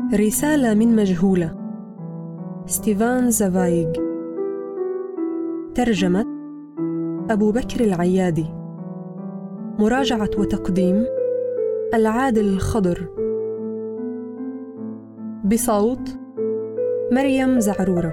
رسالة من مجهولة، ستيفان زافايغ. ترجمة أبو بكر العيادي. مراجعة وتقديم العادل الخضر. بصوت مريم زعرورة.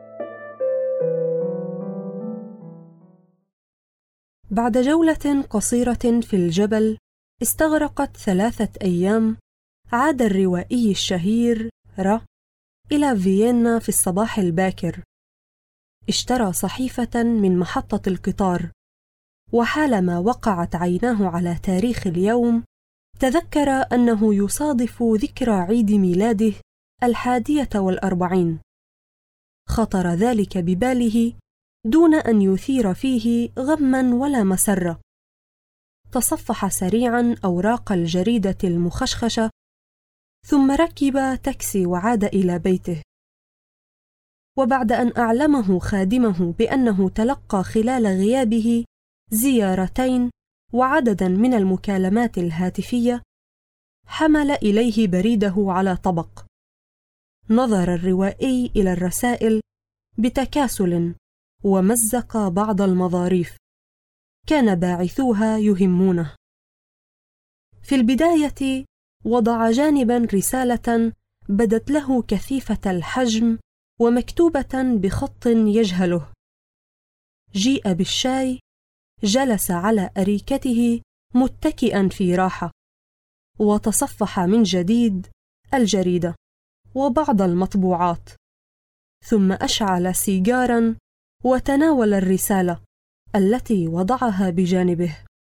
بعد جولة قصيرة في الجبل استغرقت 3 أيام، عاد الروائي الشهير را إلى فيينا في الصباح الباكر. اشترى صحيفة من محطة القطار، وحالما وقعت عيناه على تاريخ اليوم تذكر أنه يصادف ذكرى عيد ميلاده 41. خطر ذلك بباله دون أن يثير فيه غماً ولا مسرة. تصفح سريعاً أوراق الجريدة المخشخشة، ثم ركب تاكسي وعاد إلى بيته. وبعد أن أعلمه خادمه بأنه تلقى خلال غيابه زيارتين وعدداً من المكالمات الهاتفية، حمل إليه بريده على طبق. نظر الروائي إلى الرسائل بتكاسل ومزق بعض المظاريف. كان باعثوها يهمونه. في البداية وضع جانباً رسالة بدت له كثيفة الحجم ومكتوبة بخط يجهله. جيء بالشاي، جلس على أريكته متكئاً في راحة، وتصفح من جديد الجريدة وبعض المطبوعات، ثم أشعل سيجاراً وتناول الرسالة التي وضعها بجانبه.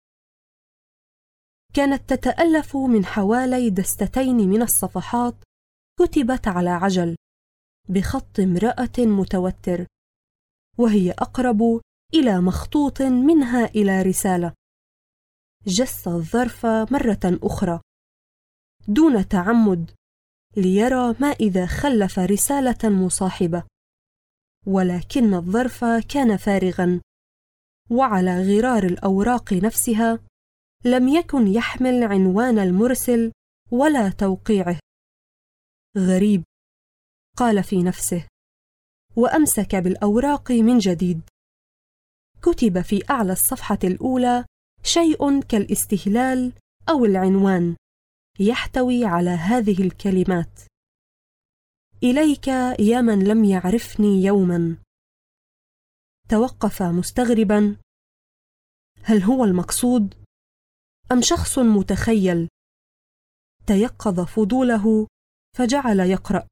كانت تتألف من حوالي 2 من الصفحات كتبت على عجل بخط امرأة متوتر، وهي أقرب إلى مخطوط منها إلى رسالة. جس الظرف مرة أخرى دون تعمد ليرى ما إذا خلف رسالة مصاحبة، ولكن الظرف كان فارغاً، وعلى غرار الأوراق نفسها لم يكن يحمل عنوان المرسل ولا توقيعه. غريب، قال في نفسه، وأمسك بالأوراق من جديد. كتب في أعلى الصفحة الأولى شيء كالاستهلال أو العنوان يحتوي على هذه الكلمات: إليك يا من لم يعرفني يوما. توقف مستغربا، هل هو المقصود أم شخص متخيل؟ تيقظ فضوله فجعل يقرأ: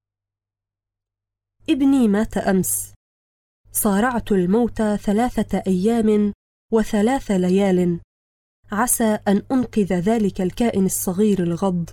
ابني مات أمس، صارعت الموت 3 أيام و3 ليال، عسى أن أنقذ ذلك الكائن الصغير الغض.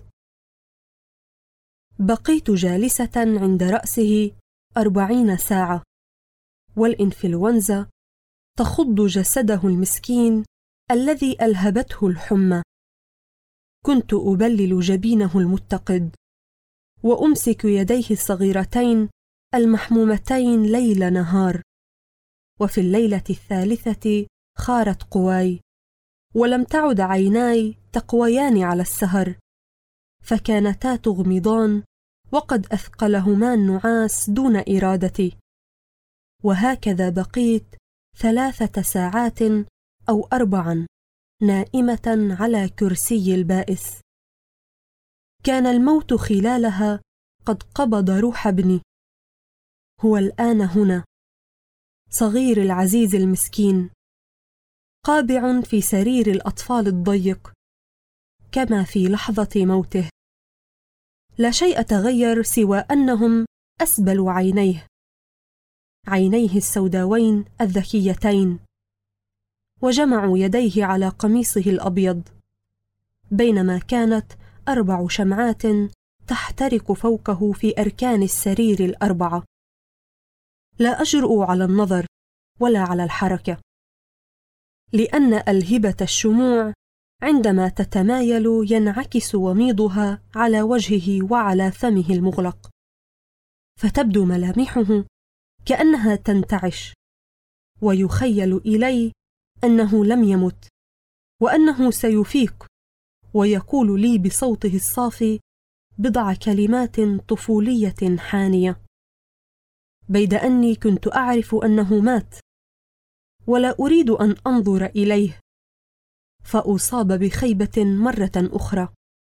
بقيت جالسة عند رأسه 40 ساعة، والإنفلونزا تخض جسده المسكين الذي ألهبته الحمى. كنت أبلل جبينه المتقد، وأمسك يديه الصغيرتين المحمومتين ليل نهار. وفي الليلة 3 خارت قواي، ولم تعد عيناي تقويان على السهر، فكانتا تغمضان وقد أثقلهما النعاس دون إرادتي. وهكذا بقيت 3 ساعات أو 4 نائمة على كرسي البائس. كان الموت خلالها قد قبض روح ابني. هو الآن هنا، صغير العزيز المسكين، قابع في سرير الأطفال الضيق كما في لحظة موته. لا شيء تغير سوى أنهم أسبلوا عينيه السوداوين الذكيتين، وجمعوا يديه على قميصه الأبيض، بينما كانت 4 شمعات تحترق فوقه في أركان السرير ال4. لا أجرؤ على النظر ولا على الحركة، لأن ألهبة الشموع عندما تتمايل ينعكس وميضها على وجهه وعلى فمه المغلق، فتبدو ملامحه كأنها تنتعش، ويخيل إلي أنه لم يمت، وأنه سيفيق ويقول لي بصوته الصافي: بضع كلمات طفولية حانية، بيد أني كنت أعرف أنه مات، ولا أريد أن أنظر إليه فأصاب بخيبة مرة أخرى.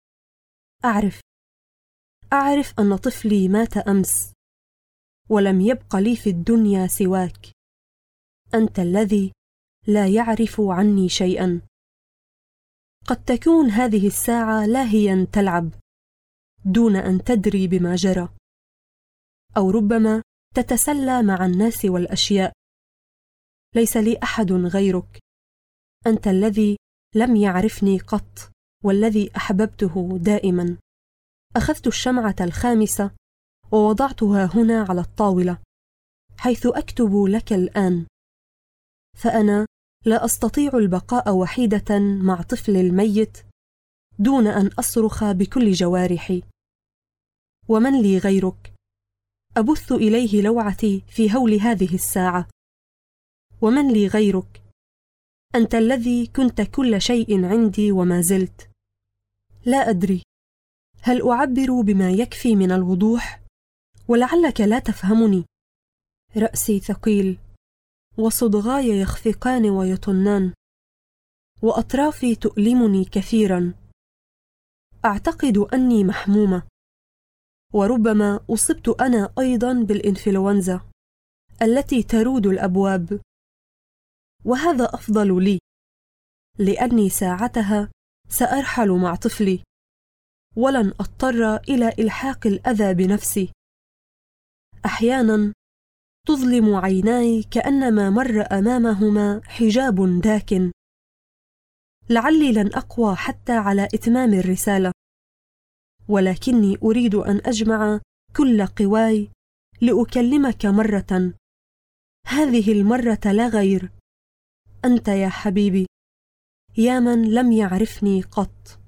أعرف أن طفلي مات أمس، ولم يبق لي في الدنيا سواك. أنت الذي لا يعرف عني شيئا. قد تكون هذه الساعة لاهيا تلعب دون أن تدري بما جرى، أو ربما تتسلى مع الناس والأشياء. ليس لي أحد غيرك، أنت الذي لم يعرفني قط والذي أحببته دائما. أخذت الشمعة الخامسة ووضعتها هنا على الطاولة حيث أكتب لك الآن، فأنا لا أستطيع البقاء وحيدة مع طفل الميت دون أن أصرخ بكل جوارحي. ومن لي غيرك؟ أبث إليه لوعتي في هول هذه الساعة. ومن لي غيرك؟ أنت الذي كنت كل شيء عندي وما زلت. لا أدري، هل أعبر بما يكفي من الوضوح؟ ولعلك لا تفهمني. رأسي ثقيل، وصدغاي يخفقان ويطنان، وأطرافي تؤلمني كثيرا. أعتقد أني محمومة، وربما أصبت أنا أيضا بالإنفلونزا التي ترود الأبواب، وهذا أفضل لي، لأني ساعتها سأرحل مع طفلي، ولن أضطر إلى إلحاق الأذى بنفسي. أحيانا تظلم عيناي كأنما مر أمامهما حجاب داكن. لعلي لن أقوى حتى على إتمام الرسالة، ولكني أريد أن أجمع كل قواي لأكلمك مرة، هذه المرة لا غير. أنت يا حبيبي، يا من لم يعرفني قط.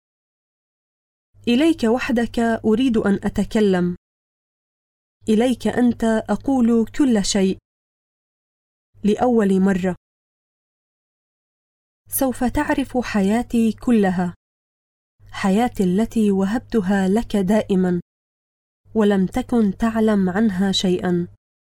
إليك وحدك أريد أن أتكلم، إليك أنت أقول كل شيء. لأول مرة سوف تعرف حياتي كلها، حياتي التي وهبتها لك دائما ولم تكن تعلم عنها شيئا،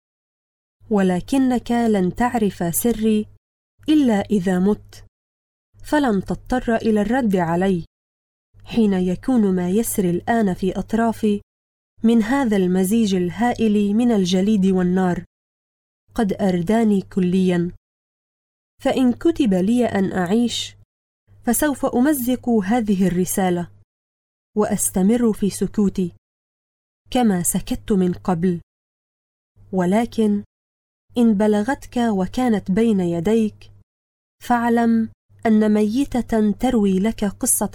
ولكنك لن تعرف سري إلا إذا مت، فلن تضطر إلى الرد علي حين يكون ما يسري الآن في أطرافي من هذا المزيج الهائل من الجليد والنار قد أرداني كليا. فإن كتب لي أن أعيش فسوف أمزق هذه الرسالة وأستمر في سكوتي كما سكت من قبل، ولكن إن بلغتك وكانت بين يديك فاعلم أن ميتة تروي لك قصة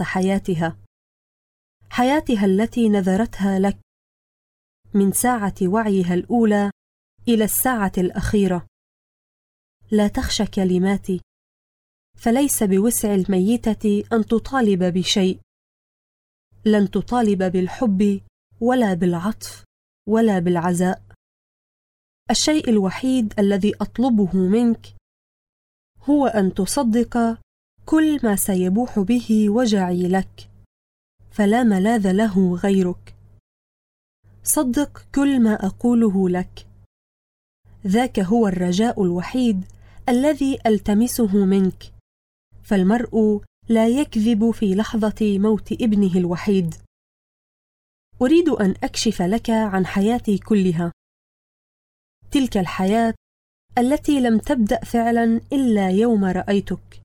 حياتها التي نذرتها لك من ساعة وعيها الأولى إلى الساعة الأخيرة. لا تخشى كلماتي، فليس بوسع الميتة أن تطالب بشيء. لن تطالب بالحب ولا بالعطف ولا بالعزاء. الشيء الوحيد الذي أطلبه منك هو أن تصدق كل ما سيبوح به وجعي لك، فلا ملاذ له غيرك. صدق كل ما أقوله لك، ذاك هو الرجاء الوحيد الذي ألتمسه منك، فالمرء لا يكذب في لحظة موت ابنه الوحيد. أريد أن أكشف لك عن حياتي كلها، تلك الحياة التي لم تبدأ فعلا إلا يوم رأيتك،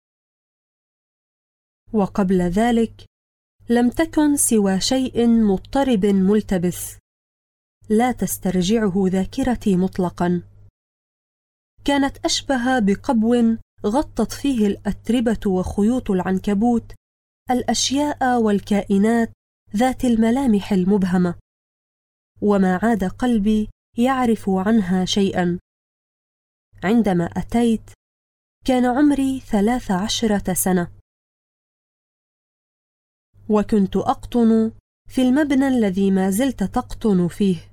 وقبل ذلك لم تكن سوى شيء مضطرب ملتبس لا تسترجعه ذاكرتي مطلقا. كانت أشبه بقبو غطت فيه الأتربة وخيوط العنكبوت الأشياء والكائنات ذات الملامح المبهمة، وما عاد قلبي يعرف عنها شيئا. عندما أتيت كان عمري 13 سنة، وكنت أقطن في المبنى الذي ما زلت تقطن فيه،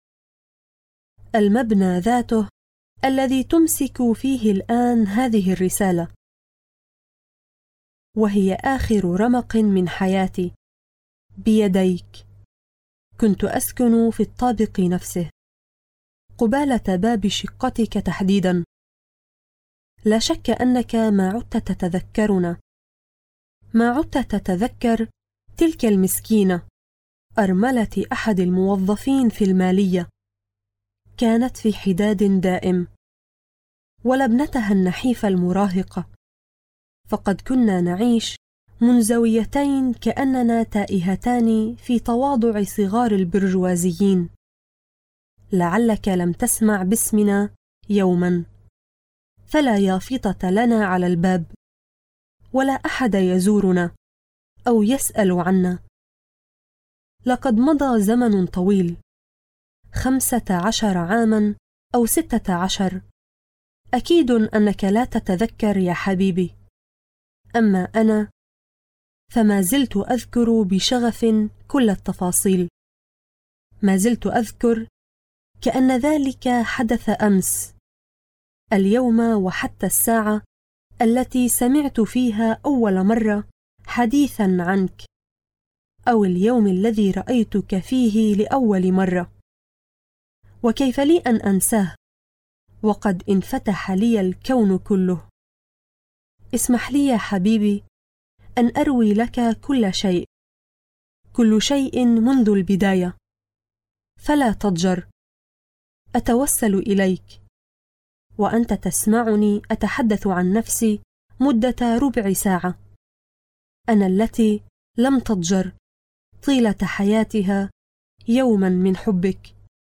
المبنى ذاته الذي تمسك فيه الآن هذه الرسالة، وهي آخر رمق من حياتي بيديك. كنت أسكن في الطابق نفسه، قبالة باب شقتك تحديدا. لا شك أنك ما عدت تتذكرنا، ما عدت تتذكر تلك المسكينة أرملة أحد الموظفين في المالية، كانت في حداد دائم، ولا ابنتها النحيفة المراهقة، فقد كنا نعيش منزويتين كأننا تائهتان في تواضع صغار البرجوازيين. لعلك لم تسمع باسمنا يوما، فلا يافطة لنا على الباب، ولا أحد يزورنا أو يسأل عنا. لقد مضى زمن طويل، 15 عاما أو 16. أكيد أنك لا تتذكر يا حبيبي، أما أنا فما زلت أذكر بشغف كل التفاصيل. ما زلت أذكر كأن ذلك حدث أمس، اليوم وحتى الساعة التي سمعت فيها أول مرة حديثا عنك، أو اليوم الذي رأيتك فيه لأول مرة. وكيف لي أن أنساه وقد انفتح لي الكون كله؟ اسمح لي يا حبيبي أن أروي لك كل شيء، كل شيء منذ البداية، فلا تضجر. أتوسل إليك وأنت تسمعني أتحدث عن نفسي مدة ربع ساعة، أنا التي لم تضجر طيلة حياتها يوما من حبك.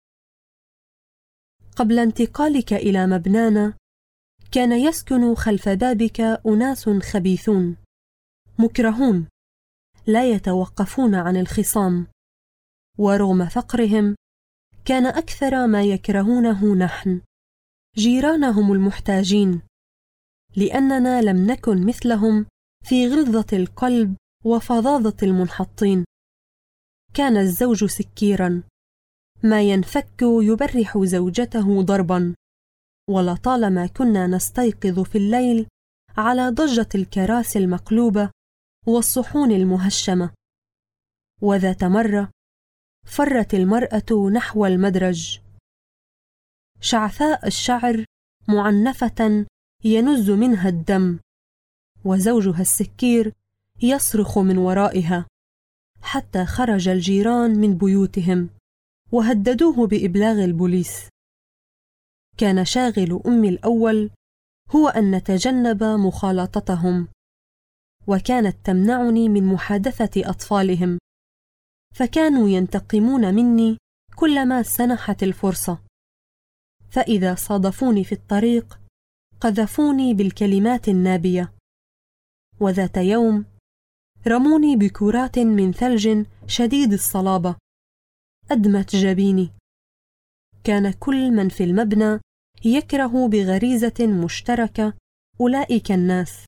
قبل انتقالك إلى مبنانا كان يسكن خلف بابك أناس خبيثون مكرهون لا يتوقفون عن الخصام، ورغم فقرهم كان أكثر ما يكرهونه نحن جيرانهم المحتاجين، لأننا لم نكن مثلهم في غلظة القلب وفظاظة المنحطين. كان الزوج سكيرا، ما ينفك يبرح زوجته ضربا، ولطالما كنا نستيقظ في الليل على ضجة الكراسي المقلوبة والصحون المهشمة. وذات مرة فرت المرأة نحو المدرج، شعثاء الشعر معنفة ينز منها الدم، وزوجها السكير يصرخ من ورائها، حتى خرج الجيران من بيوتهم وهددوه بإبلاغ البوليس. كان شاغل أمي الأول هو أن نتجنب مخالطتهم، وكانت تمنعني من محادثة أطفالهم، فكانوا ينتقمون مني كلما سنحت الفرصة، فإذا صادفوني في الطريق قذفوني بالكلمات النابية. وذات يوم رموني بكرات من ثلج شديد الصلابة أدمت جبيني. كان كل من في المبنى يكره بغريزة مشتركة أولئك الناس.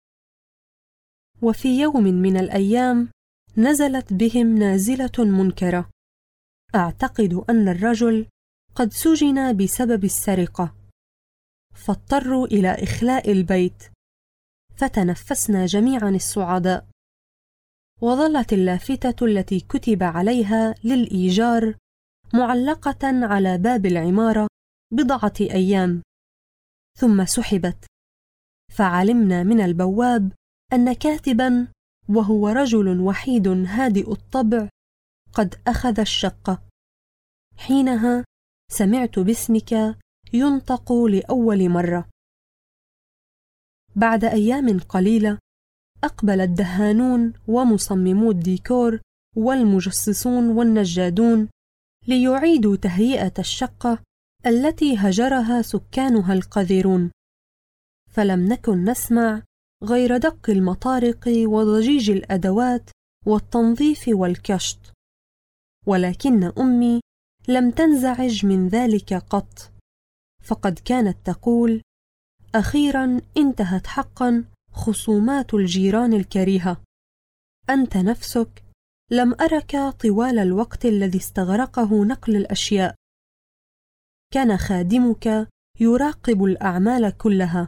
وفي يوم من الأيام نزلت بهم نازلة منكرة، أعتقد أن الرجل قد سجن بسبب السرقة، فاضطروا إلى إخلاء البيت، فتنفسنا جميعا السعداء. وظلت اللافتة التي كتب عليها للإيجار معلقة على باب العمارة بضعة أيام، ثم سحبت، فعلمنا من البواب أن كاتبا، وهو رجل وحيد هادئ الطبع، قد أخذ الشقة. حينها سمعت باسمك ينطق لأول مرة. بعد أيام قليلة أقبل الدهانون ومصممو الديكور والمجصصون والنجادون ليعيدوا تهيئة الشقة التي هجرها سكانها القذرون، فلم نكن نسمع غير دق المطارق وضجيج الأدوات والتنظيف والكشط. ولكن أمي لم تنزعج من ذلك قط، فقد كانت تقول: أخيرا انتهت حقا خصومات الجيران الكريهة. أنت نفسك لم أرك طوال الوقت الذي استغرقه نقل الأشياء. كان خادمك يراقب الأعمال كلها،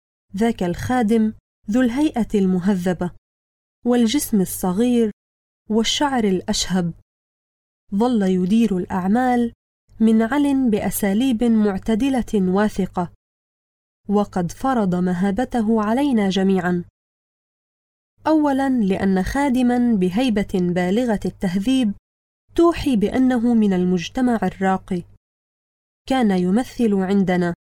ذاك الخادم ذو الهيئة المهذبة والجسم الصغير والشعر الأشهب. ظل يدير الأعمال من عل بأساليب معتدلة واثقة، وقد فرض مهابته علينا جميعا. أولا لأن خادما بهيبة بالغة التهذيب توحي بأنه من المجتمع الراقي كان يمثل عندنا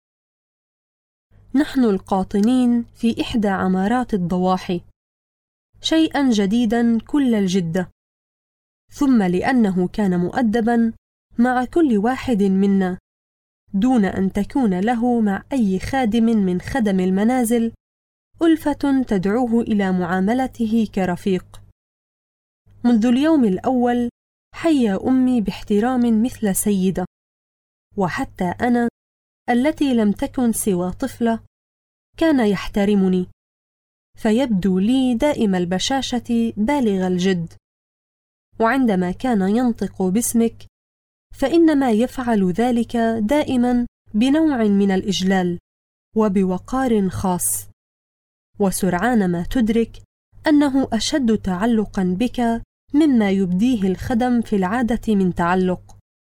نحن القاطنين في إحدى عمارات الضواحي شيئا جديدا كل الجدة. ثم لأنه كان مؤدبا مع كل واحد منا دون أن تكون له مع أي خادم من خدم المنازل ألفة تدعوه إلى معاملته كرفيق. منذ اليوم الأول حيا أمي باحترام مثل سيدة، وحتى أنا التي لم تكن سوى طفلة كان يحترمني، فيبدو لي دائم البشاشة بالغ الجد. وعندما كان ينطق باسمك فإنما يفعل ذلك دائما بنوع من الإجلال وبوقار خاص، وسرعان ما تدرك أنه أشد تعلقا بك مما يبديه الخدم في العادة من تعلق.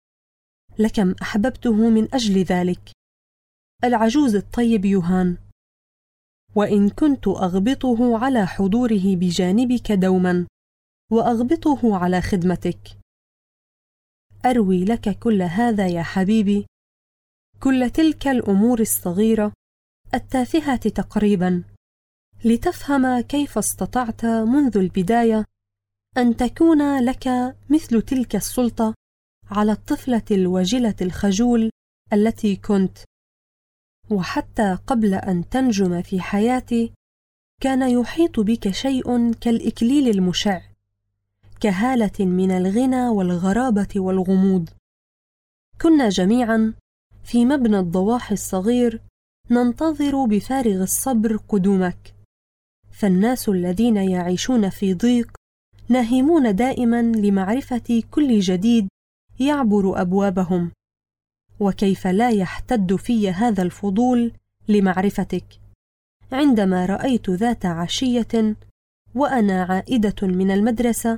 لكم أحببته من أجل ذلك، العجوز الطيب يوهان، وإن كنت أغبطه على حضوره بجانبك دوما وأغبطه على خدمتك. أروي لك كل هذا يا حبيبي، كل تلك الأمور الصغيرة التافهة تقريبا، لتفهم كيف استطعت منذ البداية أن تكون لك مثل تلك السلطة على الطفلة الوجلة الخجول التي كنت. وحتى قبل أن تنجم في حياتي كان يحيط بك شيء كالإكليل المشع، كهالة من الغنى والغرابة والغموض. كنا جميعا في مبنى الضواحي الصغير ننتظر بفارغ الصبر قدومك، فالناس الذين يعيشون في ضيق ناهمون دائما لمعرفة كل جديد يعبر أبوابهم، وكيف لا يحتد في هذا الفضول لمعرفتك عندما رأيت ذات عشية وأنا عائدة من المدرسة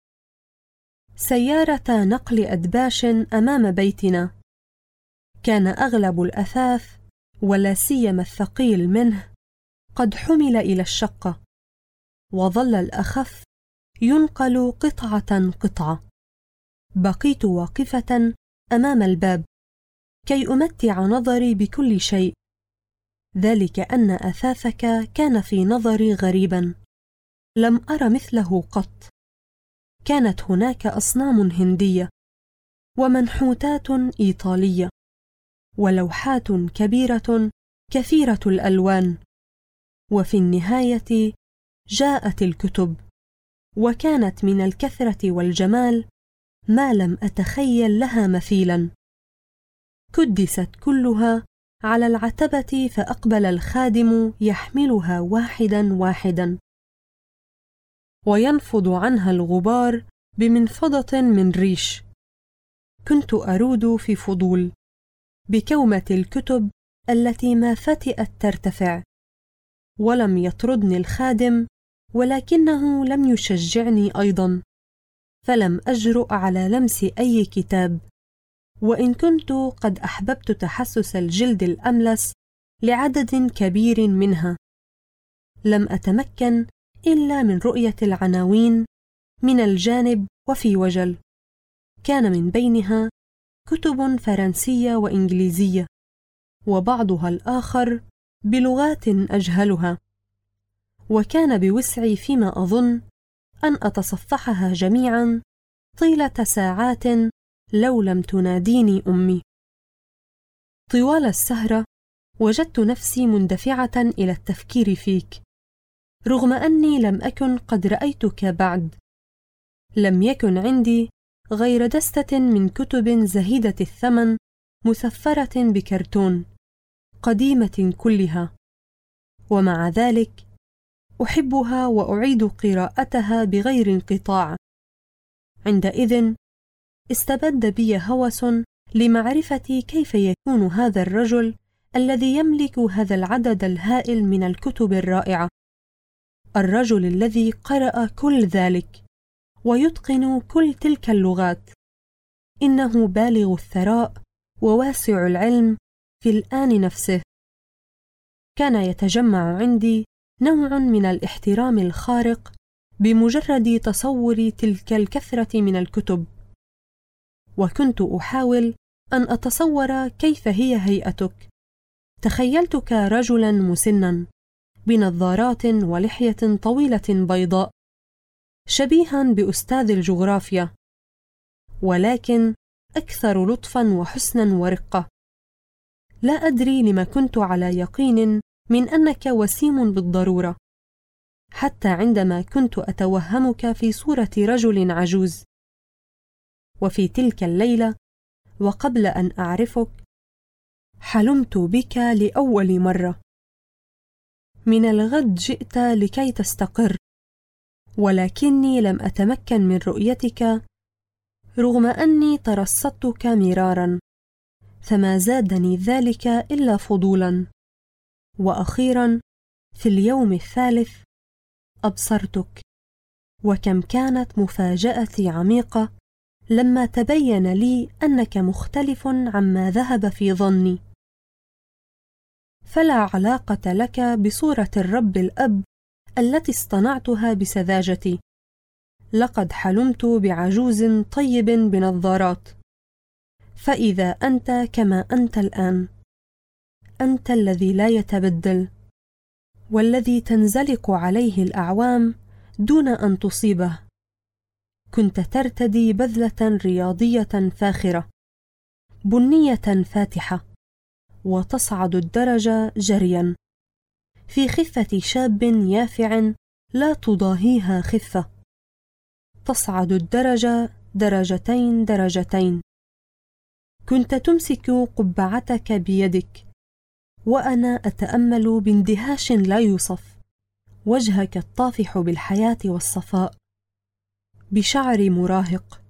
سيارة نقل أدباش أمام بيتنا. كان أغلب الأثاث ولا سيما الثقيل منه قد حمل إلى الشقة، وظل الأخف ينقل قطعة قطعة. بقيت واقفة أمام الباب كي أمتع نظري بكل شيء، ذلك أن أثاثك كان في نظري غريبا لم أر مثله قط. كانت هناك أصنام هندية ومنحوتات إيطالية ولوحات كبيرة كثيرة الألوان، وفي النهاية جاءت الكتب، وكانت من الكثرة والجمال ما لم أتخيل لها مثيلا. كدست كلها على العتبة، فأقبل الخادم يحملها واحدا واحدا وينفض عنها الغبار بمنفضة من ريش. كنت أرود في فضول بكومة الكتب التي ما فتئت ترتفع، ولم يطردني الخادم، ولكنه لم يشجعني أيضا، فلم أجرؤ على لمس أي كتاب، وإن كنت قد أحببت تحسس الجلد الأملس لعدد كبير منها، لم أتمكن إلا من رؤية العناوين من الجانب وفي وجل. كان من بينها كتب فرنسية وإنجليزية، وبعضها الآخر بلغات أجهلها، وكان بوسعي فيما أظن أن أتصفحها جميعا طيلة ساعات لو لم تناديني أمي. طوال السهرة وجدت نفسي مندفعة إلى التفكير فيك، رغم أني لم أكن قد رأيتك بعد. لم يكن عندي غير دستة من كتب زهيدة الثمن مثفرة بكرتون قديمة كلها، ومع ذلك أحبها وأعيد قراءتها بغير انقطاع. عندئذ استبد بي هوس لمعرفة كيف يكون هذا الرجل الذي يملك هذا العدد الهائل من الكتب الرائعة، الرجل الذي قرأ كل ذلك ويتقن كل تلك اللغات. إنه بالغ الثراء وواسع العلم في الآن نفسه. كان يتجمع عندي نوع من الاحترام الخارق بمجرد تصور تلك الكثرة من الكتب، وكنت أحاول أن أتصور كيف هي هيئتك. تخيلتك رجلاً مسناً بنظارات ولحية طويلة بيضاء، شبيهاً بأستاذ الجغرافيا، ولكن أكثر لطفاً وحسناً ورقة. لا أدري لما كنت على يقين من أنك وسيم بالضرورة، حتى عندما كنت أتوهمك في صورة رجل عجوز. وفي تلك الليلة وقبل أن أعرفك حلمت بك لأول مرة. من الغد جئت لكي تستقر، ولكني لم أتمكن من رؤيتك رغم أني ترصدتك مراراً، فما زادني ذلك إلا فضولاً. وأخيراً في اليوم الثالث أبصرتك، وكم كانت مفاجأتي عميقة لما تبين لي أنك مختلف عما ذهب في ظني. فلا علاقة لك بصورة الرب الأب التي اصطنعتها بسذاجتي. لقد حلمت بعجوز طيب بنظارات، فإذا أنت كما أنت الآن، أنت الذي لا يتبدل، والذي تنزلق عليه الأعوام دون أن تصيبه. كنت ترتدي بذلة رياضية فاخرة بنية فاتحة، وتصعد الدرجة جرياً في خفة شاب يافع لا تضاهيها خفة. تصعد الدرجة درجتين درجتين. كنت تمسك قبعتك بيدك، وأنا أتأمل باندهاش لا يوصف وجهك الطافح بالحياة والصفاء بشعر مراهق.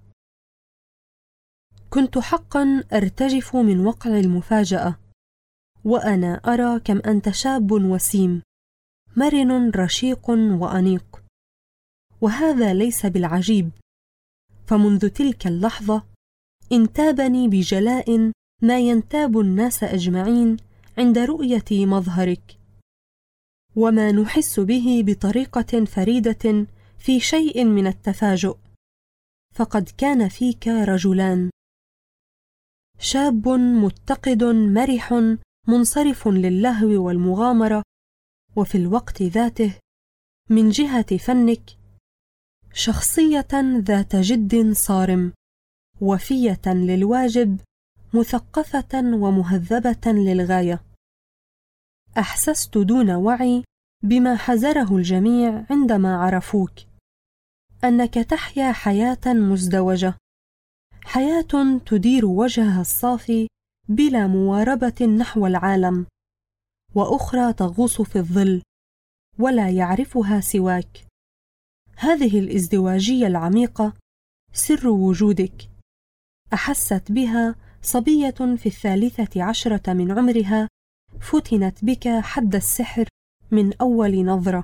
كنت حقاً أرتجف من وقع المفاجأة، وأنا أرى كم أنت شاب وسيم، مرن رشيق وأنيق. وهذا ليس بالعجيب، فمنذ تلك اللحظة انتابني بجلاء ما ينتاب الناس أجمعين عند رؤية مظهرك، وما نحس به بطريقة فريدة في شيء من التفاجؤ. فقد كان فيك رجلان، شاب متقد مرح منصرف للهو والمغامرة، وفي الوقت ذاته من جهة فنك شخصية ذات جد صارم، وفية للواجب، مثقفة ومهذبة للغاية. أحسست دون وعي بما حذره الجميع عندما عرفوك، أنك تحيا حياة مزدوجة، حياة تدير وجهها الصافي بلا مواربة نحو العالم، وأخرى تغوص في الظل ولا يعرفها سواك. هذه الازدواجية العميقة سر وجودك، أحست بها صبية في 13 من عمرها، فتنت بك حد السحر من أول نظرة.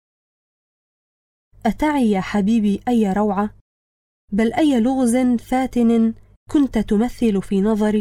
أتعي يا حبيبي أي روعة، بل أي لغز فاتن كنت تمثل في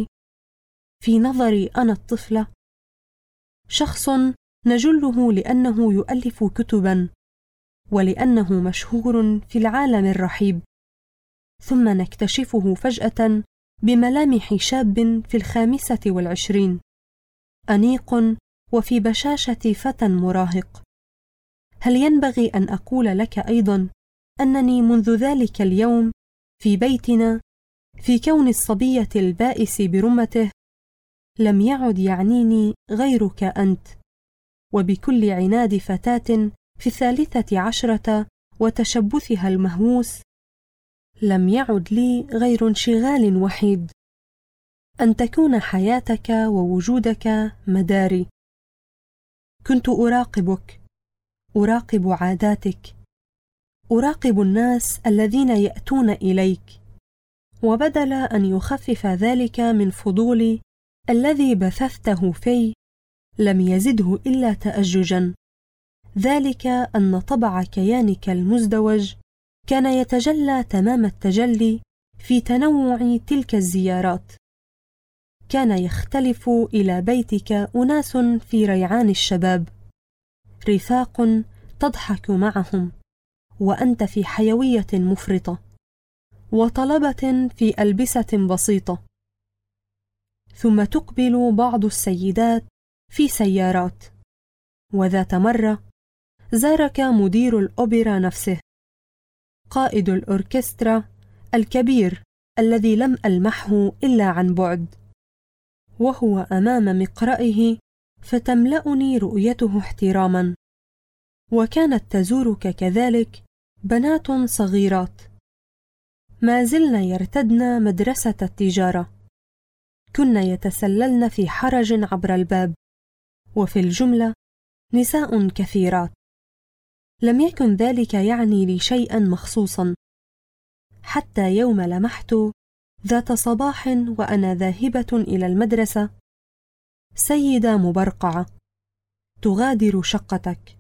نظري أنا الطفلة. شخص نجله لأنه يؤلف كتبا، ولأنه مشهور في العالم الرحيب، ثم نكتشفه فجأة بملامح شاب في 25، أنيق وفي بشاشة فتى مراهق. هل ينبغي أن أقول لك أيضا أنني منذ ذلك اليوم في بيتنا، في كون الصبية البائس برمته، لم يعد يعنيني غيرك أنت، وبكل عناد فتاة في 13 وتشبثها المهووس، لم يعد لي غير انشغال وحيد، أن تكون حياتك ووجودك مداري. كنت أراقبك، أراقب عاداتك، أراقب الناس الذين يأتون إليك، وبدل أن يخفف ذلك من فضولي الذي بثثته في، لم يزده إلا تأججا، ذلك أن طبع كيانك المزدوج كان يتجلى تمام التجلي في تنوع تلك الزيارات. كان يختلف إلى بيتك أناس في ريعان الشباب، رفاق تضحك معهم وأنت في حيوية مفرطة، وطلبة في ألبسة بسيطة. ثم تقبل بعض السيدات في سيارات. وذات مرة زارك مدير الأوبرا نفسه، قائد الأوركسترا الكبير الذي لم ألمحه إلا عن بعد، وهو أمام مقرئه، فتملأني رؤيته احتراما. وكانت تزورك كذلك بنات صغيرات ما زلن يرتدن مدرسة التجارة، كن يتسللن في حرج عبر الباب، وفي الجملة نساء كثيرات. لم يكن ذلك يعني لي شيئا مخصوصا، حتى يوم لمحت ذات صباح وأنا ذاهبة إلى المدرسة سيدة مبرقعة تغادر شقتك.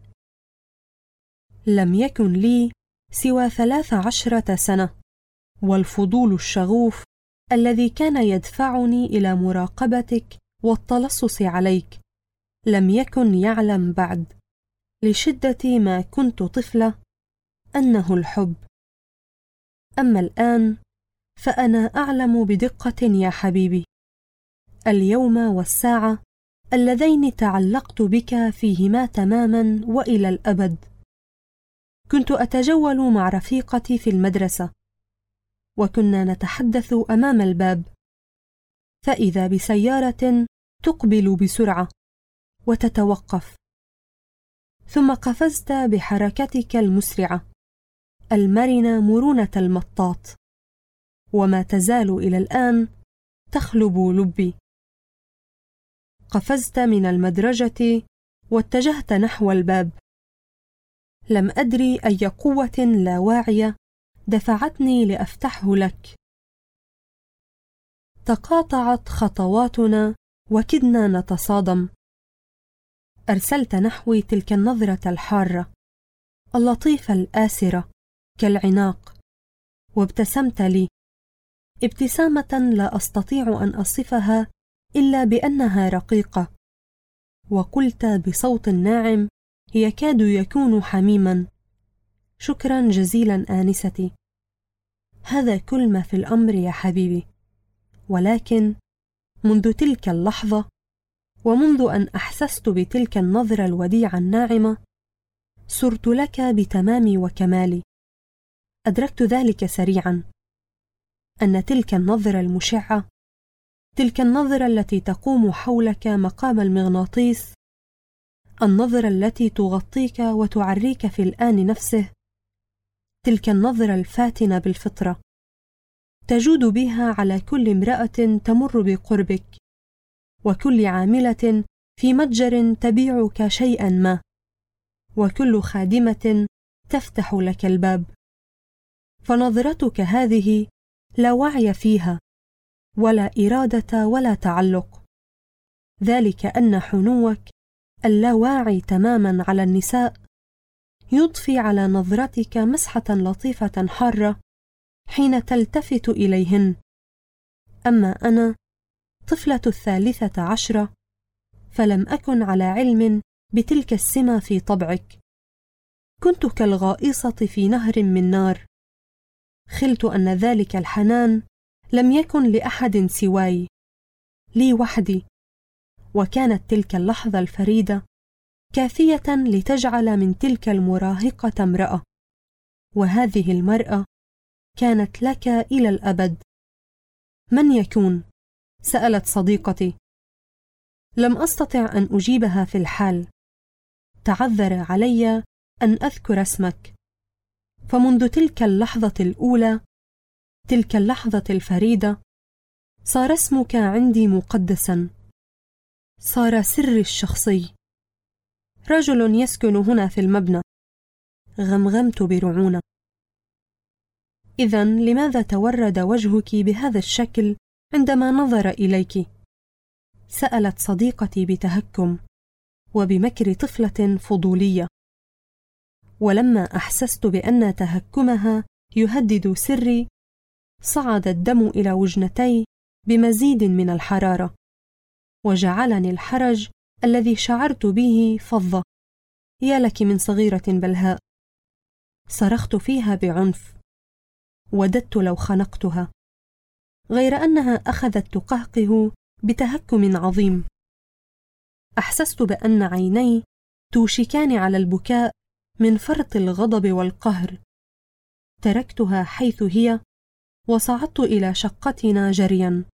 لم يكن لي سوى 13 سنة، والفضول الشغوف الذي كان يدفعني إلى مراقبتك والتلصص عليك لم يكن يعلم بعد، لشدة ما كنت طفلة، أنه الحب. أما الآن فأنا أعلم بدقة يا حبيبي اليوم والساعة اللذين تعلقت بك فيهما تماما وإلى الأبد. كنت أتجول مع رفيقتي في المدرسة، وكنا نتحدث أمام الباب، فإذا بسيارة تقبل بسرعة وتتوقف، ثم قفزت بحركتك المسرعة المرنة مرونة المطاط، وما تزال إلى الآن تخلب لبي. قفزت من المدرجة واتجهت نحو الباب. لم أدري أي قوة لا واعية دفعتني لأفتحه لك. تقاطعت خطواتنا وكدنا نتصادم. أرسلت نحوي تلك النظرة الحارة اللطيفة الآسرة كالعناق، وابتسمت لي ابتسامة لا أستطيع أن أصفها إلا بأنها رقيقة، وقلت بصوت ناعم يكاد يكون حميما: شكرا جزيلا آنستي، هذا كل ما في الأمر يا حبيبي. ولكن منذ تلك اللحظة، ومنذ أن أحسست بتلك النظرة الوديعة الناعمة، صرت لك بتمامي وكمالي. أدركت ذلك سريعا، أن تلك النظرة المشعة، تلك النظرة التي تقوم حولك مقام المغناطيس، النظرة التي تغطيك وتعريك في الآن نفسه، تلك النظرة الفاتنة بالفطرة، تجود بها على كل امرأة تمر بقربك، وكل عاملة في متجر تبيعك شيئا ما، وكل خادمة تفتح لك الباب. فنظرتك هذه لا وعي فيها، ولا إرادة ولا تعلق، ذلك أن حنوك اللاواعي تماما على النساء يضفي على نظرتك مسحة لطيفة حارة حين تلتفت إليهن. أما أنا طفلة 13 فلم أكن على علم بتلك السمة في طبعك. كنت كالغائصة في نهر من نار. خلت أن ذلك الحنان لم يكن لأحد سواي، لي وحدي، وكانت تلك اللحظة الفريدة كافية لتجعل من تلك المراهقة امرأة، وهذه المرأة كانت لك إلى الأبد. من يكون؟ سألت صديقتي. لم أستطع أن أجيبها في الحال. تعذر علي أن أذكر اسمك، فمنذ تلك اللحظة الأولى، تلك اللحظة الفريدة، صار اسمك عندي مقدسا، صار سري الشخصي. رجل يسكن هنا في المبنى. غمغمت برعونة. إذن لماذا تورد وجهك بهذا الشكل عندما نظر إليك؟ سألت صديقتي بتهكم وبمكر طفلة فضولية. ولما أحسست بأن تهكمها يهدد سري، صعد الدم إلى وجنتي بمزيد من الحرارة، وجعلني الحرج الذي شعرت به فظة. يا لك من صغيرة بلهاء. صرخت فيها بعنف، وددت لو خنقتها، غير أنها أخذت تقهقه بتهكم عظيم. أحسست بأن عيني توشكان على البكاء من فرط الغضب والقهر. تركتها حيث هي وصعدت إلى شقتنا جريا.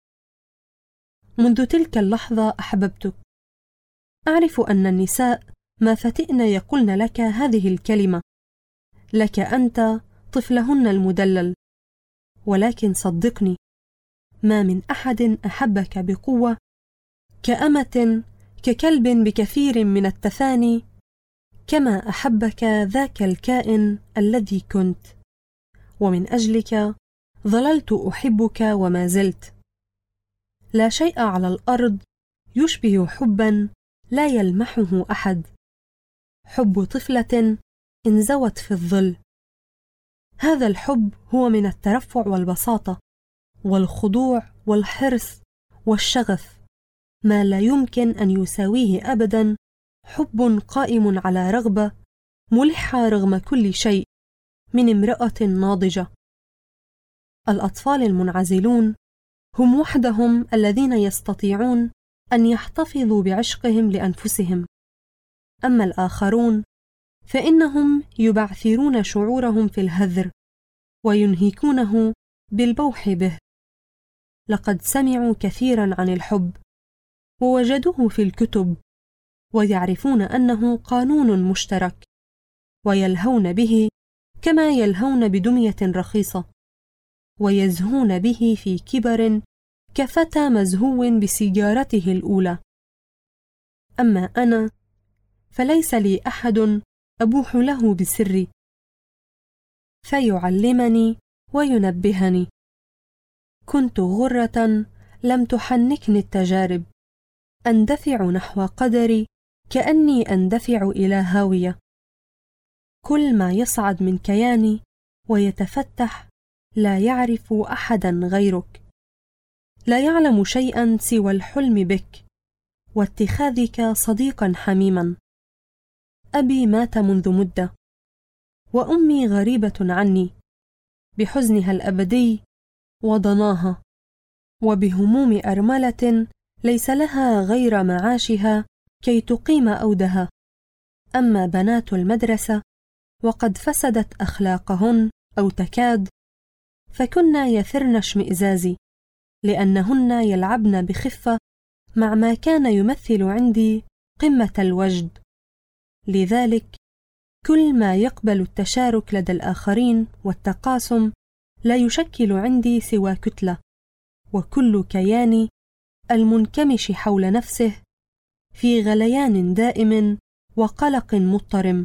منذ تلك اللحظة أحببتك. أعرف أن النساء ما فتئن يقولن لك هذه الكلمة، لك أنت طفلهن المدلل، ولكن صدقني، ما من أحد أحبك بقوة كأمة، ككلب بكثير من التفاني، كما أحبك ذاك الكائن الذي كنت، ومن أجلك ظللت أحبك وما زلت. لا شيء على الأرض يشبه حبا لا يلمحه أحد، حب طفلة انزوت في الظل. هذا الحب هو من الترفع والبساطة والخضوع والحرص والشغف ما لا يمكن أن يساويه أبدا حب قائم على رغبة ملحة رغم كل شيء من امرأة ناضجة. الأطفال المنعزلون هم وحدهم الذين يستطيعون أن يحتفظوا بعشقهم لأنفسهم، أما الآخرون فإنهم يبعثرون شعورهم في الهذر وينهكونه بالبوح به. لقد سمعوا كثيرا عن الحب ووجدوه في الكتب، ويعرفون أنه قانون مشترك، ويلهون به كما يلهون بدمية رخيصة، ويزهون به في كبر كفتى مزهو بسيجارته الأولى. أما أنا فليس لي أحد أبوح له بسري فيعلمني وينبهني. كنت غرة لم تحنكني التجارب، أندفع نحو قدري كأني أندفع إلى هاوية. كل ما يصعد من كياني ويتفتح لا يعرف أحدا غيرك، لا يعلم شيئا سوى الحلم بك واتخاذك صديقا حميما. أبي مات منذ مدة، وأمي غريبة عني بحزنها الأبدي وضناها، وبهموم أرملة ليس لها غير معاشها كي تقيم أودها. أما بنات المدرسة وقد فسدت أخلاقهن أو تكاد، فكن يثرن اشمئزازي، لأنهن يلعبن بخفة مع ما كان يمثل عندي قمة الوجد. لذلك كل ما يقبل التشارك لدى الآخرين والتقاسم لا يشكل عندي سوى كتلة، وكل كياني المنكمش حول نفسه في غليان دائم وقلق مضطرم،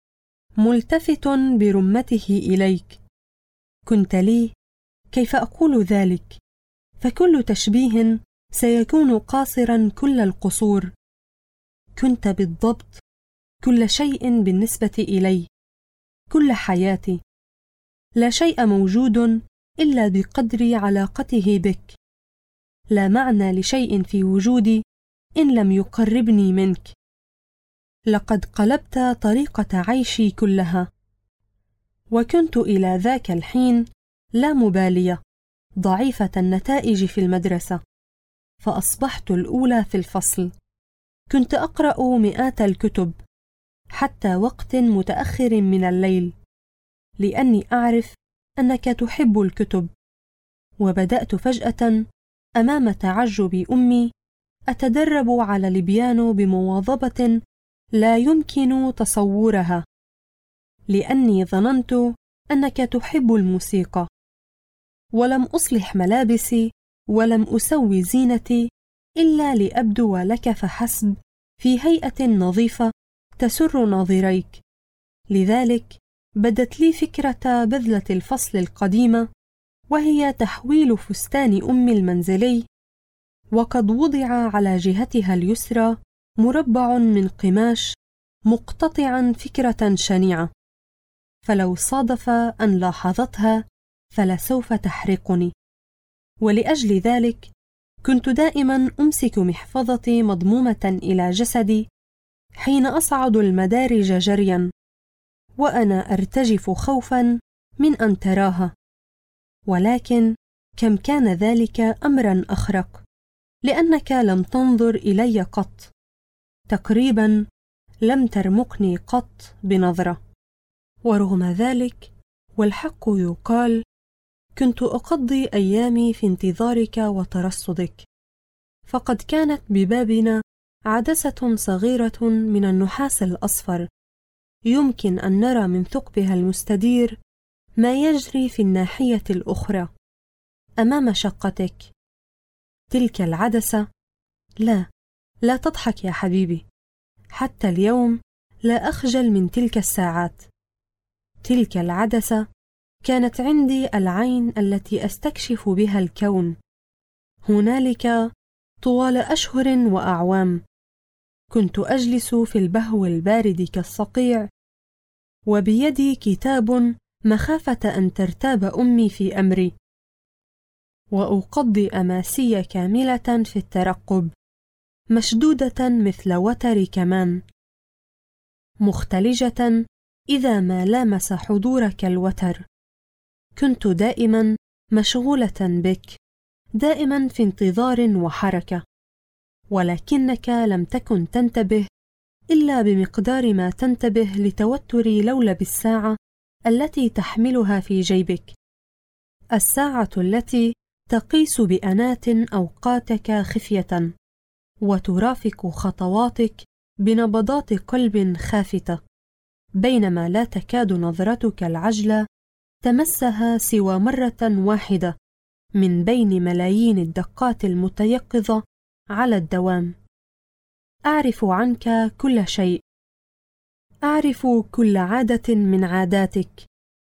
ملتفت برمته إليك. كنت لي كيف أقول ذلك، فكل تشبيه سيكون قاصرا كل القصور. كنت بالضبط كل شيء بالنسبة إلي، كل حياتي. لا شيء موجود إلا بقدر علاقته بك. لا معنى لشيء في وجودي إن لم يقربني منك. لقد قلبت طريقة عيشي كلها، وكنت إلى ذاك الحين لا مبالية، ضعيفة النتائج في المدرسة، فأصبحت الأولى في الفصل. كنت أقرأ مئات الكتب حتى وقت متأخر من الليل، لأني أعرف أنك تحب الكتب. وبدأت فجأة أمام تعجب أمي أتدرب على البيانو بمواظبة لا يمكن تصورها، لأني ظننت أنك تحب الموسيقى. ولم أصلح ملابسي ولم أسوي زينتي إلا لأبدو لك فحسب في هيئة نظيفة تسر ناظريك. لذلك بدت لي فكرة بذلة الفصل القديمة، وهي تحويل فستان أمي المنزلي، وقد وضع على جهتها اليسرى مربع من قماش مقتطعا فكرة شنيعة، فلو صادف أن لاحظتها فلسوف تحرقني. ولأجل ذلك كنت دائما أمسك محفظتي مضمومة إلى جسدي حين أصعد المدارج جريا، وأنا أرتجف خوفا من أن تراها. ولكن كم كان ذلك أمرا أخرق، لأنك لم تنظر إلي قط، تقريبا لم ترمقني قط بنظرة. ورغم ذلك والحق يقال كنت أقضي أيامي في انتظارك وترصدك، فقد كانت ببابنا عدسة صغيرة من النحاس الأصفر يمكن أن نرى من ثقبها المستدير ما يجري في الناحية الأخرى أمام شقتك. تلك العدسة، لا تضحك يا حبيبي، حتى اليوم لا أخجل من تلك الساعات. تلك العدسة كانت عندي العين التي أستكشف بها الكون. هنالك طوال أشهر وأعوام كنت أجلس في البهو البارد كالصقيع، وبيدي كتاب مخافة أن ترتاب أمي في أمري، وأقضي أماسي كاملة في الترقب، مشدودة مثل وتر كمان، مختلجة إذا ما لامس حضورك الوتر. كنت دائما مشغولة بك، دائما في انتظار وحركة، ولكنك لم تكن تنتبه إلا بمقدار ما تنتبه لتوتر لولب الساعة التي تحملها في جيبك، الساعة التي تقيس بأنات أوقاتك خفية وترافق خطواتك بنبضات قلب خافتة، بينما لا تكاد نظرتك العجلة تمسها سوى مرة واحدة من بين ملايين الدقات المتيقظة على الدوام. أعرف عنك كل شيء، أعرف كل عادة من عاداتك،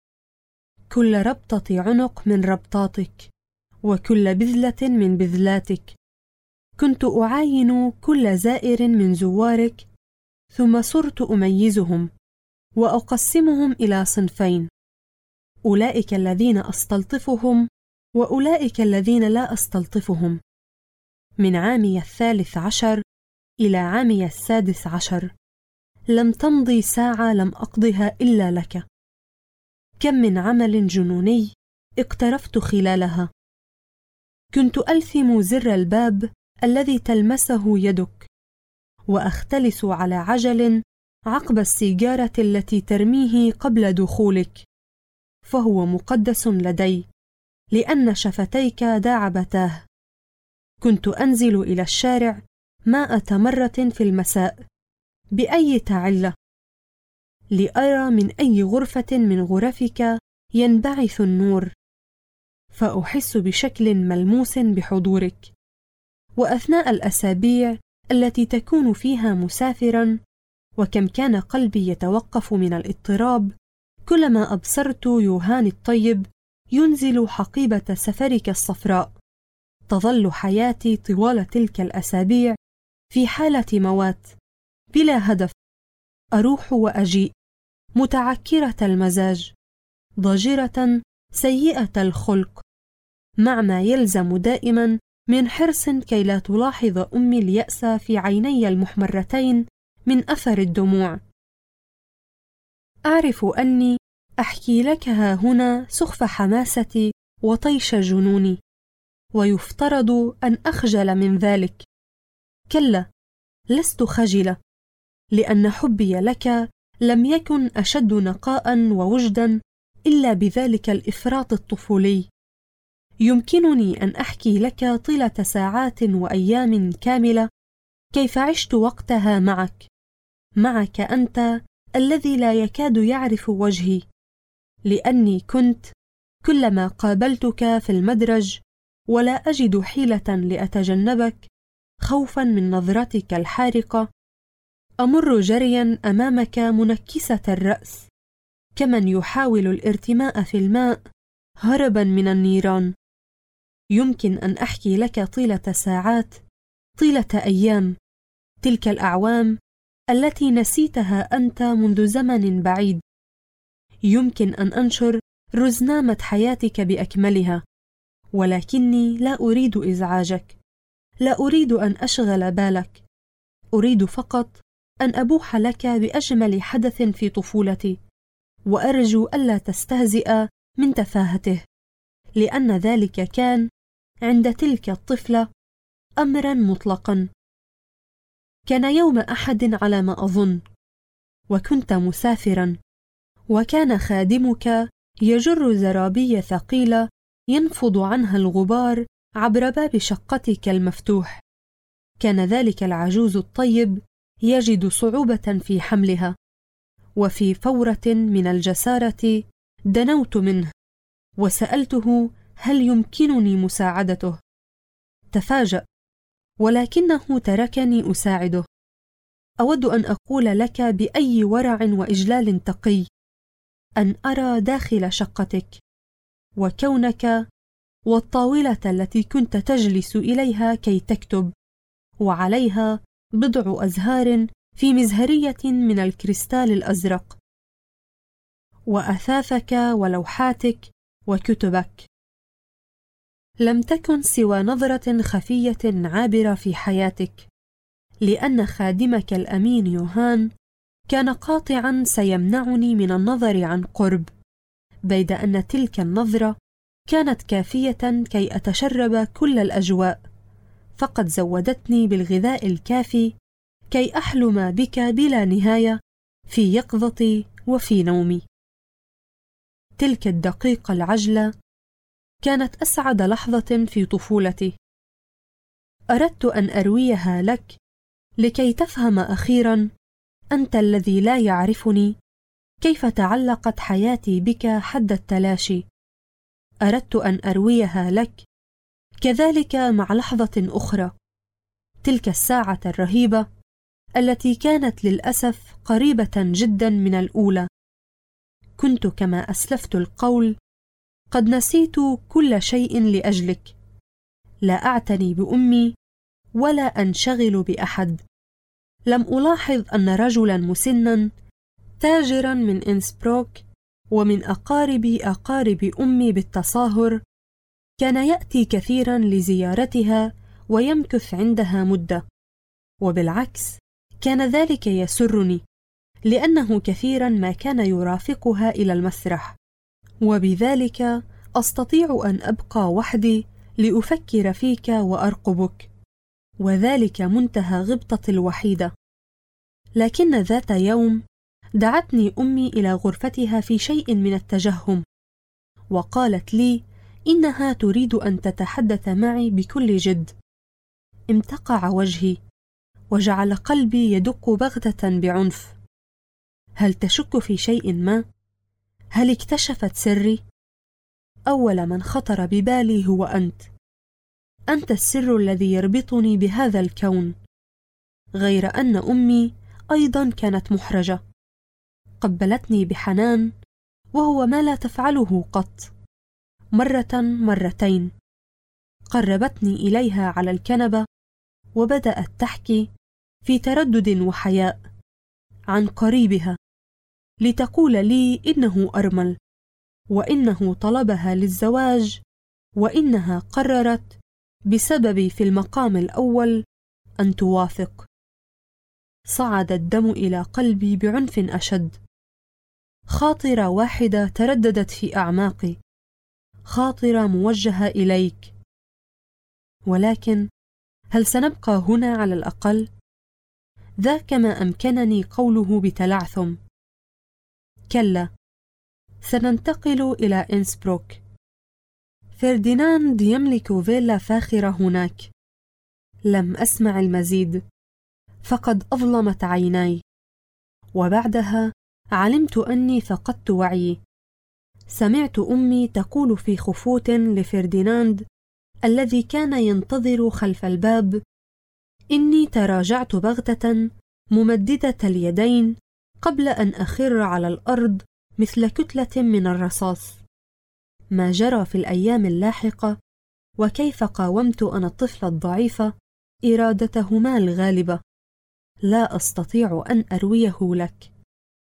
كل ربطة عنق من ربطاتك، وكل بذلة من بذلاتك. كنت أعاين كل زائر من زوارك، ثم صرت أميزهم وأقسمهم إلى صنفين: أولئك الذين أستلطفهم وأولئك الذين لا أستلطفهم. من عامي 13 إلى عامي 16 لم تمضي ساعة لم أقضها إلا لك. كم من عمل جنوني اقترفت خلالها. كنت ألثم زر الباب الذي تلمسه يدك، وأختلس على عجل عقب السيجارة التي ترميه قبل دخولك، فهو مقدس لدي لأن شفتيك داعبتاه. كنت أنزل إلى الشارع 100 مرة في المساء بأي علة لأرى من أي غرفة من غرفك ينبعث النور، فأحس بشكل ملموس بحضورك. وأثناء الأسابيع التي تكون فيها مسافرا، وكم كان قلبي يتوقف من الاضطراب كلما أبصرت يوهان الطيب ينزل حقيبة سفرك الصفراء، تظل حياتي طوال تلك الأسابيع في حالة موات بلا هدف، أروح وأجيء، متعكرة المزاج، ضجرة سيئة الخلق، مع ما يلزم دائما من حرص كي لا تلاحظ أمي اليأس في عيني المحمرتين من أثر الدموع. أعرف أني أحكي لك ها هنا سخف حماستي وطيش جنوني، ويفترض أن أخجل من ذلك. كلا، لست خجلة، لأن حبي لك لم يكن أشد نقاء ووجدا إلا بذلك الإفراط الطفولي. يمكنني أن أحكي لك طيلة ساعات وأيام كاملة كيف عشت وقتها معك أنت الذي لا يكاد يعرف وجهي، لأني كنت كلما قابلتك في المدرج ولا أجد حيلة لأتجنبك خوفا من نظرتك الحارقة، أمر جريا أمامك منكسة الرأس كمن يحاول الارتماء في الماء هربا من النيران. يمكن أن أحكي لك طيلة ساعات، طيلة أيام، تلك الأعوام التي نسيتها أنت منذ زمن بعيد. يمكن أن أنشر رزنامة حياتك بأكملها، ولكني لا أريد إزعاجك، لا أريد أن أشغل بالك، أريد فقط أن أبوح لك بأجمل حدث في طفولتي، وأرجو ألا تستهزئ من تفاهته، لأن ذلك كان عند تلك الطفلة أمرا مطلقا. كان يوم أحد على ما أظن، وكنت مسافرا، وكان خادمك يجر زرابي ثقيلة ينفض عنها الغبار عبر باب شقتك المفتوح. كان ذلك العجوز الطيب يجد صعوبة في حملها، وفي فورة من الجسارة دنوت منه وسألته هل يمكنني مساعدته. تفاجأ، ولكنه تركني أساعده. أود أن أقول لك بأي ورع وإجلال تقي أن أرى داخل شقتك، وكونك والطاولة التي كنت تجلس إليها كي تكتب، وعليها بضع أزهار في مزهرية من الكريستال الأزرق، وأثاثك ولوحاتك وكتبك. لم تكن سوى نظرة خفية عابرة في حياتك، لأن خادمك الأمين يوهان كان قاطعا سيمنعني من النظر عن قرب، بيد أن تلك النظرة كانت كافية كي أتشرب كل الأجواء، فقد زودتني بالغذاء الكافي كي أحلم بك بلا نهاية في يقظتي وفي نومي. تلك الدقيقة العجلة كانت أسعد لحظة في طفولتي. أردت أن أرويها لك لكي تفهم أخيرا أنت الذي لا يعرفني كيف تعلقت حياتي بك حد التلاشي. أردت أن أرويها لك كذلك مع لحظة أخرى، تلك الساعة الرهيبة التي كانت للأسف قريبة جدا من الأولى. كنت كما أسلفت القول قد نسيت كل شيء لأجلك، لا أعتني بأمي ولا أنشغل بأحد. لم ألاحظ أن رجلا مسنا تاجرا من إنسبروك ومن أقارب أمي بالتصاهر كان يأتي كثيرا لزيارتها ويمكث عندها مدة، وبالعكس كان ذلك يسرني، لأنه كثيرا ما كان يرافقها إلى المسرح، وبذلك أستطيع أن أبقى وحدي لأفكر فيك وأرقبك، وذلك منتهى غبطتي الوحيدة. لكن ذات يوم دعتني أمي إلى غرفتها في شيء من التجهم، وقالت لي إنها تريد أن تتحدث معي بكل جد. امتقع وجهي وجعل قلبي يدق بغتة بعنف. هل تشك في شيء ما؟ هل اكتشفت سري؟ أول من خطر ببالي هو أنت. أنت السر الذي يربطني بهذا الكون. غير أن أمي أيضا كانت محرجة، قبلتني بحنان وهو ما لا تفعله قط، مرة مرتين. قربتني إليها على الكنبة وبدأت تحكي في تردد وحياء عن قريبها، لتقول لي إنه أرمل، وإنه طلبها للزواج، وإنها قررت بسببي في المقام الأول أن توافق. صعد الدم إلى قلبي بعنف أشد. خاطرة واحدة ترددت في أعماقي، خاطرة موجهة إليك. ولكن هل سنبقى هنا على الأقل؟ ذاك ما أمكنني قوله بتلعثم. كلا، سننتقل إلى إنسبروك. فرديناند يملك فيلا فاخرة هناك. لم أسمع المزيد، فقد أظلمت عيناي، وبعدها علمت أني فقدت وعيي. سمعت أمي تقول في خفوت لفرديناند الذي كان ينتظر خلف الباب: إني تراجعت بغتة ممددة اليدين قبل أن أخر على الأرض مثل كتلة من الرصاص. ما جرى في الأيام اللاحقة، وكيف قاومت أنا الطفلة الضعيفة إرادتهما الغالبة، لا أستطيع أن أرويه لك.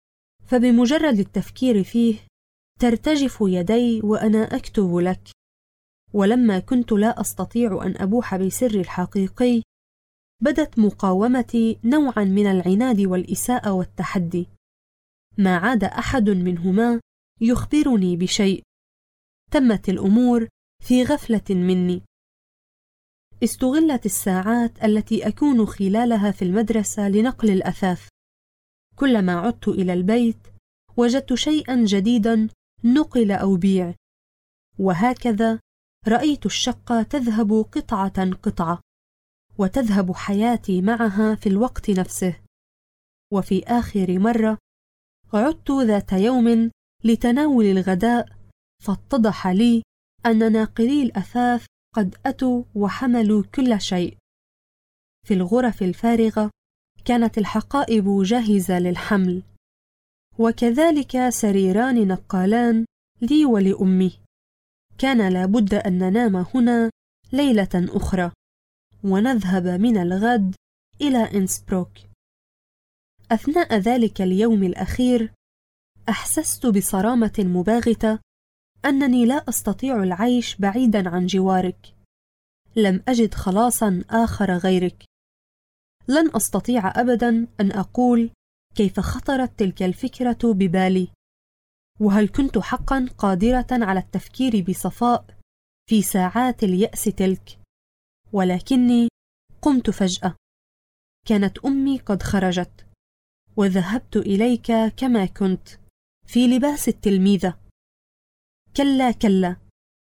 فبمجرد التفكير فيه ترتجف يدي وأنا أكتب لك. ولما كنت لا أستطيع أن أبوح بسري الحقيقي، بدت مقاومتي نوعا من العناد والإساءة والتحدي. ما عاد أحد منهما يخبرني بشيء. تمت الأمور في غفلة مني. استغلت الساعات التي أكون خلالها في المدرسة لنقل الأثاث. كلما عدت إلى البيت وجدت شيئا جديدا نقل أو بيع، وهكذا رأيت الشقة تذهب قطعة قطعة، وتذهب حياتي معها في الوقت نفسه. وفي آخر مرة عدت ذات يوم لتناول الغداء، فاتضح لي أن ناقلي الأثاث قد أتوا وحملوا كل شيء. في الغرف الفارغة كانت الحقائب جاهزة للحمل، وكذلك سريران نقالان لي ولأمي. كان لابد أن ننام هنا ليلة أخرى ونذهب من الغد إلى إنسبروك. أثناء ذلك اليوم الأخير أحسست بصرامة مباغتة أنني لا أستطيع العيش بعيدا عن جوارك. لم أجد خلاصا آخر غيرك. لن أستطيع أبدا أن أقول كيف خطرت تلك الفكرة ببالي، وهل كنت حقا قادرة على التفكير بصفاء في ساعات اليأس تلك. ولكني قمت فجأة. كانت أمي قد خرجت، وذهبت إليك كما كنت في لباس التلميذة. كلا كلا،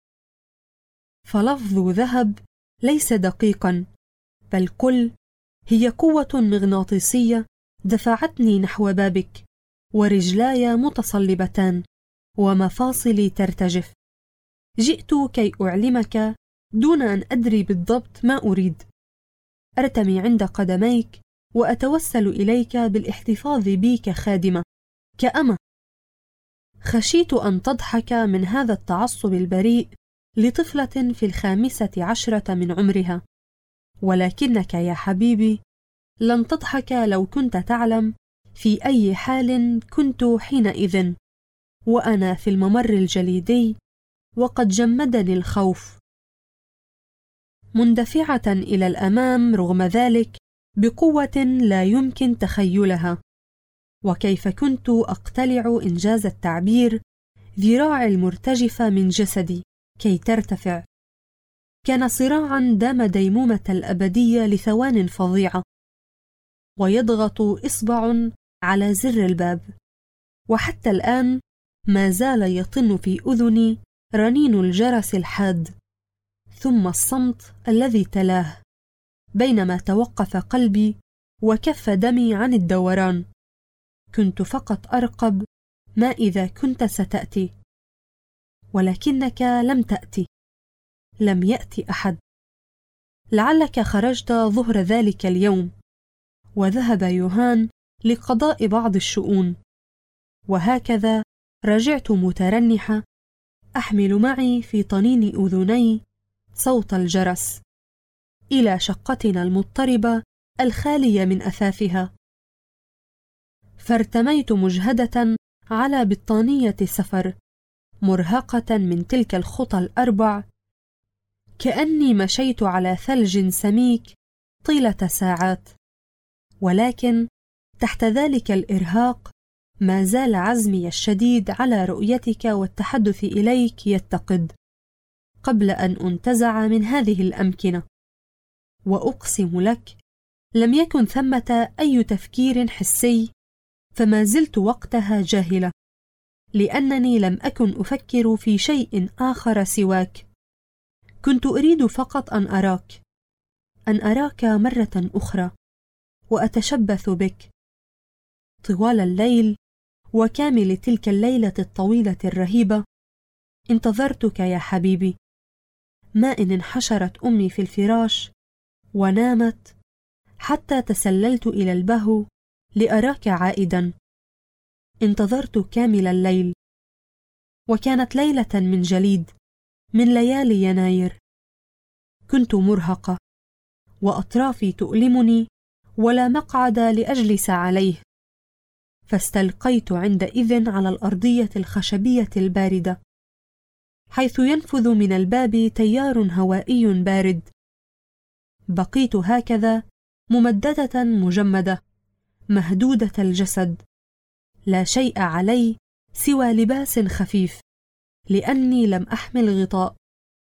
فلفظ ذهب ليس دقيقا، بل قل هي قوة مغناطيسية دفعتني نحو بابك، ورجلاي متصلبتان ومفاصلي ترتجف. جئت كي أعلمك دون أن أدري بالضبط ما أريد. أرتمي عند قدميك وأتوسل إليك بالاحتفاظ بي كخادمة، كأمة. خشيت أن تضحك من هذا التعصب البريء لطفلة في 15 من عمرها، ولكنك يا حبيبي لن تضحك لو كنت تعلم في أي حال كنت حينئذ، وأنا في الممر الجليدي وقد جمدني الخوف، مندفعة إلى الأمام رغم ذلك بقوة لا يمكن تخيلها. وكيف كنت أقتلع إنجاز التعبير ذراعي المرتجفة من جسدي كي ترتفع. كان صراعا دام ديمومة الأبدية لثوان فظيعة. ويضغط إصبع على زر الباب، وحتى الآن ما زال يطن في أذني رنين الجرس الحاد، ثم الصمت الذي تلاه، بينما توقف قلبي وكف دمي عن الدوران. كنت فقط أرقب ما إذا كنت ستأتي، ولكنك لم تأتي. لم يأتي أحد. لعلك خرجت ظهر ذلك اليوم، وذهب يوهان لقضاء بعض الشؤون، وهكذا رجعت مترنحة أحمل معي في طنين أذني صوت الجرس إلى شقتنا المضطربة الخالية من أثاثها. فارتميت مجهدة على بطانية سفر، مرهقة من تلك الخطى الأربع، كأني مشيت على ثلج سميك طيلة ساعات. ولكن تحت ذلك الإرهاق ما زال عزمي الشديد على رؤيتك والتحدث إليك يتقد قبل أن أنتزع من هذه الأمكنة. وأقسم لك لم يكن ثمة أي تفكير حسي، فما زلت وقتها جاهلة، لأنني لم أكن أفكر في شيء آخر سواك. كنت أريد فقط أن أراك مرة أخرى، وأتشبث بك. طوال الليل وكامل تلك الليلة الطويلة الرهيبة انتظرتك يا حبيبي، ما إن انحشرت أمي في الفراش ونامت حتى تسللت إلى البهو لأراك عائدا. انتظرت كامل الليل، وكانت ليلة من جليد من ليالي يناير. كنت مرهقة وأطرافي تؤلمني ولا مقعد لأجلس عليه، فاستلقيت عندئذ على الأرضية الخشبية الباردة، حيث ينفذ من الباب تيار هوائي بارد. بقيت هكذا ممددة مجمدة، مهدودة الجسد، لا شيء علي سوى لباس خفيف، لأني لم أحمل غطاء.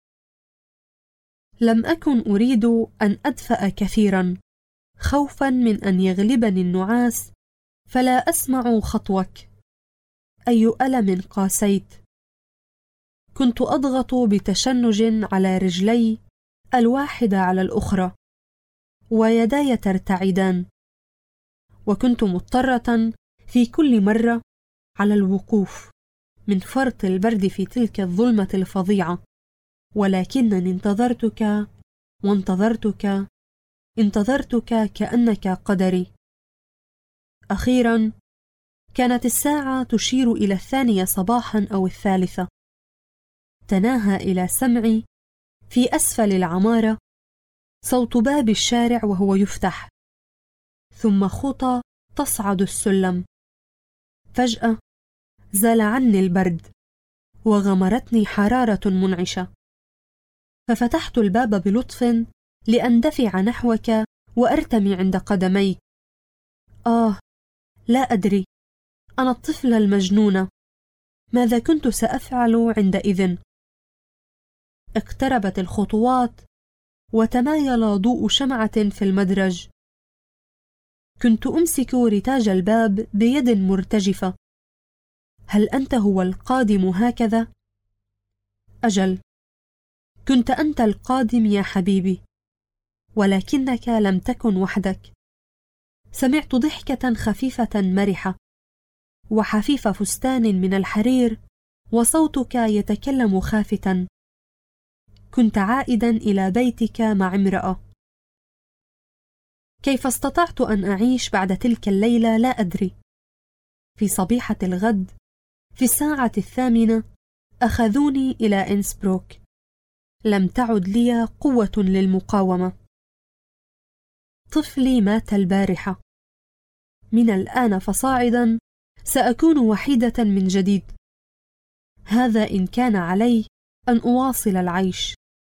لم أكن أريد أن أدفأ كثيرا، خوفا من أن يغلبني النعاس فلا أسمع خطوك. أي ألم قاسيت! كنت أضغط بتشنج على رجلي الواحدة على الأخرى، ويداي ترتعدان، وكنت مضطرة في كل مرة على الوقوف من فرط البرد في تلك الظلمة الفظيعة. ولكنني انتظرتك وانتظرتك، انتظرتك كأنك قدري. أخيرا كانت الساعة تشير إلى 2 صباحا أو 3. تناهى إلى سمعي في أسفل العمارة صوت باب الشارع وهو يفتح، ثم خطى تصعد السلم. فجأة زال عني البرد وغمرتني حرارة منعشة، ففتحت الباب بلطف لأندفع نحوك وأرتمي عند قدميك. لا أدري، أنا الطفلة المجنونة، ماذا كنت سأفعل عندئذ؟ اقتربت الخطوات وتمايل ضوء شمعة في المدرج. كنت أمسك رتاج الباب بيد مرتجفة. هل أنت هو القادم هكذا؟ أجل، كنت أنت القادم يا حبيبي، ولكنك لم تكن وحدك. سمعت ضحكة خفيفة مرحة وحفيف فستان من الحرير، وصوتك يتكلم خافتا. كنت عائدا إلى بيتك مع امرأة. كيف استطعت أن أعيش بعد تلك الليلة لا أدري. في صبيحة الغد في الساعة 8 أخذوني إلى إنسبروك. لم تعد لي قوة للمقاومة. طفلي مات البارحة. من الآن فصاعدا سأكون وحيدة من جديد. هذا إن كان علي أن أواصل العيش.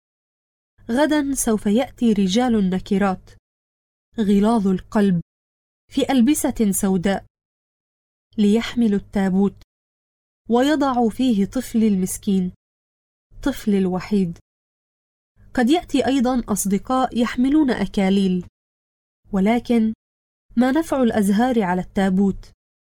غدا سوف يأتي رجال نكرات غلاظ القلب في ألبسة سوداء ليحملوا التابوت ويضعوا فيه طفلي المسكين، طفلي الوحيد. قد يأتي أيضا أصدقاء يحملون أكاليل، ولكن ما نفع الأزهار على التابوت؟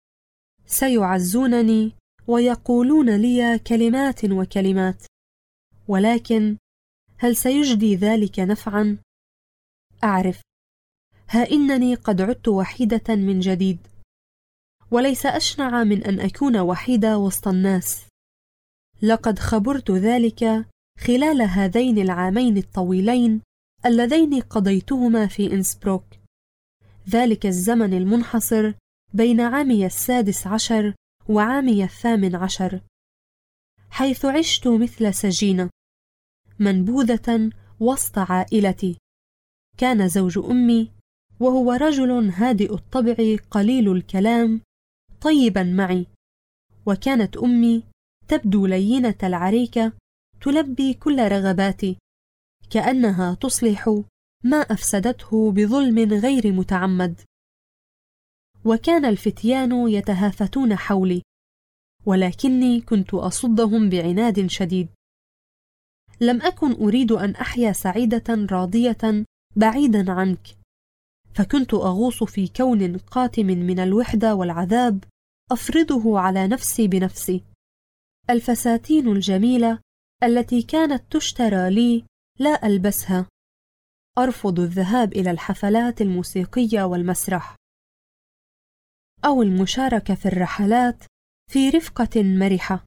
سيعزونني ويقولون لي كلمات وكلمات، ولكن هل سيجدي ذلك نفعا؟ أعرف، ها إنني قد عدت وحيدة من جديد، وليس أشنع من أن أكون وحيدة وسط الناس. لقد خبرت ذلك خلال هذين العامين الطويلين اللذين قضيتهما في إنسبروك، ذلك الزمن المنحصر بين عامي 16 وعامي 18، حيث عشت مثل سجينة منبوذة وسط عائلتي. كان زوج أمي، وهو رجل هادئ الطبع قليل الكلام، طيبا معي، وكانت أمي تبدو لينة العريكة، تلبي كل رغباتي، كأنها تصلح ما أفسدته بظلم غير متعمد. وكان الفتيان يتهافتون حولي، ولكني كنت أصدهم بعناد شديد. لم أكن أريد أن أحيا سعيدة راضية بعيدا عنك، فكنت أغوص في كون قاتم من الوحدة والعذاب أفرضه على نفسي بنفسي. الفساتين الجميلة التي كانت تشترى لي لا ألبسها. أرفض الذهاب إلى الحفلات الموسيقية والمسرح، أو المشاركة في الرحلات في رفقة مرحة،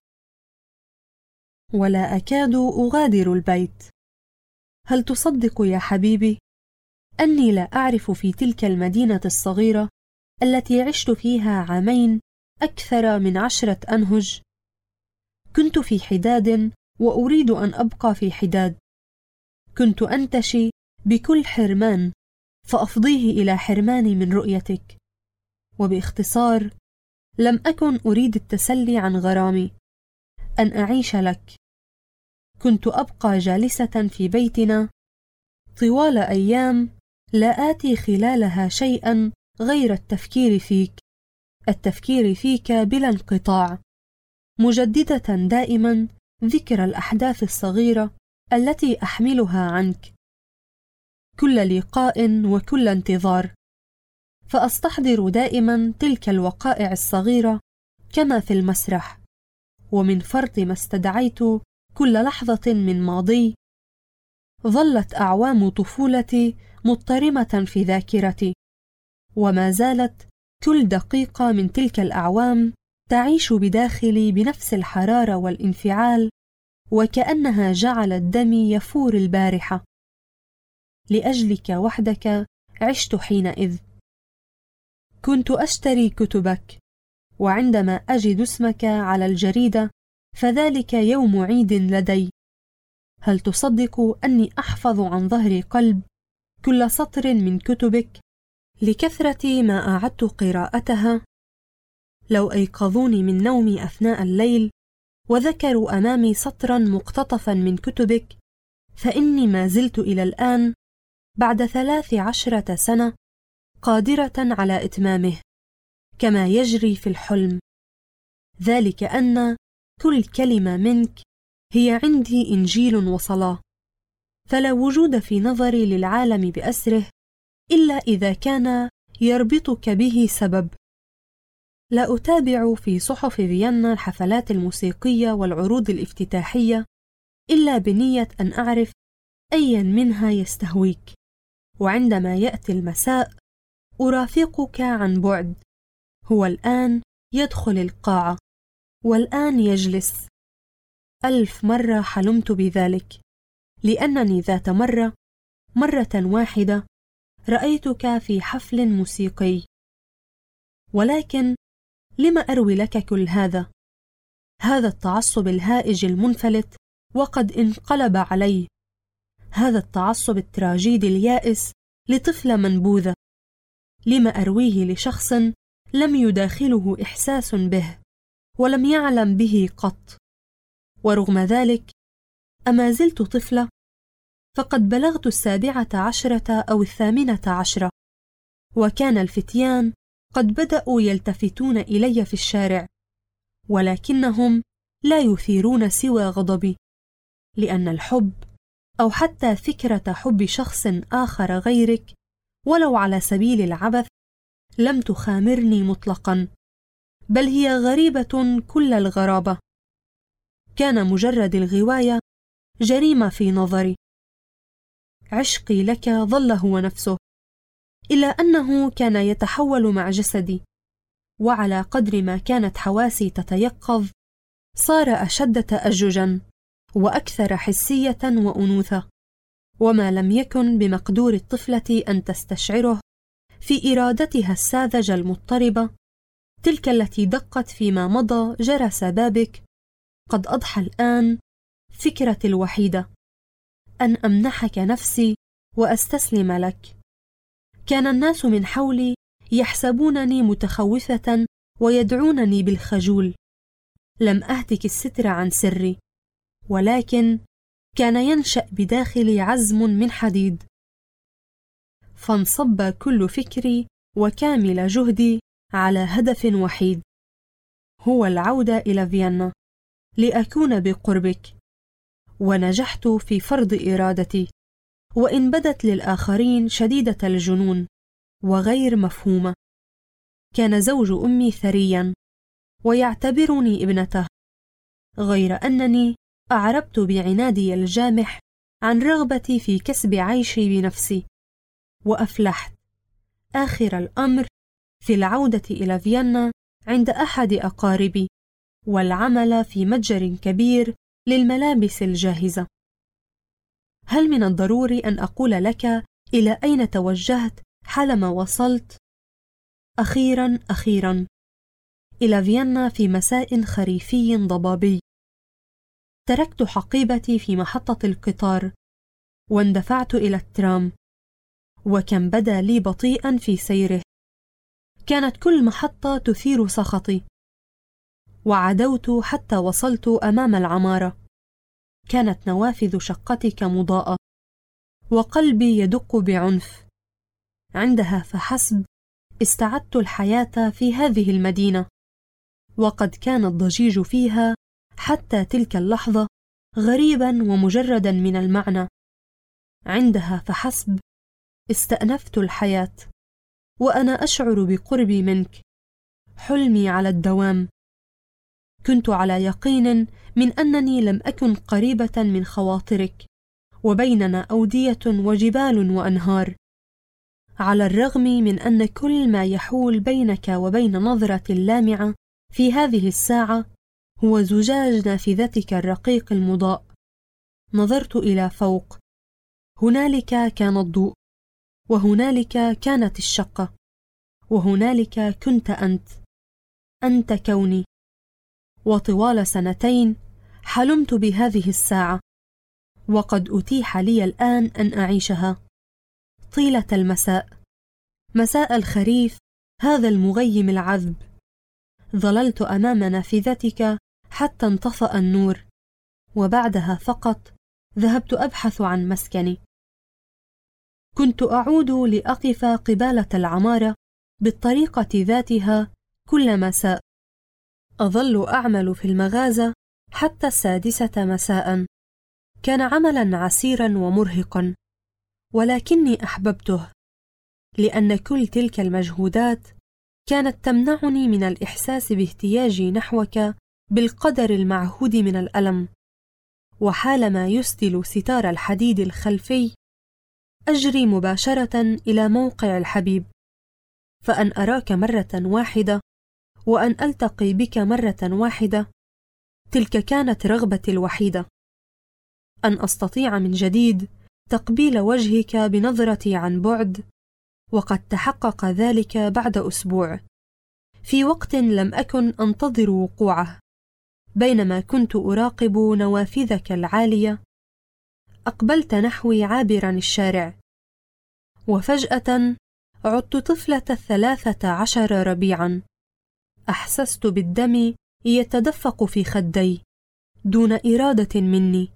ولا أكاد أغادر البيت. هل تصدق يا حبيبي أني لا أعرف في تلك المدينة الصغيرة التي عشت فيها عامين أكثر من 10 أنهج؟ كنت في حداد وأريد أن أبقى في حداد. كنت أنتشي بكل حرمان فأفضيه إلى حرماني من رؤيتك. وباختصار لم أكن أريد التسلي عن غرامي، أن أعيش لك. كنت أبقى جالسة في بيتنا طوال أيام لا آتي خلالها شيئا غير التفكير فيك بلا انقطاع، مجددة دائما ذكر الأحداث الصغيرة التي أحملها عنك، كل لقاء وكل انتظار، فأستحضر دائما تلك الوقائع الصغيرة كما في المسرح، ومن فرط ما استدعيت كل لحظة من ماضي ظلت أعوام طفولتي مضطرمة في ذاكرتي، وما زالت كل دقيقة من تلك الأعوام تعيش بداخلي بنفس الحرارة والانفعال، وكأنها جعلت دمي يفور البارحة. لأجلك وحدك عشت حينئذ. كنت أشتري كتبك، وعندما أجد اسمك على الجريدة فذلك يوم عيد لدي. هل تصدق أني أحفظ عن ظهر قلب كل سطر من كتبك لكثرة ما أعدت قراءتها؟ لو أيقظوني من نومي أثناء الليل وذكروا أمامي سطرا مقتطفا من كتبك، فإني ما زلت إلى الآن بعد 13 سنة قادرة على إتمامه، كما يجري في الحلم، ذلك أن كل كلمة منك هي عندي إنجيل وصلاة، فلا وجود في نظري للعالم بأسره إلا إذا كان يربطك به سبب. لا أتابع في صحف فيينا الحفلات الموسيقية والعروض الافتتاحية إلا بنية أن أعرف أيا منها يستهويك، وعندما يأتي المساء أرافقك عن بعد. هو الآن يدخل القاعة، والآن يجلس. 1000 مرة حلمت بذلك، لأنني ذات مرة واحدة رأيتك في حفل موسيقي. ولكن لم أروي لك كل هذا التعصب الهائج المنفلت وقد انقلب علي، هذا التعصب التراجيدي اليائس لطفلة منبوذة، لم أرويه لشخص لم يداخله إحساس به ولم يعلم به قط. ورغم ذلك أما زلت طفلة؟ فقد بلغت 17 أو 18، وكان الفتيان قد بدأوا يلتفتون إلي في الشارع، ولكنهم لا يثيرون سوى غضبي، لأن الحب أو حتى فكرة حب شخص آخر غيرك ولو على سبيل العبث لم تخامرني مطلقا، بل هي غريبة كل الغرابة. كان مجرد الغواية جريمة في نظري. عشقي لك ظل هو نفسه، إلا أنه كان يتحول مع جسدي، وعلى قدر ما كانت حواسي تتيقظ صار أشد تأججا وأكثر حسية وأنوثة، وما لم يكن بمقدور الطفلة أن تستشعره في إرادتها الساذجة المضطربة، تلك التي دقت فيما مضى جرس بابك، قد أضحى الآن فكرتي الوحيدة أن أمنحك نفسي وأستسلم لك. كان الناس من حولي يحسبونني متخوفة ويدعونني بالخجول. لم أهتك الستر عن سري، ولكن كان ينشأ بداخلي عزم من حديد، فانصب كل فكري وكامل جهدي على هدف وحيد، هو العودة إلى فيينا لأكون بقربك. ونجحت في فرض إرادتي، وإن بدت للآخرين شديدة الجنون وغير مفهومة. كان زوج أمي ثريا ويعتبرني ابنته، غير أنني أعربت بعنادي الجامح عن رغبتي في كسب عيشي بنفسي، وأفلحت آخر الأمر في العودة إلى فيينا عند أحد أقاربي، والعمل في متجر كبير للملابس الجاهزة. هل من الضروري أن أقول لك إلى أين توجهت حالما وصلت؟ أخيرا إلى فيينا في مساء خريفي ضبابي. تركت حقيبتي في محطة القطار واندفعت إلى الترام، وكم بدا لي بطيئا في سيره. كانت كل محطة تثير سخطي، وعدوت حتى وصلت أمام العمارة. كانت نوافذ شقتك مضاءة، وقلبي يدق بعنف. عندها فحسب استعدت الحياة في هذه المدينة، وقد كان الضجيج فيها حتى تلك اللحظة غريبا ومجردا من المعنى. عندها فحسب استأنفت الحياة، وأنا أشعر بقربي منك، حلمي على الدوام. كنت على يقين من أنني لم أكن قريبة من خواطرك، وبيننا أودية وجبال وأنهار. على الرغم من أن كل ما يحول بينك وبين نظرة لامعة في هذه الساعة هو زجاج نافذتك الرقيق المضاء. نظرت إلى فوق، هنالك كان الضوء، وهنالك كانت الشقة، وهنالك كنت أنت كوني. وطوال 2 حلمت بهذه الساعة، وقد أتيح لي الآن أن أعيشها. طيلة المساء، مساء الخريف هذا المغيم العذب، ظللت أمام نافذتك حتى انطفأ النور، وبعدها فقط ذهبت أبحث عن مسكني. كنت أعود لأقف قبالة العمارة بالطريقة ذاتها كل مساء. أظل أعمل في المغازة حتى 6 مساء. كان عملا عسيرا ومرهقا، ولكني أحببته، لأن كل تلك المجهودات كانت تمنعني من الإحساس باهتياجي نحوك بالقدر المعهود من الألم. وحالما يسدل ستار الحديد الخلفي أجري مباشرة إلى موقع الحبيب، فأن أراك مرة واحدة وأن ألتقي بك مرة واحدة، تلك كانت رغبتي الوحيدة. أن أستطيع من جديد تقبيل وجهك بنظرتي عن بعد، وقد تحقق ذلك بعد أسبوع، في وقت لم أكن أنتظر وقوعه. بينما كنت أراقب نوافذك العالية، أقبلت نحوي عابرا الشارع، وفجأة عدت طفلة 13 ربيعا. أحسست بالدم يتدفق في خدي دون إرادة مني،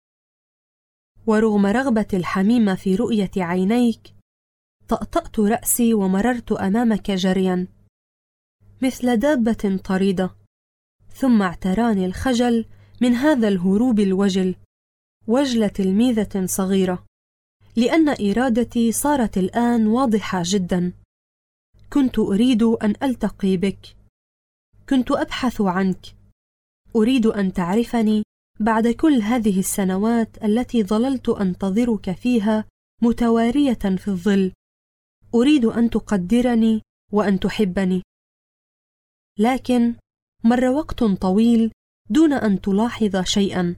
ورغم رغبة الحميمة في رؤية عينيك طأطأت رأسي ومررت أمامك جريا مثل دابة طريدة. ثم اعتراني الخجل من هذا الهروب الوجل، وجل تلميذة صغيرة، لأن إرادتي صارت الآن واضحة جدا. كنت أريد أن ألتقي بك، كنت أبحث عنك، أريد أن تعرفني بعد كل هذه السنوات التي ظللت أنتظرك فيها متوارية في الظل. أريد أن تقدرني وأن تحبني. لكن مر وقت طويل دون أن تلاحظ شيئا،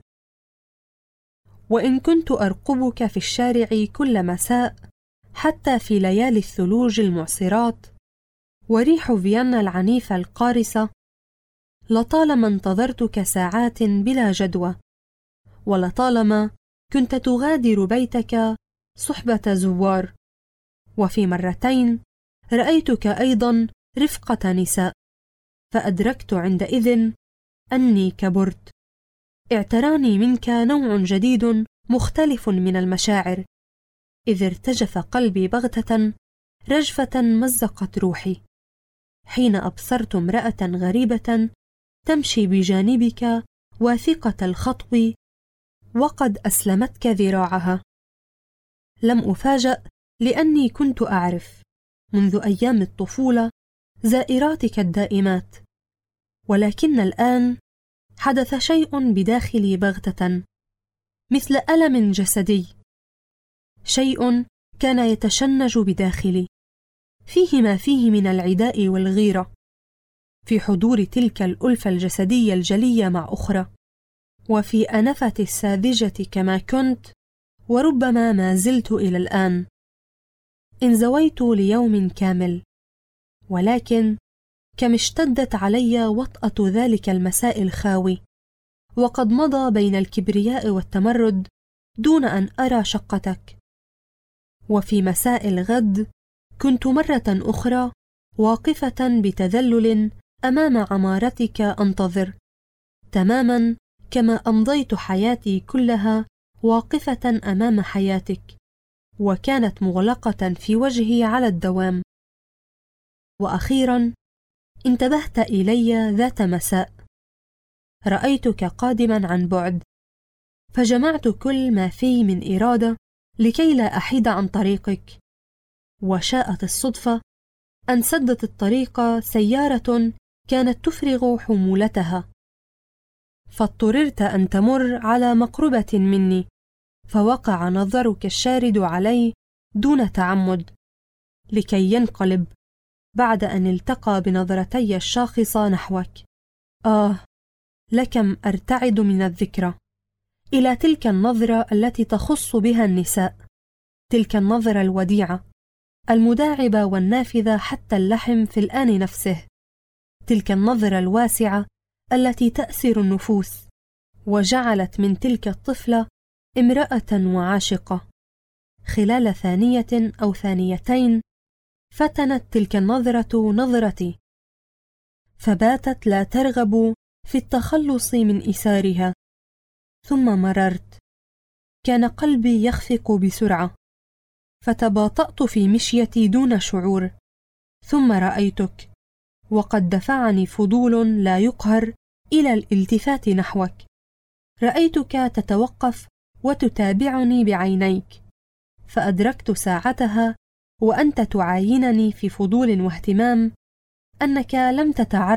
وإن كنت أرقبك في الشارع كل مساء حتى في ليالي الثلوج المعصرات وريح فيينا العنيفة القارصة، لطالما انتظرتك ساعات بلا جدوى، ولطالما كنت تغادر بيتك صحبة زوار. وفي 2 رأيتك أيضا رفقة نساء، فأدركت عندئذ أني كبرت. اعتراني منك نوع جديد مختلف من المشاعر، إذ ارتجف قلبي بغتة رجفة مزقت روحي حين أبصرت امرأة غريبة تمشي بجانبك واثقة الخطو وقد أسلمتك ذراعها. لم أفاجأ، لأني كنت أعرف منذ أيام الطفولة زائراتك الدائمات، ولكن الآن حدث شيء بداخلي بغتة مثل ألم جسدي، شيء كان يتشنج بداخلي فيه ما فيه من العداء والغيرة في حضور تلك الألفة الجسدية الجلية مع أخرى، وفي أنفة الساذجة كما كنت وربما ما زلت إلى الآن. انزويت ليوم كامل، ولكن كم اشتدت علي وطأة ذلك المساء الخاوي، وقد مضى بين الكبرياء والتمرد دون أن أرى شقتك. وفي مساء الغد كنت مرة أخرى واقفة بتذلل أمام عمارتك أنتظر، تماما كما أمضيت حياتي كلها واقفة أمام حياتك، وكانت مغلقة في وجهي على الدوام. وأخيرا انتبهت إلي ذات مساء، رأيتك قادما عن بعد، فجمعت كل ما في من إرادة لكي لا أحيد عن طريقك، وشاءت الصدفة أن سدت الطريق سيارة كانت تفرغ حمولتها، فاضطررت أن تمر على مقربة مني، فوقع نظرك الشارد علي دون تعمد، لكي ينقلب بعد أن التقى بنظرتي الشاخصة نحوك. لكم أرتعد من الذكرى إلى تلك النظرة التي تخص بها النساء، تلك النظرة الوديعة المداعبة والنافذة حتى اللحم في الآن نفسه، تلك النظرة الواسعة التي تأسر النفوس، وجعلت من تلك الطفلة امرأة وعاشقة. خلال ثانية أو ثانيتين فتنت تلك النظرة نظرتي، فباتت لا ترغب في التخلص من إثارها. ثم مررت، كان قلبي يخفق بسرعة، فتباطأت في مشيتي دون شعور، ثم رأيتك، وقد دفعني فضول لا يقهر إلى الالتفات نحوك. رأيتك تتوقف وتتابعني بعينيك، فأدركت ساعتها وأنت تعاينني في فضول واهتمام أنك لم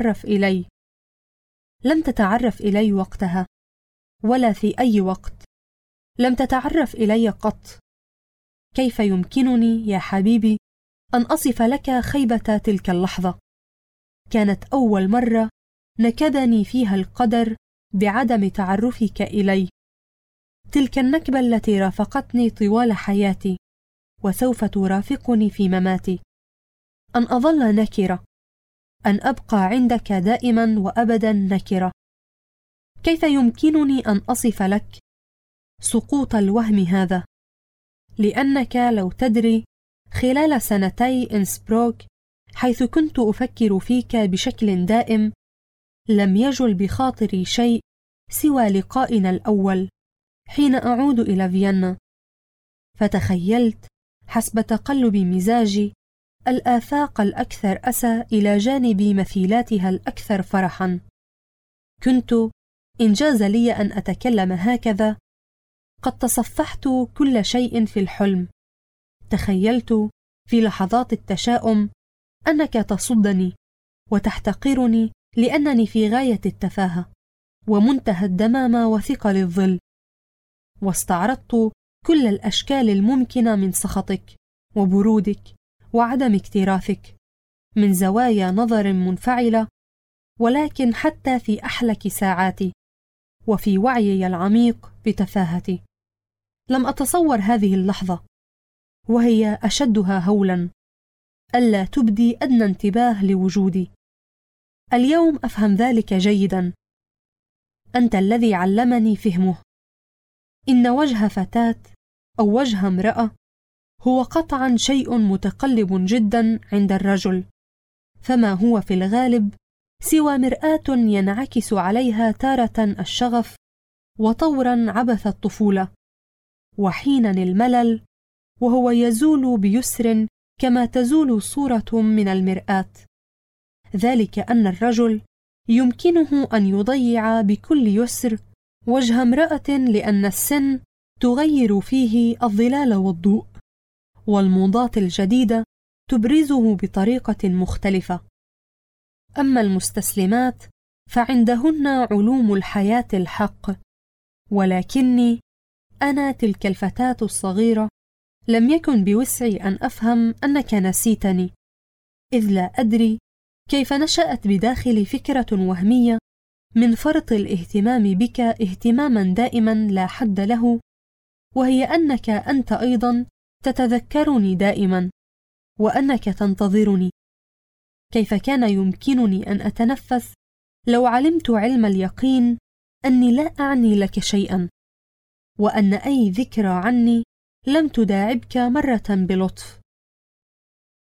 تتعرف إلي وقتها، ولا في أي وقت لم تتعرف إلي قط. كيف يمكنني يا حبيبي أن أصف لك خيبة تلك اللحظة؟ كانت أول مرة نكدني فيها القدر بعدم تعرفك إلي، تلك النكبة التي رافقتني طوال حياتي وسوف ترافقني في مماتي، أن أظل نكرة، أن أبقى عندك دائما وأبدا نكرة. كيف يمكنني أن أصف لك سقوط الوهم هذا؟ لأنك لو تدري، خلال سنتي إنسبروك حيث كنت أفكر فيك بشكل دائم، لم يجل بخاطري شيء سوى لقائنا الأول حين أعود إلى فيينا، فتخيلت حسب تقلب مزاجي الآفاق الأكثر أسى إلى جانب مثيلاتها الأكثر فرحا. كنت إن جاز لي أن أتكلم هكذا قد تصفحت كل شيء في الحلم. تخيلت في لحظات التشاؤم أنك تصدني وتحتقرني لأنني في غاية التفاهة ومنتهى الدمامة وثقل الظل، واستعرضت كل الأشكال الممكنة من سخطك وبرودك وعدم اكتراثك من زوايا نظر منفعلة، ولكن حتى في أحلك ساعاتي وفي وعيي العميق بتفاهتي لم أتصور هذه اللحظة، وهي أشدها هولا، ألا تبدي أدنى انتباه لوجودي. اليوم أفهم ذلك جيدا، أنت الذي علمني فهمه. إن وجه فتاة أو وجه امرأة هو قطعا شيء متقلب جدا عند الرجل، فما هو في الغالب سوى مرآة ينعكس عليها تارة الشغف، وطورا عبث الطفولة، وحينا الملل، وهو يزول بيسر كما تزول صورة من المرآة. ذلك أن الرجل يمكنه أن يضيع بكل يسر وجه امرأة، لأن السن تغير فيه الظلال والضوء، والموضات الجديدة تبرزه بطريقة مختلفة. أما المستسلمات فعندهن علوم الحياة الحق، ولكني أنا تلك الفتاة الصغيرة لم يكن بوسعي أن أفهم أنك نسيتني، إذ لا أدري كيف نشأت بداخلي فكرة وهمية من فرط الاهتمام بك اهتماما دائما لا حد له، وهي أنك أنت أيضا تتذكرني دائما وأنك تنتظرني. كيف كان يمكنني أن أتنفس لو علمت علم اليقين أني لا أعني لك شيئا، وأن أي ذكرى عني لم تداعبك مرة بلطف؟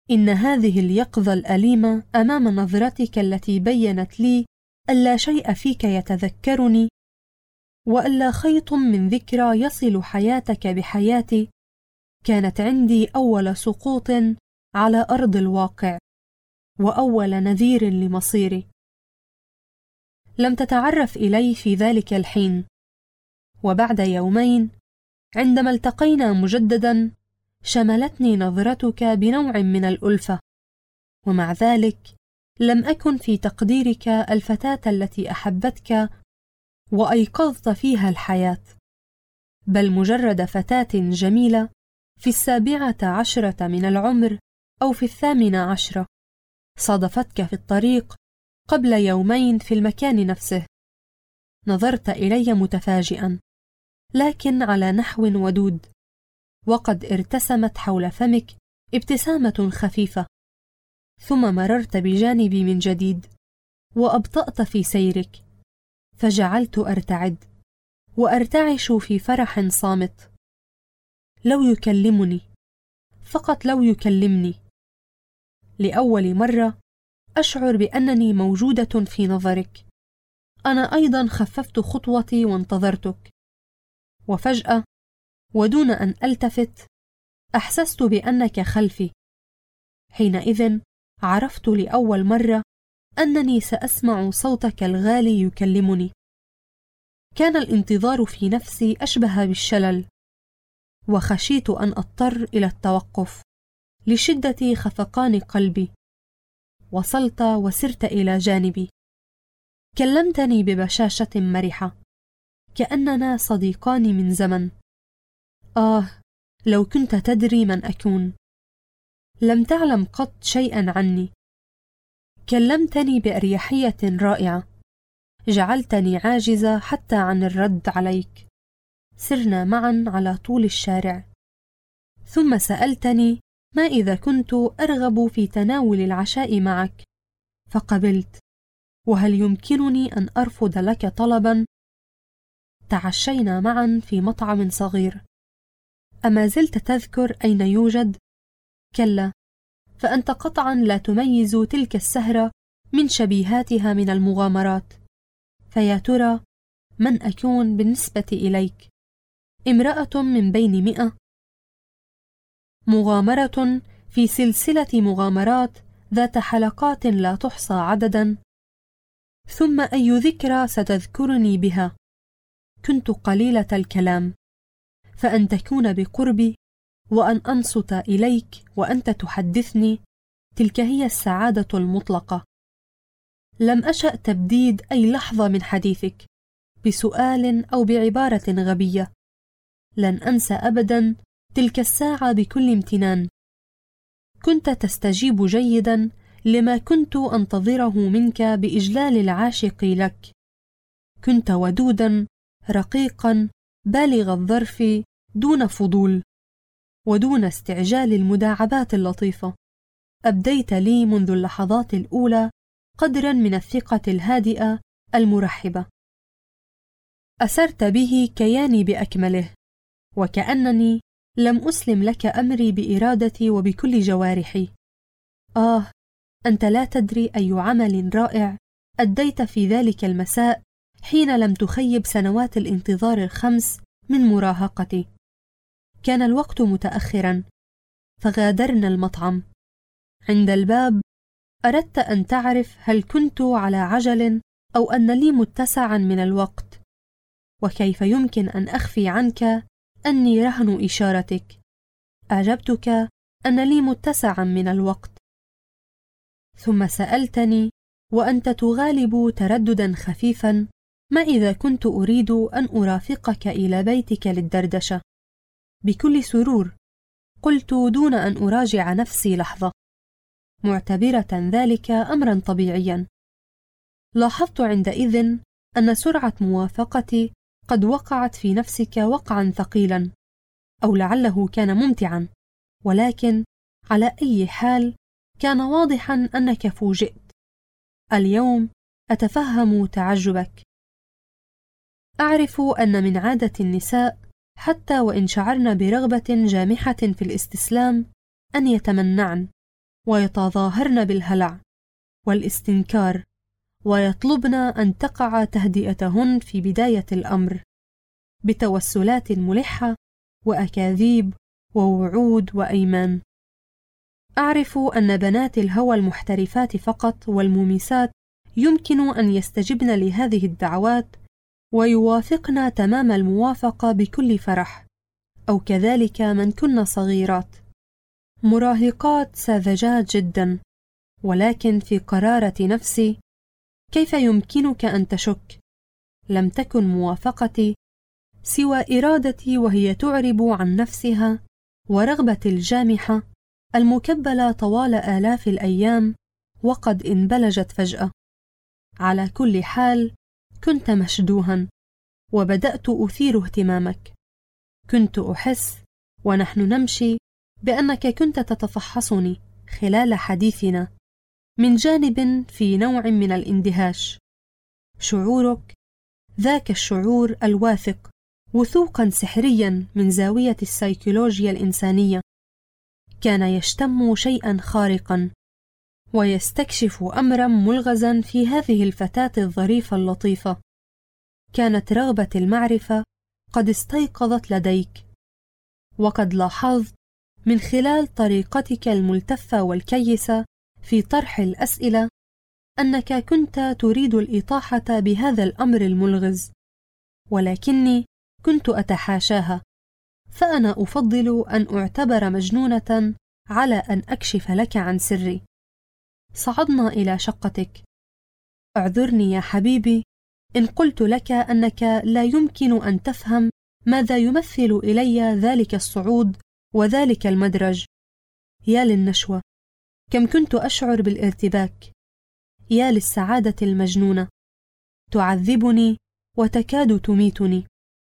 إن هذه اليقظة الأليمة أمام نظرتك التي بيّنت لي ألا شيء فيك يتذكرني، وألا خيط من ذكرى يصل حياتك بحياتي، كانت عندي أول سقوط على أرض الواقع، وأول نذير لمصيري. لم تتعرف إلي في ذلك الحين، وبعد يومين عندما التقينا مجددا شملتني نظرتك بنوع من الألفة، ومع ذلك لم أكن في تقديرك الفتاة التي أحبتك وأيقظت فيها الحياة، بل مجرد فتاة جميلة في 17 من العمر أو في 18 صادفتك في الطريق قبل يومين في المكان نفسه. نظرت إلي متفاجئا، لكن على نحو ودود، وقد ارتسمت حول فمك ابتسامة خفيفة، ثم مررت بجانبي من جديد وأبطأت في سيرك، فجعلت أرتعد وأرتعش في فرح صامت. لو يكلمني، فقط لو يكلمني. لأول مرة أشعر بأنني موجودة في نظرك. أنا أيضا خففت خطوتي وانتظرتك، وفجأة ودون أن ألتفت أحسست بأنك خلفي. حينئذ عرفت لأول مرة أنني سأسمع صوتك الغالي يكلمني. كان الانتظار في نفسي أشبه بالشلل، وخشيت أن أضطر إلى التوقف لشدة خفقان قلبي. وصلت وسرت إلى جانبي، كلمتني ببشاشة مرحة، كأننا صديقان من زمن. لو كنت تدري من أكون. لم تعلم قط شيئا عني. كلمتني بأريحية رائعة، جعلتني عاجزة حتى عن الرد عليك. سرنا معا على طول الشارع، ثم سألتني ما إذا كنت أرغب في تناول العشاء معك، فقبلت. وهل يمكنني أن أرفض لك طلبا؟ تعشينا معا في مطعم صغير. أما زلت تذكر أين يوجد؟ كلا، فأنت قطعا لا تميز تلك السهرة من شبيهاتها من المغامرات. فيا ترى من أكون بالنسبة إليك؟ امرأة من بين 100؟ مغامرة في سلسلة مغامرات ذات حلقات لا تحصى عددا؟ ثم أي ذكرى ستذكرني بها؟ كنت قليلة الكلام، فأن تكون بقربي وأن أنصت إليك وأنت تحدثني، تلك هي السعادة المطلقة. لم أشأ تبديد أي لحظة من حديثك بسؤال أو بعبارة غبية. لن أنسى أبدا تلك الساعة بكل امتنان. كنت تستجيب جيدا لما كنت أنتظره منك بإجلال العاشق لك. كنت ودودا رقيقا بالغ الظرف، دون فضول ودون استعجال المداعبات اللطيفة. أبديت لي منذ اللحظات الأولى قدرا من الثقة الهادئة المرحبة. أسرت به كياني بأكمله، وكأنني لم أسلم لك أمري بإرادتي وبكل جوارحي. أنت لا تدري أي عمل رائع أديت في ذلك المساء حين لم تخيب سنوات الانتظار ال5 من مراهقتي. كان الوقت متأخرا، فغادرنا المطعم. عند الباب أردت أن تعرف هل كنت على عجل أو أن لي متسعا من الوقت، وكيف يمكن أن أخفي عنك أني رهن إشارتك. أجبتك أن لي متسعا من الوقت. ثم سألتني وأنت تغالب ترددا خفيفا ما إذا كنت أريد أن أرافقك إلى بيتك للدردشة. بكل سرور قلت دون أن أراجع نفسي لحظة، معتبرة ذلك أمرا طبيعيا. لاحظت عندئذ أن سرعة موافقتي قد وقعت في نفسك وقعا ثقيلا، أو لعله كان ممتعا، ولكن على أي حال كان واضحا أنك فوجئت. اليوم أتفهم تعجبك. أعرف أن من عادة النساء حتى وإن شعرن برغبة جامحة في الاستسلام أن يتمنعن، ويتظاهرن بالهلع والاستنكار، ويطلبن أن تقع تهدئتهن في بداية الأمر بتوسلات ملحة وأكاذيب ووعود وأيمان. أعرف أن بنات الهوى المحترفات فقط والمومسات يمكن أن يستجبن لهذه الدعوات ويوافقن تمام الموافقة بكل فرح، أو كذلك من كن صغيرات مراهقات ساذجات جدا. ولكن في قرارة نفسي كيف يمكنك أن تشك؟ لم تكن موافقتي سوى إرادتي، وهي تعرب عن نفسها ورغبتي الجامحة المكبلة طوال آلاف الأيام وقد انبلجت فجأة. على كل حال كنت مشدوها وبدأت أثير اهتمامك. كنت أحس ونحن نمشي بأنك كنت تتفحصني خلال حديثنا من جانب في نوع من الاندهاش. شعورك ذاك الشعور الواثق وثوقا سحريا من زاوية السيكولوجيا الإنسانية كان يشتم شيئا خارقا ويستكشف أمرا ملغزا في هذه الفتاة الظريفة اللطيفة. كانت رغبة المعرفة قد استيقظت لديك، وقد لاحظت من خلال طريقتك الملتفة والكيسة في طرح الأسئلة أنك كنت تريد الإطاحة بهذا الأمر الملغز، ولكني كنت أتحاشاها، فأنا أفضل أن أعتبر مجنونة على أن أكشف لك عن سري. صعدنا إلى شقتك. اعذرني يا حبيبي إن قلت لك أنك لا يمكن أن تفهم ماذا يمثل إلي ذلك الصعود وذلك المدرج. يا للنشوة، كم كنت أشعر بالارتباك، يا للسعادة المجنونة، تعذبني وتكاد تميتني.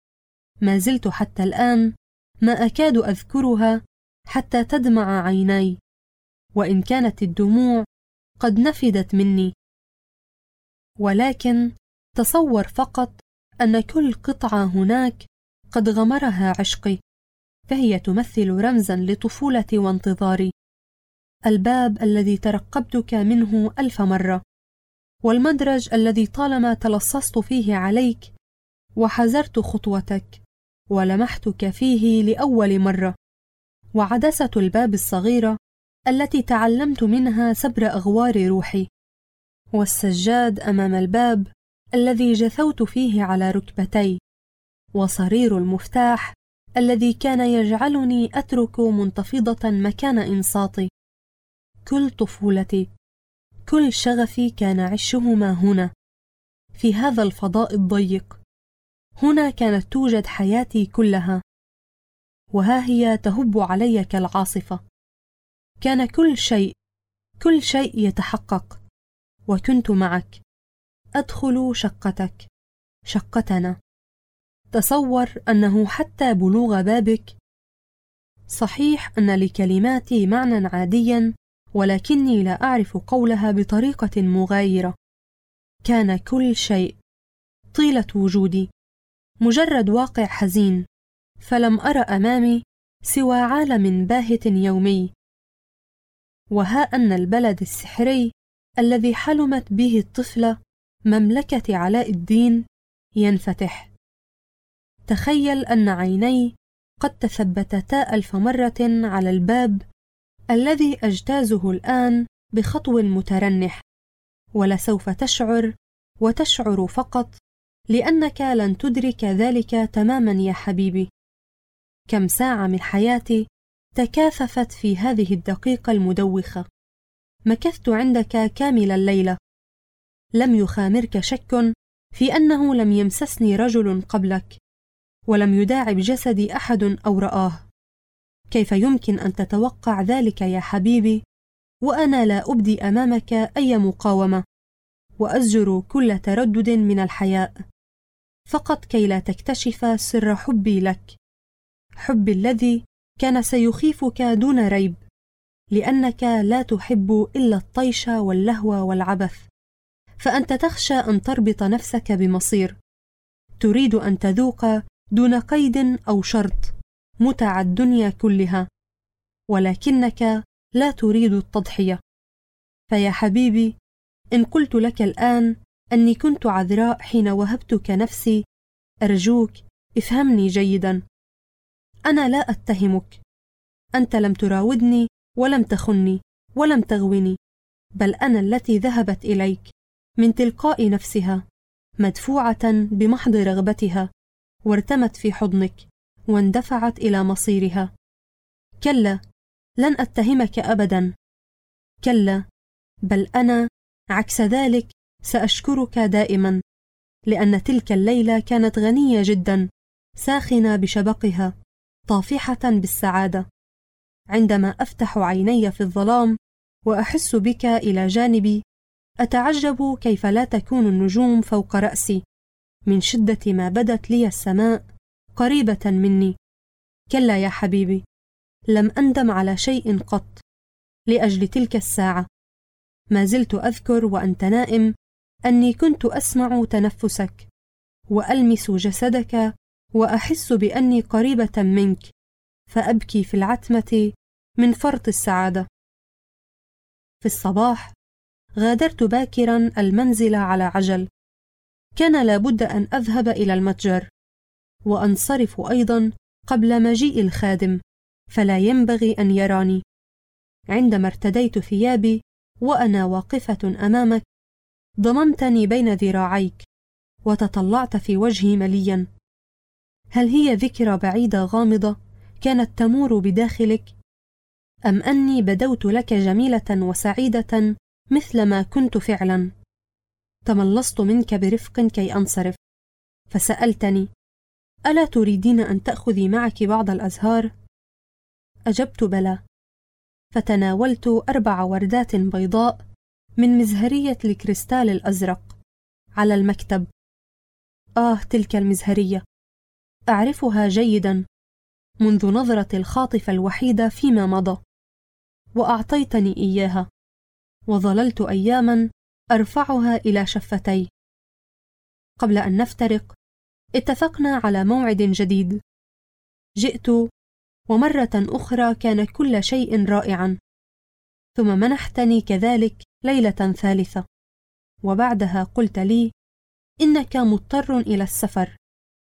ما زلت حتى الآن ما أكاد أذكرها حتى تدمع عيناي، وإن كانت الدموع قد نفدت مني. ولكن تصور فقط أن كل قطعة هناك قد غمرها عشقي، فهي تمثل رمزا لطفولتي وانتظاري. الباب الذي ترقبتك منه 1000 مرة، والمدرج الذي طالما تلصصت فيه عليك وحذرت خطوتك ولمحتك فيه لأول مرة، وعدسة الباب الصغيرة التي تعلمت منها سبر أغوار روحي، والسجاد أمام الباب الذي جثوت فيه على ركبتي، وصرير المفتاح الذي كان يجعلني أترك منتفضة مكان إنصاتي. كل طفولتي، كل شغفي كان عشهما هنا، في هذا الفضاء الضيق. هنا كانت توجد حياتي كلها، وها هي تهب علي كالعاصفة. كان كل شيء يتحقق، وكنت معك. أدخل شقتك، شقتنا. تصور أنه حتى بلوغ بابك، صحيح أن لكلماتي معنى عاديا، ولكني لا أعرف قولها بطريقة مغايرة. كان كل شيء طيلة وجودي مجرد واقع حزين، فلم أرى أمامي سوى عالم باهت يومي. وها أن البلد السحري الذي حلمت به الطفلة، مملكة علاء الدين، ينفتح. تخيل أن عيني قد تثبتتا 1000 مرة على الباب الذي أجتازه الآن بخطو مترنح، ولسوف تشعر، وتشعر فقط لأنك لن تدرك ذلك تماما يا حبيبي. كم ساعة من حياتي تكاثفت في هذه الدقيقة المدوخة. مكثت عندك كامل الليلة. لم يخامرك شك في أنه لم يمسسني رجل قبلك، ولم يداعب جسدي أحد أو رآه. كيف يمكن أن تتوقع ذلك يا حبيبي وأنا لا أبدي أمامك أي مقاومة، وأزجر كل تردد من الحياء، فقط كي لا تكتشف سر حبي لك، حبي الذي كان سيخيفك دون ريب، لأنك لا تحب إلا الطيش واللهو والعبث. فأنت تخشى أن تربط نفسك بمصير، تريد أن تذوق دون قيد أو شرط متع الدنيا كلها، ولكنك لا تريد التضحية. فيا حبيبي، إن قلت لك الآن أني كنت عذراء حين وهبتك نفسي، أرجوك افهمني جيدا. أنا لا أتهمك، أنت لم تراودني ولم تخني ولم تغوني، بل أنا التي ذهبت إليك من تلقاء نفسها، مدفوعة بمحض رغبتها، وارتمت في حضنك واندفعت إلى مصيرها. كلا، لن أتهمك أبدا، كلا، بل أنا عكس ذلك سأشكرك دائما، لأن تلك الليلة كانت غنية جدا، ساخنة بشبقها، طافحة بالسعادة. عندما أفتح عيني في الظلام وأحس بك إلى جانبي، أتعجب كيف لا تكون النجوم فوق رأسي من شدة ما بدت لي السماء قريبة مني. كلا يا حبيبي، لم أندم على شيء قط لأجل تلك الساعة. ما زلت أذكر وأنت نائم أني كنت أسمع تنفسك وألمس جسدك وأحس بأني قريبة منك، فأبكي في العتمة من فرط السعادة. في الصباح غادرت باكرا المنزل على عجل. كان لابد أن أذهب إلى المتجر وأنصرف أيضا قبل مجيء الخادم، فلا ينبغي أن يراني. عندما ارتديت ثيابي وأنا واقفة أمامك، ضممتني بين ذراعيك وتطلعت في وجهي مليا. هل هي ذكرى بعيدة غامضة كانت تمور بداخلك، أم أني بدوت لك جميلة وسعيدة مثل ما كنت فعلا؟ تملصت منك برفق كي أنصرف، فسألتني: ألا تريدين أن تأخذي معك بعض الأزهار؟ أجبت: بلى. فتناولت 4 وردات بيضاء من مزهرية الكريستال الأزرق على المكتب. تلك المزهرية أعرفها جيدا منذ نظرة الخاطفة الوحيدة فيما مضى، وأعطيتني إياها، وظللت أياما أرفعها إلى شفتي. قبل أن نفترق اتفقنا على موعد جديد. جئت، ومرة أخرى كان كل شيء رائعا، ثم منحتني كذلك ليلة ثالثة، وبعدها قلت لي: إنك مضطر إلى السفر.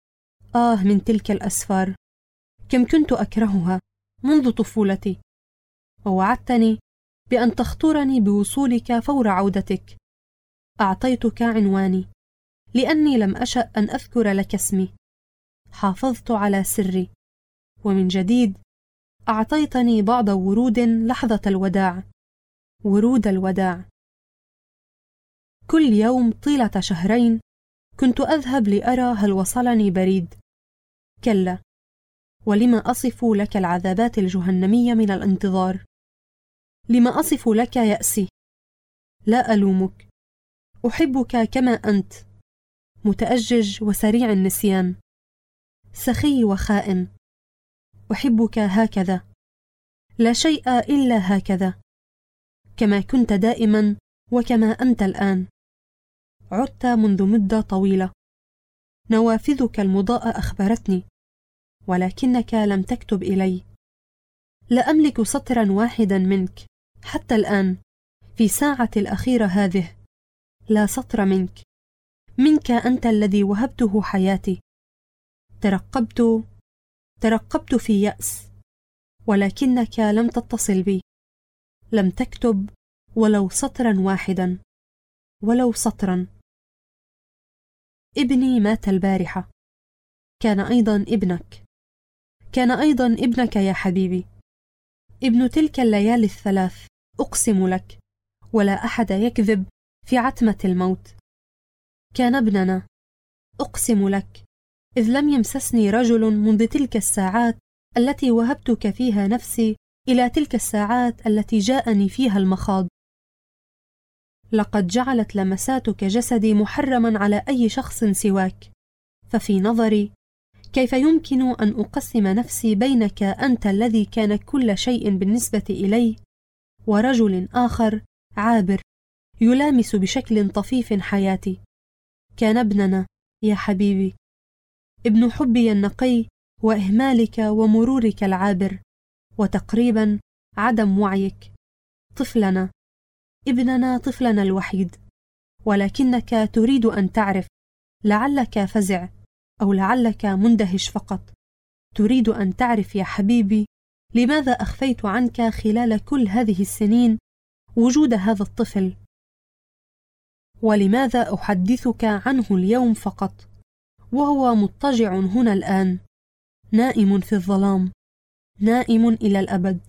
من تلك الأسفار، كم كنت أكرهها منذ طفولتي. ووعدتني بأن تخطرني بوصولك فور عودتك. أعطيتك عنواني لأني لم أشأ أن أذكر لك اسمي. حافظت على سري، ومن جديد أعطيتني بعض ورود لحظة الوداع، ورود الوداع. كل يوم طيلة 2 شهر كنت أذهب لأرى هل وصلني بريد. كلا، ولما أصف لك العذابات الجهنمية من الانتظار؟ لما أصف لك يأسي؟ لا ألومك، أحبك كما أنت، متأجج وسريع النسيان، سخي وخائن. أحبك هكذا، لا شيء إلا هكذا، كما كنت دائما وكما أنت الآن. عدت منذ مدة طويلة. نوافذك المضاءة أخبرتني، ولكنك لم تكتب إلي. لا أملك سطرا واحدا منك حتى الآن، في ساعة الأخيرة هذه، لا سطر منك أنت الذي وهبته حياتي. ترقبت في يأس، ولكنك لم تتصل بي، لم تكتب ولو سطرا واحدا، ولو سطرا. ابني مات البارحة، كان أيضا ابنك يا حبيبي، ابن تلك الليالي 3، أقسم لك، ولا أحد يكذب في عتمة الموت. كان ابننا، أقسم لك، إذ لم يمسسني رجل منذ تلك الساعات التي وهبتك فيها نفسي إلى تلك الساعات التي جاءني فيها المخاض. لقد جعلت لمساتك جسدي محرما على أي شخص سواك، ففي نظري كيف يمكن أن أقسم نفسي بينك أنت الذي كان كل شيء بالنسبة إلي، ورجل آخر عابر يلامس بشكل طفيف حياتي. كان ابننا يا حبيبي، ابن حبي النقي وإهمالك ومرورك العابر، وتقريبا عدم وعيك طفلنا، ابننا، طفلنا الوحيد، ولكنك تريد أن تعرف، لعلك فزع أو لعلك مندهش فقط، تريد أن تعرف يا حبيبي لماذا أخفيت عنك خلال كل هذه السنين وجود هذا الطفل، ولماذا أحدثك عنه اليوم فقط وهو مضطجع هنا الآن، نائم في الظلام، نائم إلى الأبد،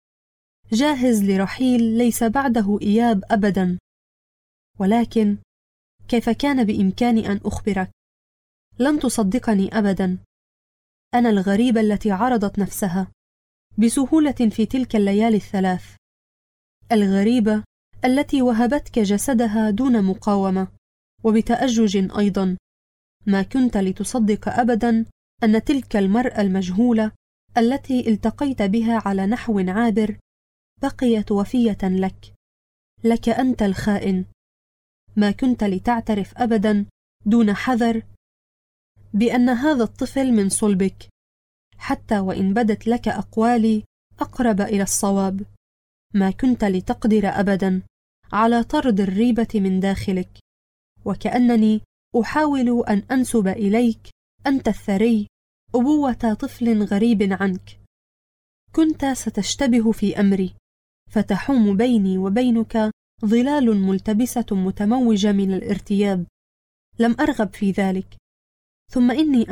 جاهز لرحيل ليس بعده إياب أبدا. ولكن كيف كان بإمكاني أن أخبرك؟ لن تصدقني أبدا. أنا الغريبة التي عرضت نفسها بسهولة في تلك الليالي الثلاث، الغريبة التي وهبتك جسدها دون مقاومة وبتأجج أيضا. ما كنت لتصدق أبدا أن تلك المرأة المجهولة التي التقيت بها على نحو عابر بقيت وفية لك، لك أنت الخائن. ما كنت لتعترف أبدا دون حذر بأن هذا الطفل من صلبك، حتى وإن بدت لك أقوالي أقرب إلى الصواب. ما كنت لتقدر أبدا على طرد الريبة من داخلك، وكأنني أحاول أن أنسب إليك أنت الثري أبوة طفل غريب عنك. كنت ستشتبه في أمري، فتحوم بيني وبينك ظلال ملتبسة متموجة من الارتياب. لم أرغب في ذلك. ثم إني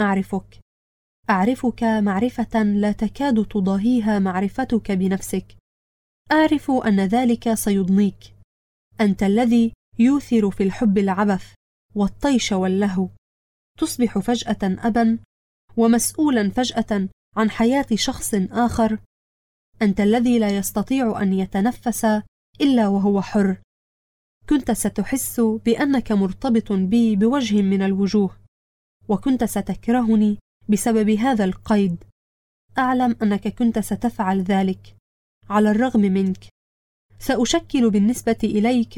أعرفك معرفة لا تكاد تضاهيها معرفتك بنفسك. أعرف أن ذلك سيضنيك. أنت الذي يوثر في الحب العبث والطيش واللهو، تصبح فجأة أبا ومسؤولا فجأة عن حياة شخص آخر. أنت الذي لا يستطيع أن يتنفس إلا وهو حر. كنت ستحس بأنك مرتبط بي بوجه من الوجوه، وكنت ستكرهني بسبب هذا القيد. أعلم أنك كنت ستفعل ذلك على الرغم منك. سأشكل بالنسبة إليك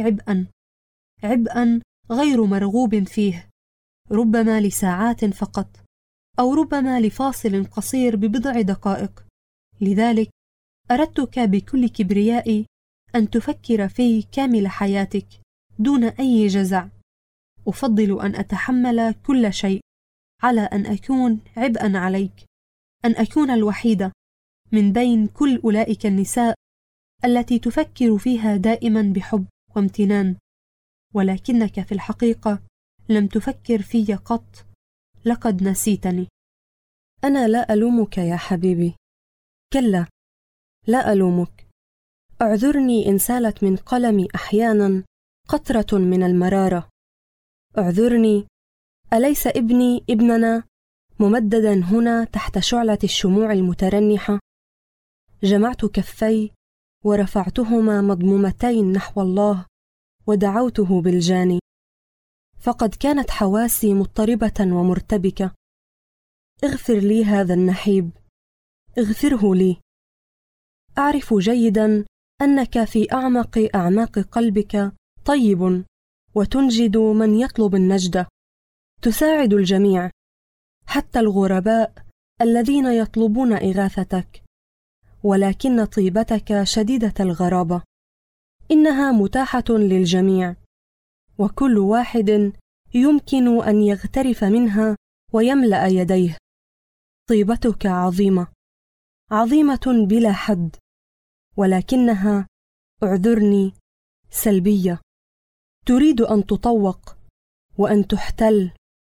عبئا غير مرغوب فيه، ربما لساعات فقط، أو ربما لفاصل قصير ببضع دقائق. لذلك أردتك بكل كبريائي أن تفكر في كامل حياتك دون أي جزع. أفضل أن أتحمل كل شيء على أن أكون عبئا عليك، أن أكون الوحيدة من بين كل أولئك النساء التي تفكر فيها دائما بحب وامتنان، ولكنك في الحقيقة لم تفكر في قط. لقد نسيتني. أنا لا ألومك يا حبيبي، كلا، لا ألومك. اعذرني إن سالت من قلمي أحيانا قطرة من المرارة. اعذرني، أليس ابننا ممددا هنا تحت شعلة الشموع المترنحة؟ جمعت كفي ورفعتهما مضمومتين نحو الله ودعوته بالجاني، فقد كانت حواسي مضطربة ومرتبكة. اغفر لي هذا النحيب، اغفره لي. أعرف جيدا أنك في أعماق قلبك طيب، وتنجد من يطلب النجدة، تساعد الجميع، حتى الغرباء الذين يطلبون إغاثتك، ولكن طيبتك شديدة الغرابة. إنها متاحة للجميع، وكل واحد يمكن أن يغترف منها ويملأ يديه. طيبتك عظيمة، عظيمة بلا حد، ولكنها، اعذرني، سلبية. تريد أن تطوق وأن تحتل.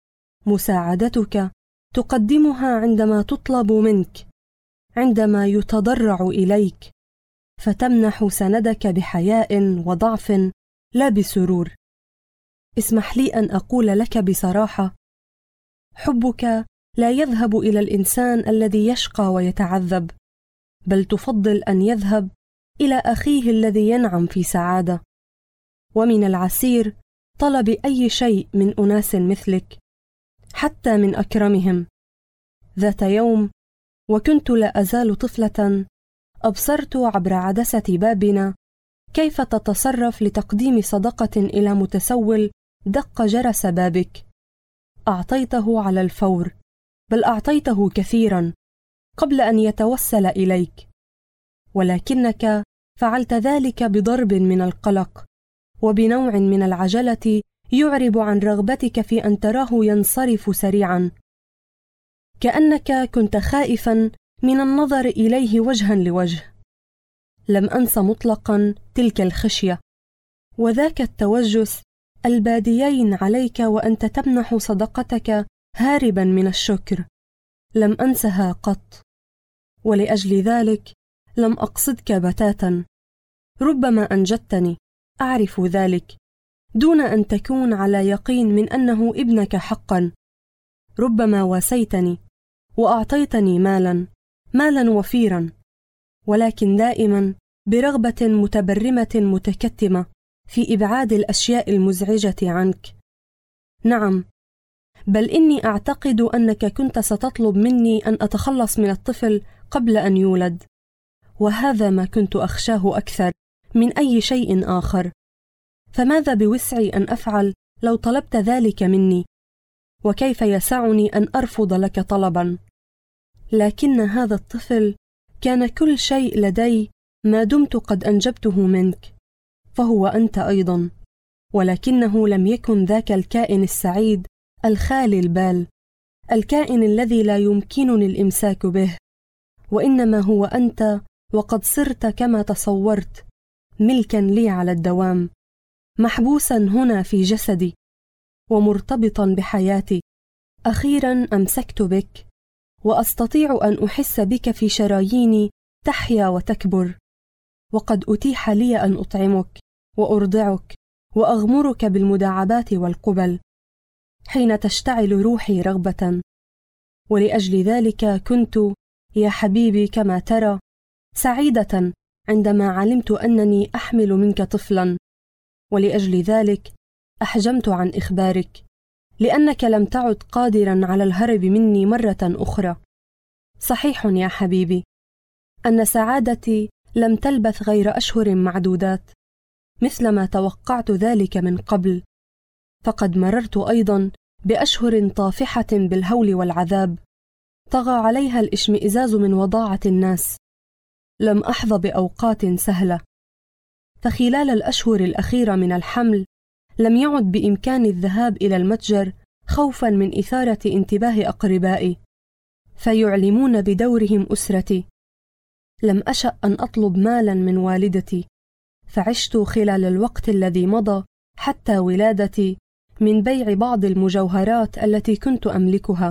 مساعدتك تقدمها عندما تطلب منك، عندما يتضرع إليك، فتمنح سندك بحياء وضعف لا بسرور. اسمح لي أن أقول لك بصراحة، حبك لا يذهب إلى الإنسان الذي يشقى ويتعذب، بل تفضل أن يذهب إلى أخيه الذي ينعم في سعادة. ومن العسير طلب أي شيء من أناس مثلك، حتى من أكرمهم. ذات يوم وكنت لا أزال طفلة، أبصرت عبر عدسة بابنا كيف تتصرف لتقديم صدقة إلى متسول دق جرس بابك. أعطيته على الفور، بل أعطيته كثيرا قبل أن يتوسل إليك، ولكنك فعلت ذلك بضرب من القلق وبنوع من العجلة يعرب عن رغبتك في أن تراه ينصرف سريعا، كأنك كنت خائفا من النظر إليه وجها لوجه. لم أنس مطلقا تلك الخشية وذاك التوجس الباديين عليك وأنت تمنح صدقتك هاربا من الشكر، لم أنسها قط، ولأجل ذلك لم أقصدك بتاتا. ربما أنجدتني، أعرف ذلك، دون أن تكون على يقين من أنه ابنك حقا. ربما واسيتني وأعطيتني مالا وفيرا، ولكن دائما برغبة متبرمة متكتمة في إبعاد الأشياء المزعجة عنك. نعم، بل إني أعتقد أنك كنت ستطلب مني أن أتخلص من الطفل قبل أن يولد، وهذا ما كنت أخشاه أكثر من أي شيء آخر. فماذا بوسعي أن أفعل لو طلبت ذلك مني؟ وكيف يسعني أن أرفض لك طلبا؟ لكن هذا الطفل كان كل شيء لدي ما دمت قد أنجبته منك، فهو أنت أيضا، ولكنه لم يكن ذاك الكائن السعيد الخالي البال، الكائن الذي لا يمكنني الإمساك به، وإنما هو أنت، وقد صرت كما تصورت ملكا لي على الدوام، محبوسا هنا في جسدي ومرتبطا بحياتي. أخيرا أمسكت بك وأستطيع أن أحس بك في شراييني تحيا وتكبر، وقد أتيح لي أن أطعمك وأرضعك وأغمرك بالمداعبات والقبل حين تشتعل روحي رغبة. ولأجل ذلك كنت يا حبيبي كما ترى سعيدة عندما علمت أنني أحمل منك طفلا، ولأجل ذلك أحجمت عن إخبارك، لأنك لم تعد قادرا على الهرب مني مرة أخرى. صحيح يا حبيبي أن سعادتي لم تلبث غير أشهر معدودات، مثلما توقعت ذلك من قبل، فقد مررت أيضا بأشهر طافحة بالهول والعذاب طغى عليها الاشمئزاز من وضاعة الناس. لم أحظى بأوقات سهلة، فخلال الأشهر الأخيرة من الحمل لم يعد بإمكاني الذهاب إلى المتجر خوفا من إثارة انتباه أقربائي فيعلمون بدورهم أسرتي. لم أشأ أن أطلب مالا من والدتي، فعشت خلال الوقت الذي مضى حتى ولادتي من بيع بعض المجوهرات التي كنت أملكها.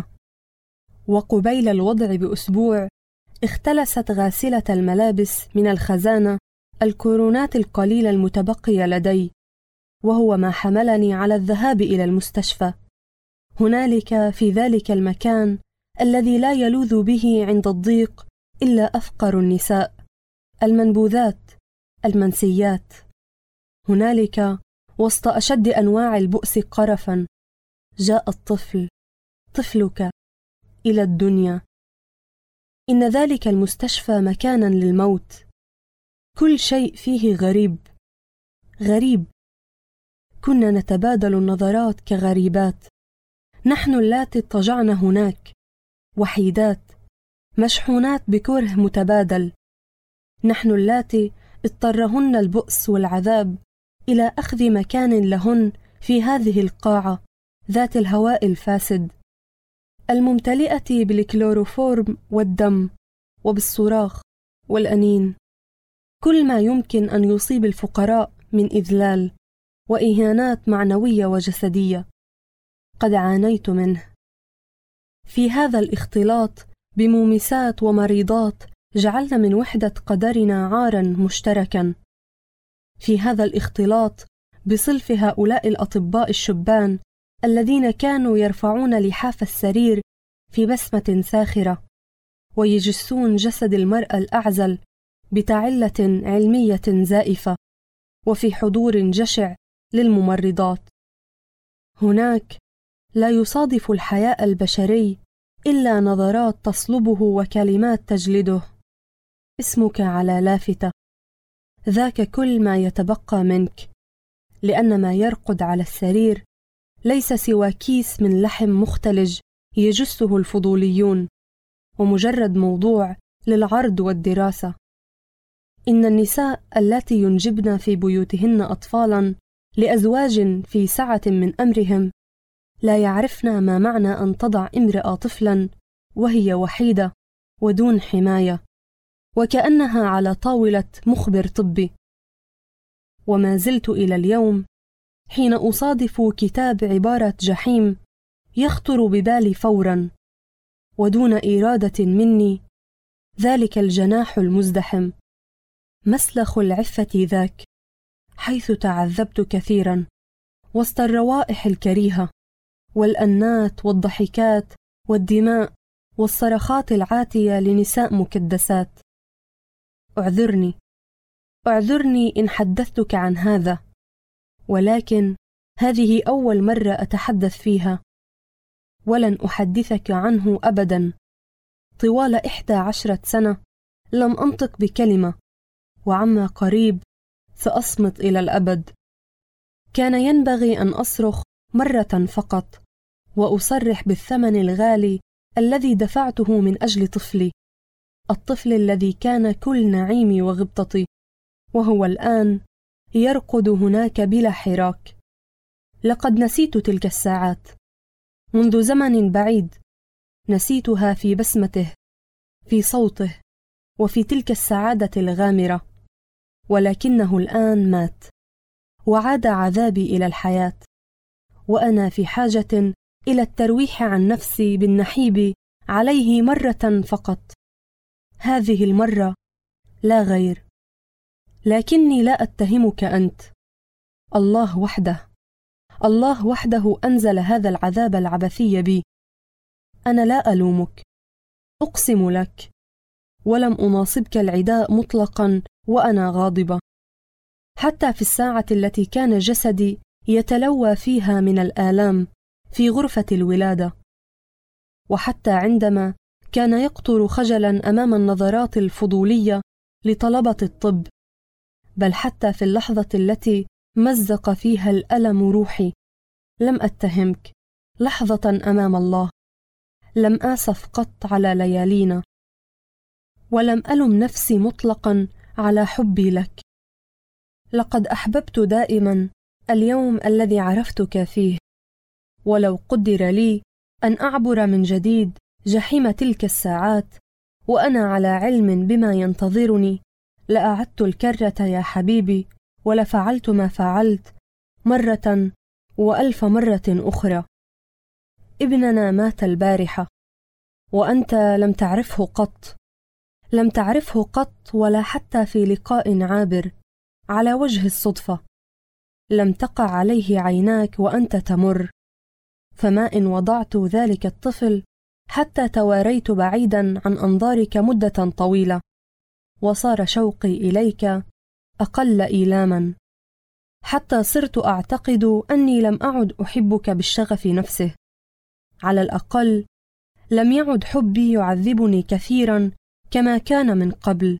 وقبيل الوضع بأسبوع اختلست غاسلة الملابس من الخزانة الكورونات القليلة المتبقية لدي، وهو ما حملني على الذهاب إلى المستشفى. هنالك في ذلك المكان الذي لا يلوذ به عند الضيق إلا أفقر النساء، المنبوذات، المنسيات، هنالك وسط أشد أنواع البؤس قرفا جاء الطفل، طفلك، إلى الدنيا. إن ذلك المستشفى مكانا للموت، كل شيء فيه غريب غريب. كنا نتبادل النظرات كغريبات، نحن اللاتي اضطجعن هناك وحيدات مشحونات بكره متبادل، نحن اللاتي اضطرهن البؤس والعذاب إلى أخذ مكان لهن في هذه القاعة ذات الهواء الفاسد الممتلئة بالكلوروفورم والدم وبالصراخ والأنين، كل ما يمكن أن يصيب الفقراء من إذلال وإهانات معنوية وجسدية قد عانيت منه. في هذا الاختلاط بمومسات ومريضات جعلنا من وحدة قدرنا عارا مشتركا. في هذا الاختلاط بصلف هؤلاء الأطباء الشبان الذين كانوا يرفعون لحاف السرير في بسمة ساخرة ويجسون جسد المرأة الأعزل بتعلة علمية زائفة وفي حضور جشع للممرضات. هناك لا يصادف الحياء البشري إلا نظرات تصلبه وكلمات تجلده. اسمك على لافتة، ذاك كل ما يتبقى منك، لأن ما يرقد على السرير ليس سوى كيس من لحم مختلج يجسه الفضوليون ومجرد موضوع للعرض والدراسة. إن النساء اللاتي ينجبن في بيوتهن أطفالا لأزواج في سعة من أمرهم لا يعرفن ما معنى أن تضع امرأة طفلا وهي وحيدة ودون حماية، وكأنها على طاولة مخبر طبي. وما زلت إلى اليوم حين أصادف كتاب عبارة جحيم يخطر ببالي فورا ودون إرادة مني ذلك الجناح المزدحم، مسلخ العفة ذاك، حيث تعذبت كثيرا وسط الروائح الكريهة والأنات والضحكات والدماء والصرخات العاتية لنساء مكدسات. أعذرني إن حدثتك عن هذا، ولكن هذه أول مرة أتحدث فيها، ولن أحدثك عنه أبدا. طوال 11 سنة لم أنطق بكلمة، وعما قريب سأصمت إلى الأبد. كان ينبغي أن أصرخ مرة فقط، وأصرح بالثمن الغالي الذي دفعته من أجل طفلي، الطفل الذي كان كل نعيمي وغبطتي، وهو الآن يرقد هناك بلا حراك. لقد نسيت تلك الساعات منذ زمن بعيد، نسيتها في بسمته، في صوته، وفي تلك السعادة الغامرة، ولكنه الآن مات، وعاد عذابي إلى الحياة، وأنا في حاجة إلى الترويح عن نفسي بالنحيب عليه مرة فقط، هذه المرة لا غير. لكني لا أتهمك أنت، الله وحده أنزل هذا العذاب العبثي بي. أنا لا ألومك، أقسم لك، ولم أناصبك العداء مطلقا وأنا غاضبة، حتى في الساعة التي كان جسدي يتلوى فيها من الآلام في غرفة الولادة، وحتى عندما كان يقطر خجلا أمام النظرات الفضولية لطلبة الطب، بل حتى في اللحظة التي مزق فيها الألم روحي لم أتهمك لحظة أمام الله، لم آسف قط على ليالينا، ولم ألم نفسي مطلقا على حبي لك. لقد أحببت دائما اليوم الذي عرفتك فيه، ولو قدر لي أن أعبر من جديد جحيم تلك الساعات وأنا على علم بما ينتظرني لأعدت الكرة يا حبيبي، ولفعلت ما فعلت مرة وألف مرة أخرى. ابننا مات البارحة، وأنت لم تعرفه قط ولا حتى في لقاء عابر على وجه الصدفة، لم تقع عليه عيناك وأنت تمر، فما إن وضعت ذلك الطفل حتى تواريت بعيدا عن أنظارك مدة طويلة، وصار شوقي إليك أقل إيلاما، حتى صرت أعتقد أني لم أعد أحبك بالشغف نفسه، على الأقل لم يعد حبي يعذبني كثيرا كما كان من قبل.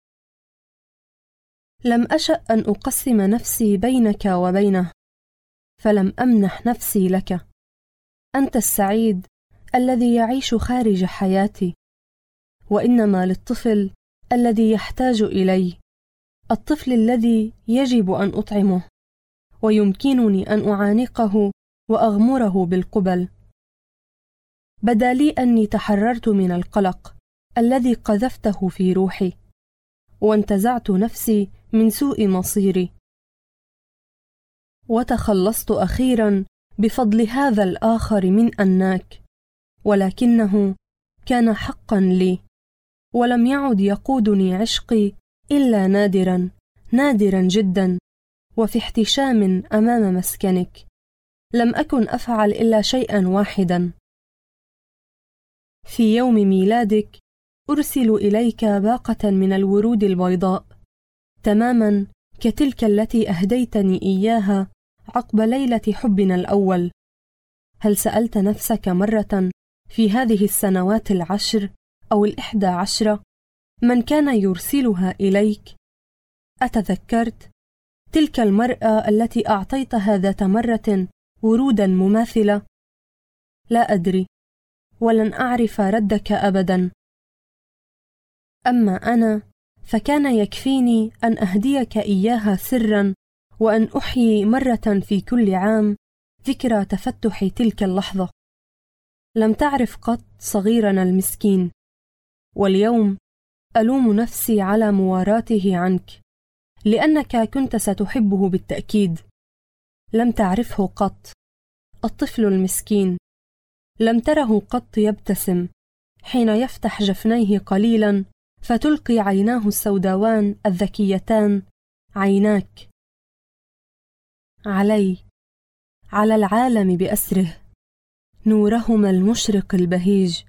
لم أشأ أن أقسم نفسي بينك وبينه، فلم أمنح نفسي لك. أنت السعيد الذي يعيش خارج حياتي، وإنما للطفل الذي يحتاج إلي، الطفل الذي يجب أن أطعمه ويمكنني أن أعانقه وأغمره بالقبل. بدا لي أني تحررت من القلق الذي قذفته في روحي، وانتزعت نفسي من سوء مصيري، وتخلصت أخيرا بفضل هذا الآخر من أناك، ولكنه كان حقا لي، ولم يعد يقودني عشقي إلا نادرا جدا، وفي احتشام أمام مسكنك. لم أكن أفعل إلا شيئا واحدا، في يوم ميلادك أرسل إليك باقة من الورود البيضاء، تماما كتلك التي أهديتني إياها عقب ليلة حبنا الأول. هل سألت نفسك مرة في هذه السنوات 10 أو 11 من كان يرسلها إليك؟ أتذكرت تلك المرأة التي أعطيتها ذات مرة ورودا مماثلة؟ لا أدري، ولن أعرف ردك أبدا. أما أنا فكان يكفيني أن أهديك إياها سرا، وأن أحيي مرة في كل عام ذكرى تفتح تلك اللحظة. لم تعرف قط صغيرنا المسكين، واليوم ألوم نفسي على مواراته عنك، لأنك كنت ستحبه بالتأكيد. لم تعرفه قط، الطفل المسكين. لم تره قط يبتسم حين يفتح جفنيه قليلا فتلقي عيناه السوداوان الذكيتان عيناك على العالم بأسره، نورهما المشرق البهيج.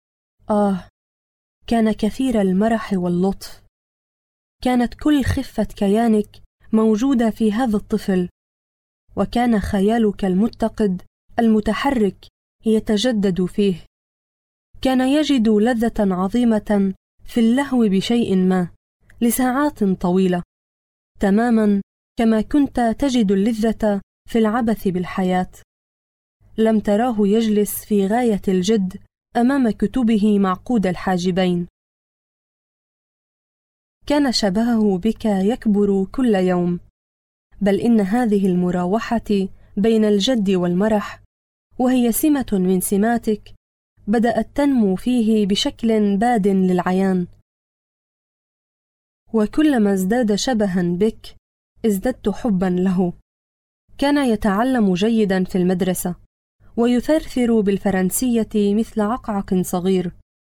كان كثير المرح واللطف، كانت كل خفة كيانك موجودة في هذا الطفل، وكان خيالك المتقد المتحرك يتجدد فيه. كان يجد لذة عظيمة في اللهو بشيء ما لساعات طويلة، تماما كما كنت تجد اللذة في العبث بالحياة. لم تراه يجلس في غاية الجد أمام كتبه معقود الحاجبين. كان شبهه بك يكبر كل يوم، بل إن هذه المراوحة بين الجد والمرح، وهي سمة من سماتك، بدأت تنمو فيه بشكل باد للعيان. وكلما ازداد شبها بك ازددت حبا له. كان يتعلم جيدا في المدرسة، ويثرثر بالفرنسية مثل عقعق صغير.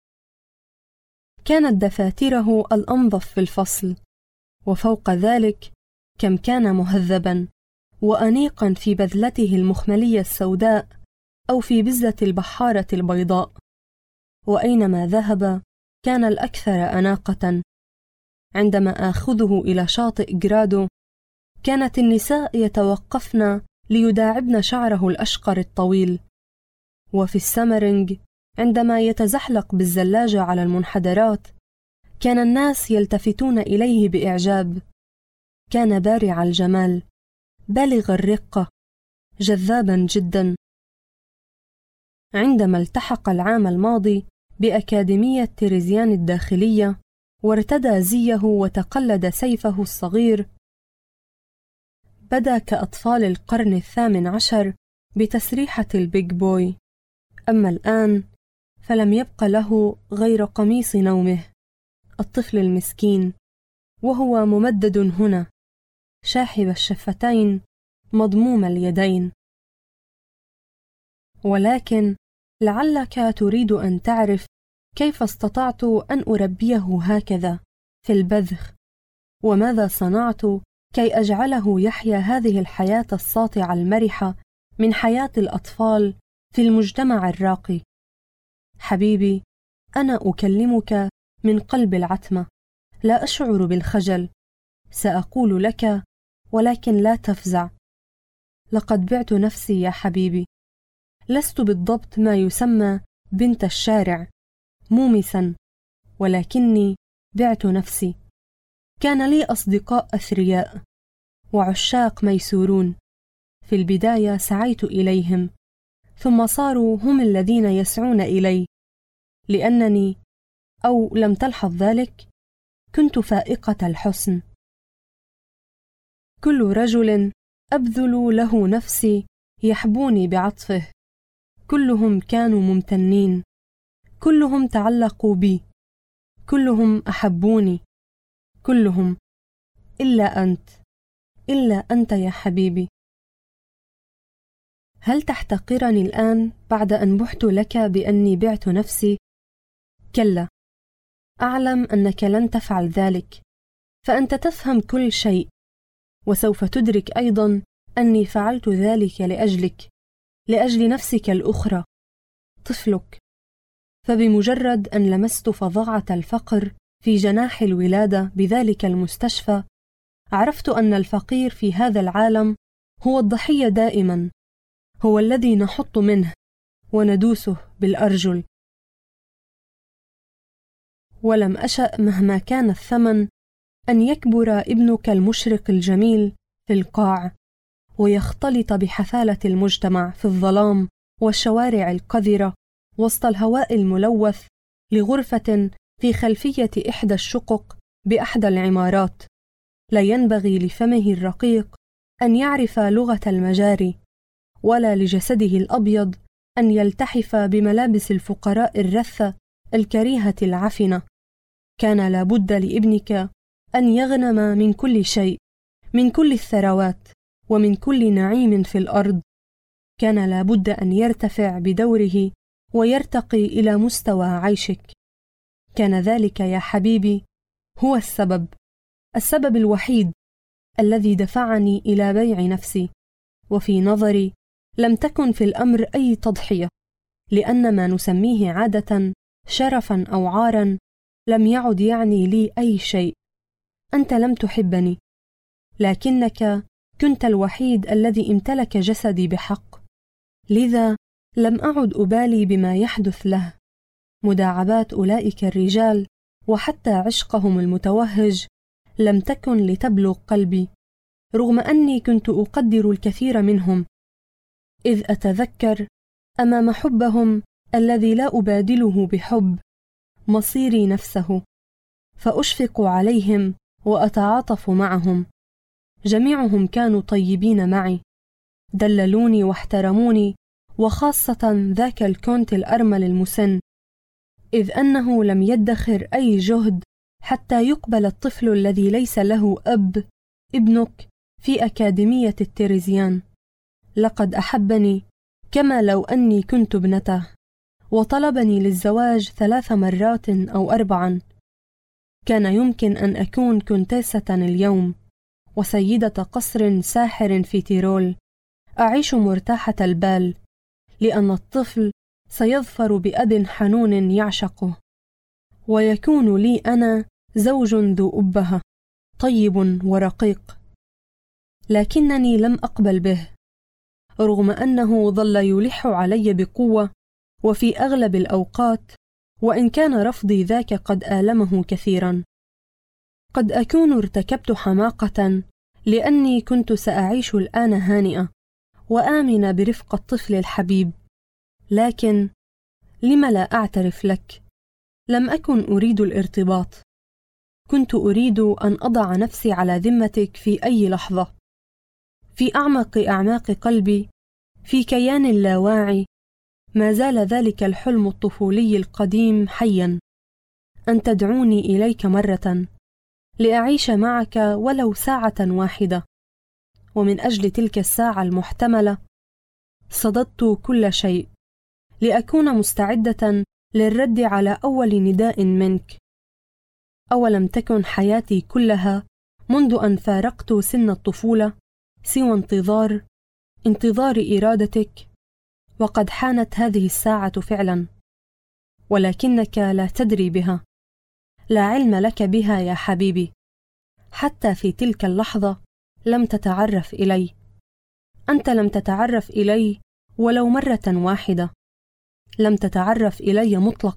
كانت دفاتره الأنظف في الفصل، وفوق ذلك كم كان مهذبا وأنيقا في بذلته المخملية السوداء أو في بزة البحارة البيضاء. وأينما ذهب كان الأكثر أناقة. عندما آخذه إلى شاطئ جرادو كانت النساء يتوقفن ليداعبن شعره الأشقر الطويل، وفي السمرنج عندما يتزحلق بالزلاجة على المنحدرات كان الناس يلتفتون إليه بإعجاب. كان بارع الجمال، بالغ الرقة، جذابا جدا. عندما التحق العام الماضي بأكاديمية تيريزيان الداخلية وارتدى زيه وتقلد سيفه الصغير، بدا كأطفال القرن 18 بتسريحة البيج بوي. أما الآن فلم يبق له غير قميص نومه، الطفل المسكين، وهو ممدد هنا، شاحب الشفتين، مضموم اليدين. ولكن لعلك تريد أن تعرف كيف استطعت أن أربيه هكذا في البذخ، وماذا صنعت كي أجعله يحيا هذه الحياة الساطعة المرحة من حياة الأطفال في المجتمع الراقي. حبيبي، أنا أكلمك من قلب العتمة، لا أشعر بالخجل. سأقول لك ولكن لا تفزع. لقد بعت نفسي يا حبيبي. لست بالضبط ما يسمى بنت الشارع مومسا، ولكني بعت نفسي. كان لي أصدقاء أثرياء وعشاق ميسورون. في البداية سعيت إليهم، ثم صاروا هم الذين يسعون إلي، لأنني، أو لم تلحظ ذلك، كنت فائقة الحسن. كل رجل أبذل له نفسي يحبوني بعطفه. كلهم كانوا ممتنين، كلهم تعلقوا بي، كلهم أحبوني، كلهم، إلا أنت يا حبيبي. هل تحتقرني الآن بعد أن بحت لك بأني بعت نفسي؟ كلا، أعلم أنك لن تفعل ذلك، فأنت تفهم كل شيء، وسوف تدرك أيضا أني فعلت ذلك لأجل نفسك الأخرى، طفلك. فبمجرد أن لمست فظاعة الفقر في جناح الولادة بذلك المستشفى، عرفت أن الفقير في هذا العالم هو الضحية دائما، هو الذي نحط منه وندوسه بالأرجل. ولم أشأ مهما كان الثمن أن يكبر ابنك المشرق الجميل في القاع، ويختلط بحفالة المجتمع في الظلام والشوارع القذرة وسط الهواء الملوث لغرفة في خلفية إحدى الشقق بأحدى العمارات. لا ينبغي لفمه الرقيق أن يعرف لغة المجاري، ولا لجسده الأبيض أن يلتحف بملابس الفقراء الرثة الكريهة العفنة. كان لابد لابنك أن يغنم من كل شيء، من كل الثروات، ومن كل نعيم في الأرض. كان لابد أن يرتفع بدوره ويرتقي إلى مستوى عيشك. كان ذلك يا حبيبي هو السبب الوحيد الذي دفعني إلى بيع نفسي. وفي نظري لم تكن في الأمر أي تضحية، لأن ما نسميه عادة شرفا أو عارا لم يعد يعني لي أي شيء. أنت لم تحبني، لكنك كنت الوحيد الذي امتلك جسدي بحق، لذا لم أعد أبالي بما يحدث له. مداعبات أولئك الرجال وحتى عشقهم المتوهج لم تكن لتبلغ قلبي، رغم أني كنت أقدر الكثير منهم، إذ أتذكر أمام حبهم الذي لا أبادله بحب مصيري نفسه، فأشفق عليهم وأتعاطف معهم. جميعهم كانوا طيبين معي، دللوني واحترموني، وخاصة ذاك الكونت الأرمل المسن، إذ أنه لم يدخر أي جهد حتى يقبل الطفل الذي ليس له أب، ابنك، في أكاديمية التيريزيان. لقد أحبني كما لو أني كنت ابنته، وطلبني للزواج 3 مرات أو 4. كان يمكن أن أكون كونتيسة اليوم، وسيدة قصر ساحر في تيرول، أعيش مرتاحة البال، لأن الطفل سيظفر بأب حنون يعشقه، ويكون لي أنا زوج ذو أبهة طيب ورقيق. لكنني لم أقبل به، رغم أنه ظل يلح علي بقوة، وفي أغلب الأوقات، وإن كان رفضي ذاك قد آلمه كثيرا. قد أكون ارتكبت حماقة، لأني كنت سأعيش الآن هانئة وآمنة برفق الطفل الحبيب، لكن لم لا أعترف لك؟ لم أكن أريد الارتباط، كنت أريد أن أضع نفسي على ذمتك في أي لحظة. في أعماق قلبي، في كيان اللاواعي، ما زال ذلك الحلم الطفولي القديم حيا، أن تدعوني إليك مرة لأعيش معك ولو ساعة واحدة. ومن أجل تلك الساعة المحتملة صددت كل شيء، لأكون مستعدة للرد على أول نداء منك. أولم تكن حياتي كلها منذ أن فارقت سن الطفولة سوى انتظار إرادتك؟ وقد حانت هذه الساعة فعلا، ولكنك لا تدري بها، لا علم لك بها يا حبيبي. حتى في تلك اللحظة لم تتعرف إلي، أنت لم تتعرف إلي ولو مرة واحدة، لم تتعرف إلي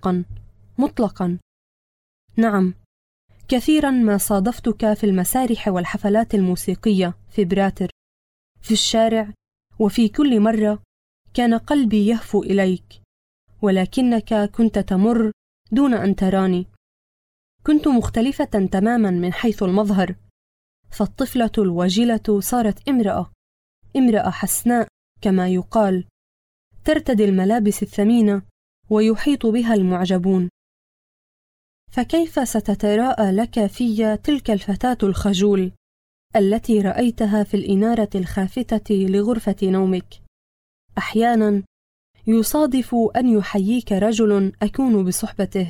مطلقا. نعم، كثيرا ما صادفتك في المسارح والحفلات الموسيقية في براتر، في الشارع، وفي كل مرة كان قلبي يهفو إليك، ولكنك كنت تمر دون أن تراني. كنت مختلفة تماما من حيث المظهر، فالطفلة الوجلة صارت امرأة حسناء كما يقال، ترتدي الملابس الثمينة ويحيط بها المعجبون. فكيف ستتراءى لك في تلك الفتاة الخجول التي رأيتها في الإنارة الخافتة لغرفة نومك؟ أحيانا يصادف أن يحييك رجل أكون بصحبته،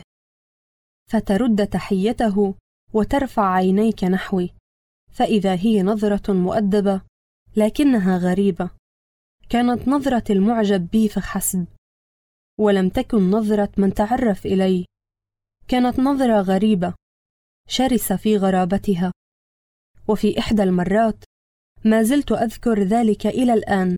فترد تحيته وترفع عينيك نحوي، فإذا هي نظرة مؤدبة لكنها غريبة. كانت نظرة المعجب بي فحسب، ولم تكن نظرة من تعرف إلي. كانت نظرة غريبة شرسة في غرابتها. وفي إحدى المرات ما زلت أذكر ذلك إلى الآن،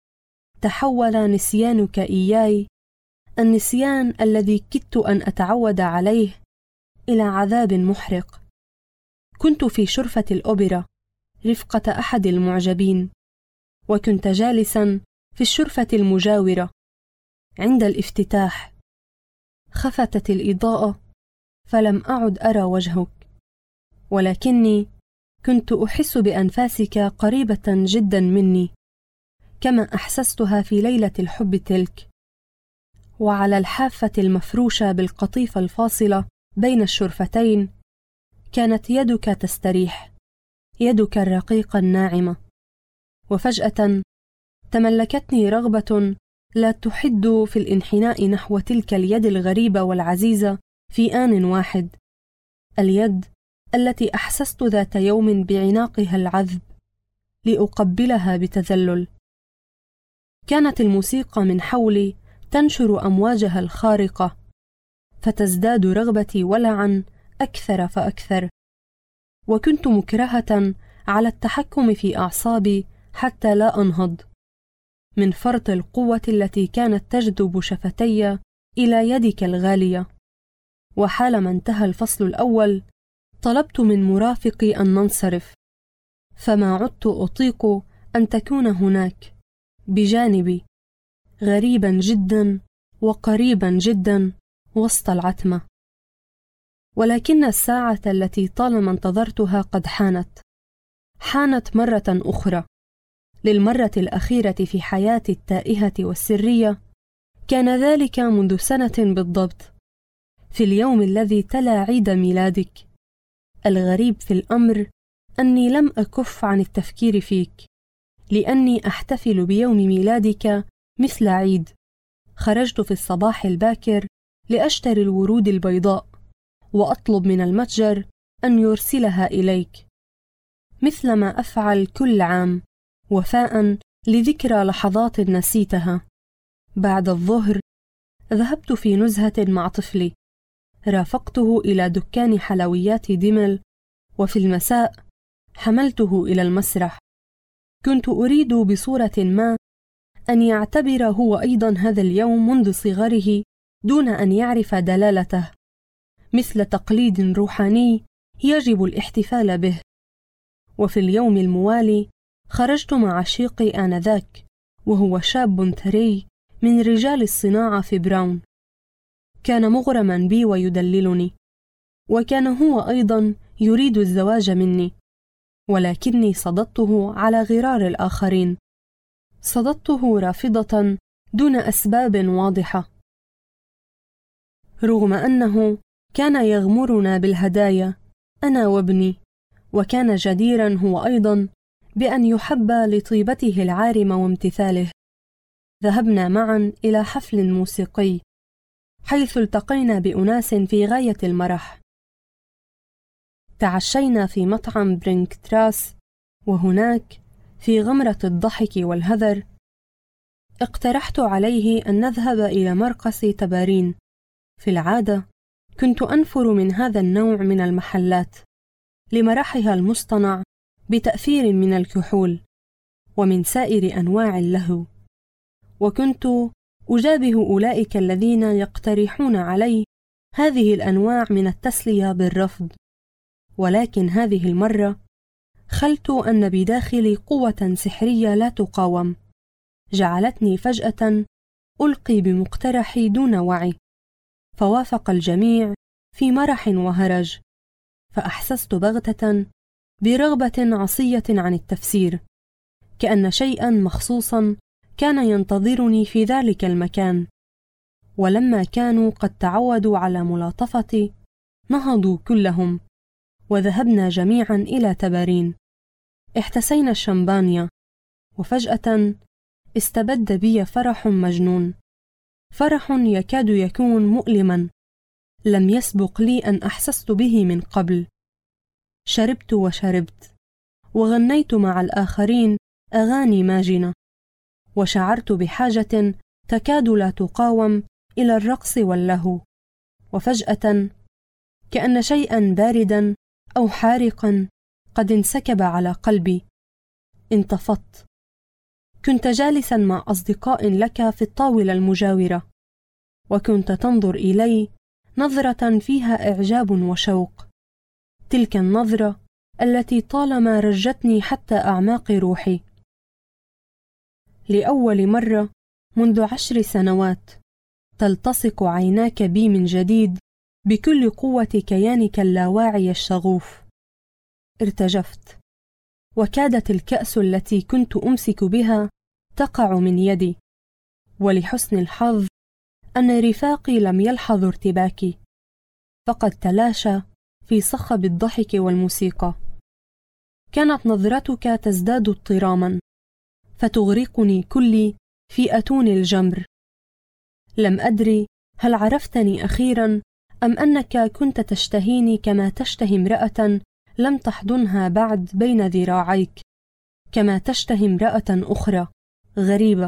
تحول نسيانك إياي، النسيان الذي كدت أن أتعود عليه، إلى عذاب محرق. كنت في شرفة الأوبرا رفقة أحد المعجبين، وكنت جالسا في الشرفة المجاورة. عند الافتتاح خفتت الإضاءة، فلم أعد أرى وجهك، ولكني كنت أحس بأنفاسك قريبة جدا مني، كما أحسستها في ليلة الحب تلك. وعلى الحافة المفروشة بالقطيفة الفاصلة بين الشرفتين كانت يدك تستريح، يدك الرقيقة الناعمة. وفجأة تملكتني رغبة لا تحد في الانحناء نحو تلك اليد الغريبة والعزيزة في آن واحد، اليد التي أحسست ذات يوم بعناقها العذب لأقبلها بتذلل. كانت الموسيقى من حولي تنشر أمواجها الخارقة، فتزداد رغبتي ولعا أكثر فأكثر، وكنت مكرهة على التحكم في أعصابي حتى لا أنهض من فرط القوة التي كانت تجذب شفتي إلى يدك الغالية. وحالما انتهى الفصل الأول طلبت من مرافقي أن ننصرف، فما عدت أطيق أن تكون هناك بجانبي، غريبا جدا وقريبا جدا وسط العتمة. ولكن الساعة التي طالما انتظرتها قد حانت مرة أخرى، للمرة الأخيرة في حياتي التائهة والسرية. كان ذلك منذ سنة بالضبط، في اليوم الذي تلا عيد ميلادك. الغريب في الأمر أني لم أكف عن التفكير فيك، لأني أحتفل بيوم ميلادك مثل عيد. خرجت في الصباح الباكر لأشتري الورود البيضاء وأطلب من المتجر أن يرسلها إليك، مثلما أفعل كل عام وفاء لذكرى لحظات نسيتها. بعد الظهر ذهبت في نزهة مع طفلي، رافقته إلى دكان حلويات ديمل، وفي المساء حملته إلى المسرح. كنت أريد بصورة ما أن يعتبر هو أيضا هذا اليوم منذ صغره دون أن يعرف دلالته، مثل تقليد روحاني يجب الاحتفال به. وفي اليوم الموالي خرجت مع شقيقي آنذاك، وهو شاب ثري من رجال الصناعة في براون. كان مغرما بي ويدللني، وكان هو أيضا يريد الزواج مني، ولكني صددته على غرار الآخرين. صددته رافضة دون أسباب واضحة، رغم أنه كان يغمرنا بالهدايا أنا وابني، وكان جديرا هو أيضا بأن يحب لطيبته العارمة وامتثاله. ذهبنا معا إلى حفل موسيقي، حيث التقينا بأناس في غاية المرح. تعشينا في مطعم برينك تراس، وهناك في غمرة الضحك والهذر اقترحت عليه أن نذهب إلى مرقص تبارين. في العادة كنت أنفر من هذا النوع من المحلات لمرحها المصطنع بتأثير من الكحول ومن سائر أنواع اللهو، وكنت أجابه أولئك الذين يقترحون علي هذه الأنواع من التسلية بالرفض. ولكن هذه المرة خلت أن بداخلي قوة سحرية لا تقاوم، جعلتني فجأة ألقي بمقترحي دون وعي، فوافق الجميع في مرح وهرج. فأحسست بغتة برغبة عصية عن التفسير، كأن شيئا مخصوصا كان ينتظرني في ذلك المكان. ولما كانوا قد تعودوا على ملاطفتي نهضوا كلهم وذهبنا جميعا إلى تبارين. احتسينا الشمبانيا، وفجأة استبد بي فرح مجنون، فرح يكاد يكون مؤلما لم يسبق لي أن أحسست به من قبل. شربت وشربت، وغنيت مع الآخرين أغاني ماجنة، وشعرت بحاجة تكاد لا تقاوم إلى الرقص واللهو. وفجأة كأن شيئا باردا أو حارقا قد انسكب على قلبي، انتفضت. كنت جالسا مع أصدقاء لك في الطاولة المجاورة، وكنت تنظر إلي نظرة فيها إعجاب وشوق، تلك النظرة التي طالما رجتني حتى أعماق روحي. لأول مرة منذ 10 سنوات تلتصق عيناك بي من جديد بكل قوة كيانك اللاواعي الشغوف. ارتجفت، وكادت الكأس التي كنت أمسك بها تقع من يدي، ولحسن الحظ أن رفاقي لم يلحظوا ارتباكي، فقد تلاشى في صخب الضحك والموسيقى. كانت نظرتك تزداد اضطراما، فتغرقني كلي في أتون الجمر. لم أدري هل عرفتني أخيرا أم أنك كنت تشتهيني كما تشتهي امرأة لم تحضنها بعد بين ذراعيك، كما تشتهي امرأة أخرى غريبة.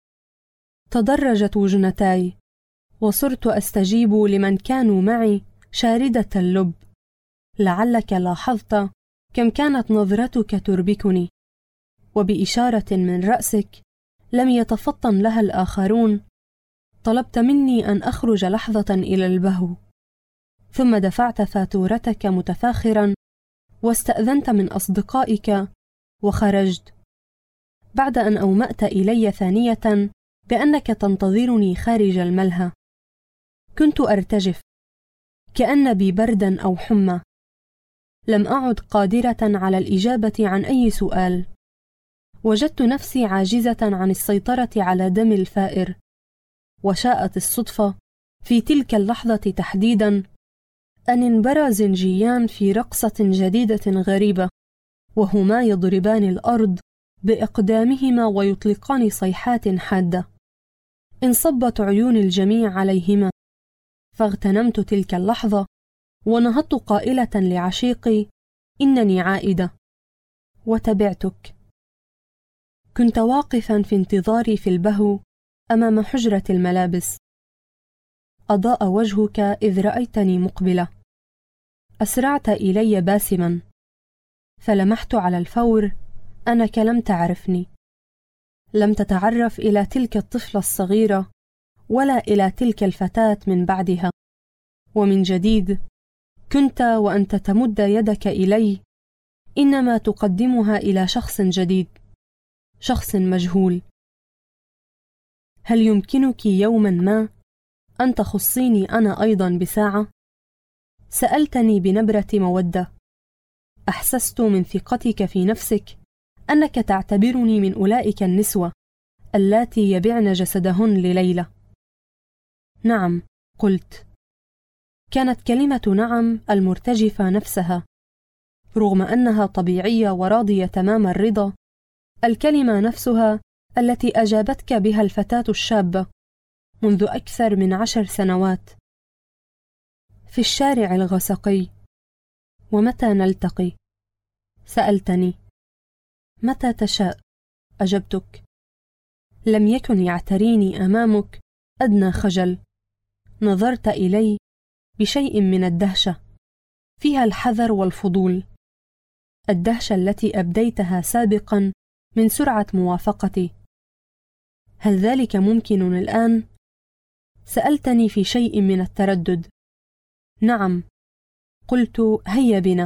تدرجت وجنتاي، وصرت أستجيب لمن كانوا معي شاردة اللب. لعلك لاحظت كم كانت نظرتك تربكني، وبإشارة من رأسك لم يتفطن لها الآخرون طلبت مني أن أخرج لحظة إلى البهو، ثم دفعت فاتورتك متفاخرا واستأذنت من أصدقائك وخرجت، بعد أن أومأت إلي ثانية بأنك تنتظرني خارج الملهى. كنت أرتجف كأن بي بردا أو حمى. لم أعد قادرة على الإجابة عن أي سؤال. وجدت نفسي عاجزة عن السيطرة على دمي الفائر. وشاءت الصدفة في تلك اللحظة تحديدا أن انبرى زنجيان في رقصة جديدة غريبة، وهما يضربان الأرض بإقدامهما ويطلقان صيحات حادة. انصبت عيون الجميع عليهما، فاغتنمت تلك اللحظة ونهضت قائلة لعشيقي: إنني عائدة. وتبعتك. كنت واقفا في انتظاري في البهو أمام حجرة الملابس. أضاء وجهك إذ رأيتني مقبلة. أسرعت إلي باسما، فلمحت على الفور أنك لم تعرفني، لم تتعرف إلى تلك الطفلة الصغيرة ولا إلى تلك الفتاة من بعدها. ومن جديد كنت وأنت تمد يدك إلي إنما تقدمها إلى شخص جديد، شخص مجهول. هل يمكنك يوما ما أن تخصيني أنا أيضا بساعة؟ سألتني بنبرة مودة. أحسست من ثقتك في نفسك أنك تعتبرني من أولئك النسوة اللاتي يبيعن جسدهن لليلى. نعم، قلت. كانت كلمة نعم المرتجفة نفسها، رغم أنها طبيعية وراضية تمام الرضا، الكلمة نفسها التي أجابتك بها الفتاة الشابة منذ أكثر من 10 سنوات في الشارع الغسقي. ومتى نلتقي؟ سألتني. متى تشاء، أجبتك. لم يكن يعتريني أمامك أدنى خجل. نظرت إلي بشيء من الدهشة، فيها الحذر والفضول، الدهشة التي أبديتها سابقا من سرعة موافقتي. هل ذلك ممكن الآن؟ سألتني في شيء من التردد. نعم، قلت. هيا بنا.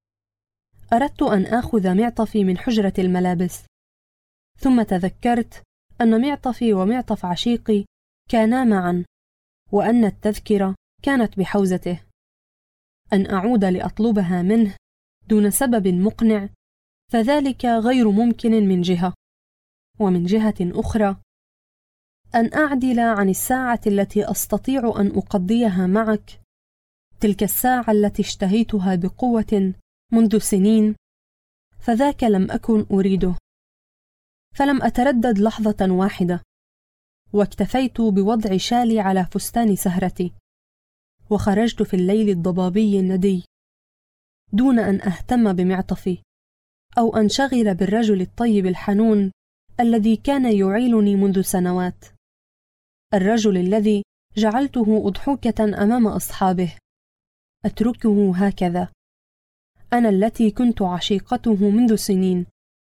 أردت أن آخذ معطفي من حجرة الملابس، ثم تذكرت أن معطفي ومعطف عشيقي كانا معا، وأن التذكرة كانت بحوزته. أن أعود لأطلبها منه دون سبب مقنع فذلك غير ممكن من جهة، ومن جهة أخرى أن أعدل عن الساعة التي أستطيع أن أقضيها معك، تلك الساعة التي اشتهيتها بقوة منذ سنين، فذاك لم أكن أريده. فلم أتردد لحظة واحدة، واكتفيت بوضع شالي على فستان سهرتي، وخرجت في الليل الضبابي الندي دون أن أهتم بمعطفي أو أنشغل بالرجل الطيب الحنون الذي كان يعيلني منذ سنوات، الرجل الذي جعلته أضحوكة أمام أصحابه، أتركه هكذا، أنا التي كنت عشيقته منذ سنين،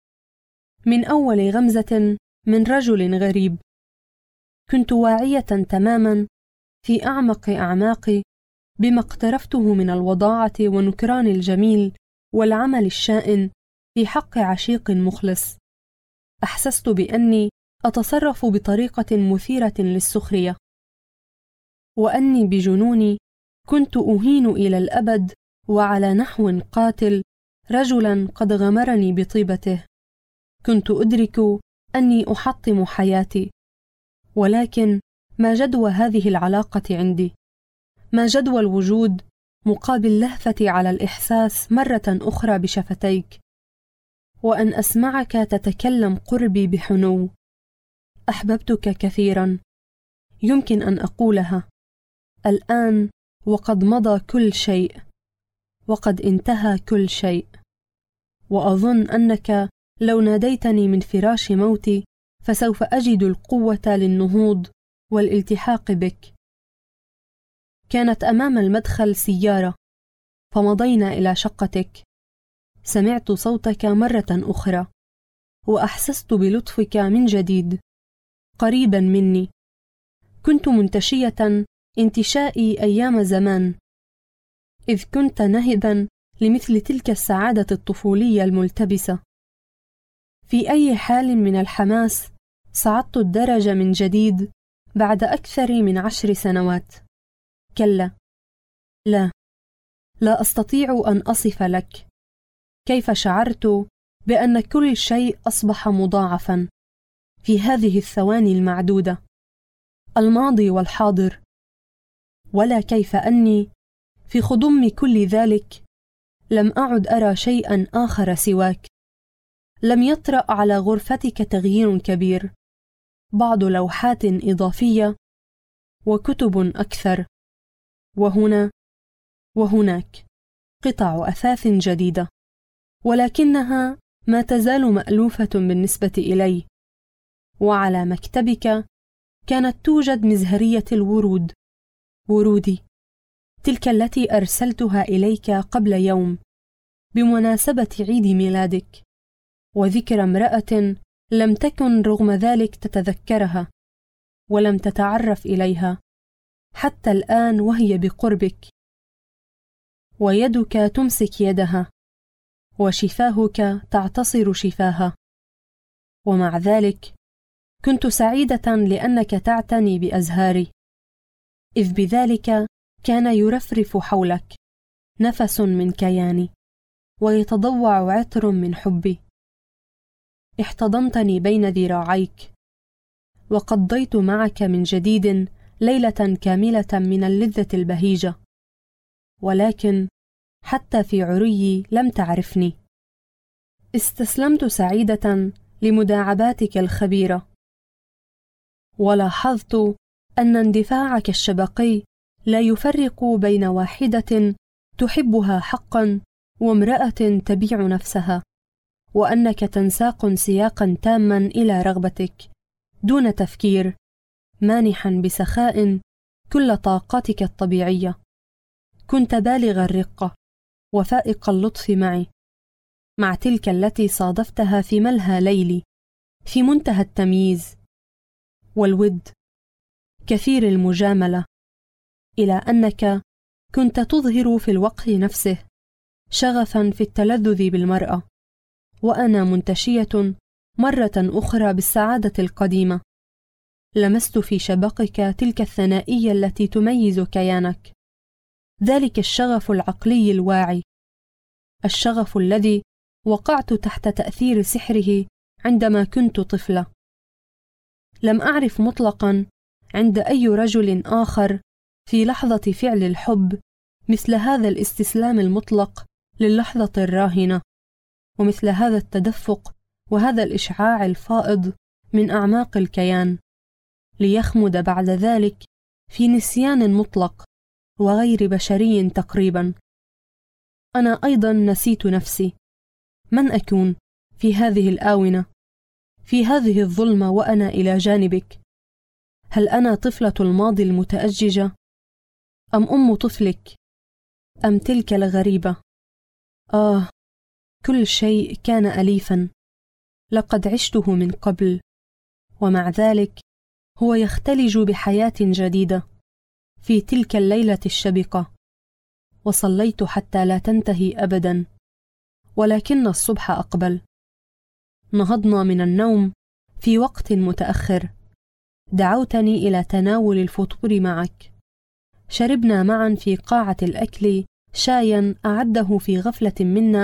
من أول غمزة من رجل غريب. كنت واعية تماما في أعمق أعماقي بما اقترفته من الوضاعة ونكران الجميل والعمل الشائن في حق عشيق مخلص. أحسست بأني أتصرف بطريقة مثيرة للسخرية، وأني بجنوني كنت أهين إلى الأبد وعلى نحو قاتل رجلا قد غمرني بطيبته. كنت أدرك أني أحطم حياتي، ولكن ما جدوى هذه العلاقة عندي؟ ما جدوى الوجود مقابل لهفتي على الإحساس مرة أخرى بشفتيك، وأن أسمعك تتكلم قربي بحنو؟ أحببتك كثيرا، يمكن أن أقولها الآن وقد مضى كل شيء، وقد انتهى كل شيء، وأظن أنك لو ناديتني من فراش موتي فسوف أجد القوة للنهوض والالتحاق بك. كانت أمام المدخل سيارة، فمضينا إلى شقتك. سمعت صوتك مرة أخرى، وأحسست بلطفك من جديد، قريبا مني. كنت منتشية انتشائي أيام زمان، إذ كنت نهبا لمثل تلك السعادة الطفولية الملتبسة. في أي حال من الحماس صعدت الدرج من جديد بعد أكثر من 10 سنوات. كلا، لا أستطيع أن أصف لك كيف شعرت بأن كل شيء أصبح مضاعفا في هذه الثواني المعدودة، الماضي والحاضر، ولا كيف أني في خضم كل ذلك لم أعد أرى شيئا آخر سواك. لم يطرأ على غرفتك تغيير كبير، بعض لوحات إضافية وكتب أكثر، وهنا وهناك قطع أثاث جديدة، ولكنها ما تزال مألوفة بالنسبة إلي. وعلى مكتبك كانت توجد مزهرية الورود، ورودي، تلك التي أرسلتها إليك قبل يوم بمناسبة عيد ميلادك، وذكر امرأة لم تكن رغم ذلك تتذكرها ولم تتعرف إليها حتى الآن وهي بقربك، ويدك تمسك يدها، وشفاهك تعتصر شفاها. ومع ذلك كنت سعيدة لأنك تعتني بأزهاري، إذ بذلك كان يرفرف حولك نفس من كياني، ويتضوع عطر من حبي. احتضنتني بين ذراعيك، وقضيت معك من جديد ليلة كاملة من اللذة البهيجة، ولكن حتى في عريي لم تعرفني. استسلمت سعيدة لمداعباتك الخبيرة، ولاحظت أن اندفاعك الشبقي لا يفرق بين واحدة تحبها حقا وامرأة تبيع نفسها، وأنك تنساق سياقا تاما إلى رغبتك دون تفكير، مانحا بسخاء كل طاقتك الطبيعية. كنت بالغ الرقة وفائق اللطف معي، مع تلك التي صادفتها في ملهى ليلي، في منتهى التمييز والود، كثير المجاملة، إلى أنك كنت تظهر في الوقت نفسه شغفا في التلذذ بالمرأة، وأنا منتشية مرة أخرى بالسعادة القديمة. لمست في شبقك تلك الثنائية التي تميز كيانك، ذلك الشغف العقلي الواعي، الشغف الذي وقعت تحت تأثير سحره عندما كنت طفلة. لم أعرف مطلقا عند أي رجل آخر في لحظة فعل الحب مثل هذا الاستسلام المطلق للحظة الراهنة، ومثل هذا التدفق وهذا الإشعاع الفائض من أعماق الكيان، ليخمد بعد ذلك في نسيان مطلق وغير بشري تقريبا. أنا أيضا نسيت نفسي، من أكون في هذه الآونة، في هذه الظلمة وأنا إلى جانبك؟ هل أنا طفلة الماضي المتأججة، أم طفلك، أم تلك الغريبة؟ كل شيء كان أليفا، لقد عشته من قبل، ومع ذلك هو يختلج بحياة جديدة في تلك الليلة الشبقة. وصليت حتى لا تنتهي أبدا، ولكن الصبح أقبل. نهضنا من النوم في وقت متأخر، دعوتني إلى تناول الفطور معك. شربنا معا في قاعة الأكل شايا أعده في غفلة منا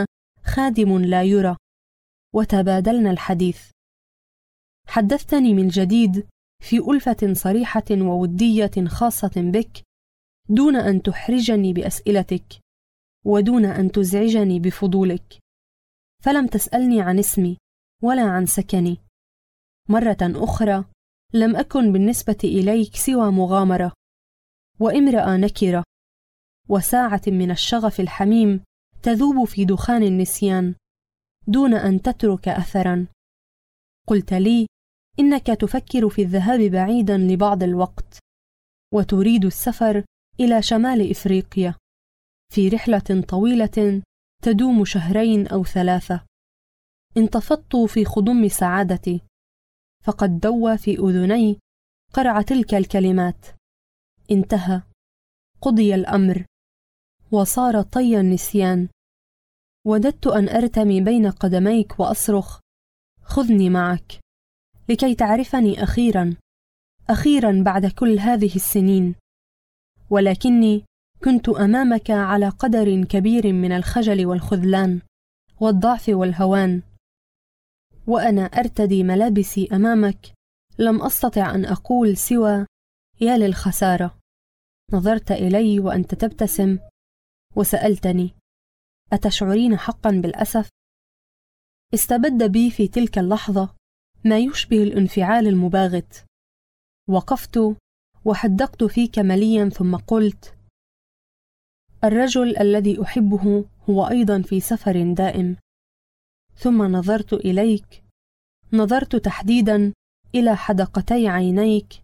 خادم لا يرى، وتبادلنا الحديث. حدثتني من جديد في ألفة صريحة وودية خاصة بك، دون أن تحرجني بأسئلتك، ودون أن تزعجني بفضولك. فلم تسألني عن اسمي ولا عن سكني. مرة أخرى لم أكن بالنسبة إليك سوى مغامرة، وامرأة نكرة، وساعة من الشغف الحميم تذوب في دخان النسيان دون أن تترك أثرا. قلت لي إنك تفكر في الذهاب بعيدا لبعض الوقت، وتريد السفر إلى شمال إفريقيا في رحلة طويلة تدوم 2 أو 3. انتفضت في خضم سعادتي، فقد دوى في أذني قرع تلك الكلمات. انتهى، قضي الأمر، وصار طي النسيان. وددت أن أرتمي بين قدميك وأصرخ: خذني معك، لكي تعرفني أخيرا بعد كل هذه السنين. ولكني كنت أمامك على قدر كبير من الخجل والخذلان والضعف والهوان، وأنا أرتدي ملابسي أمامك لم أستطع أن أقول سوى: يا للخسارة. نظرت إلي وأنت تبتسم، وسألتني: أتشعرين حقا بالأسف؟ استبد بي في تلك اللحظة ما يشبه الانفعال المباغت. وقفت وحدقت فيك مليا، ثم قلت: الرجل الذي أحبه هو أيضا في سفر دائم. ثم نظرت إليك، نظرت تحديدا إلى حدقتي عينيك.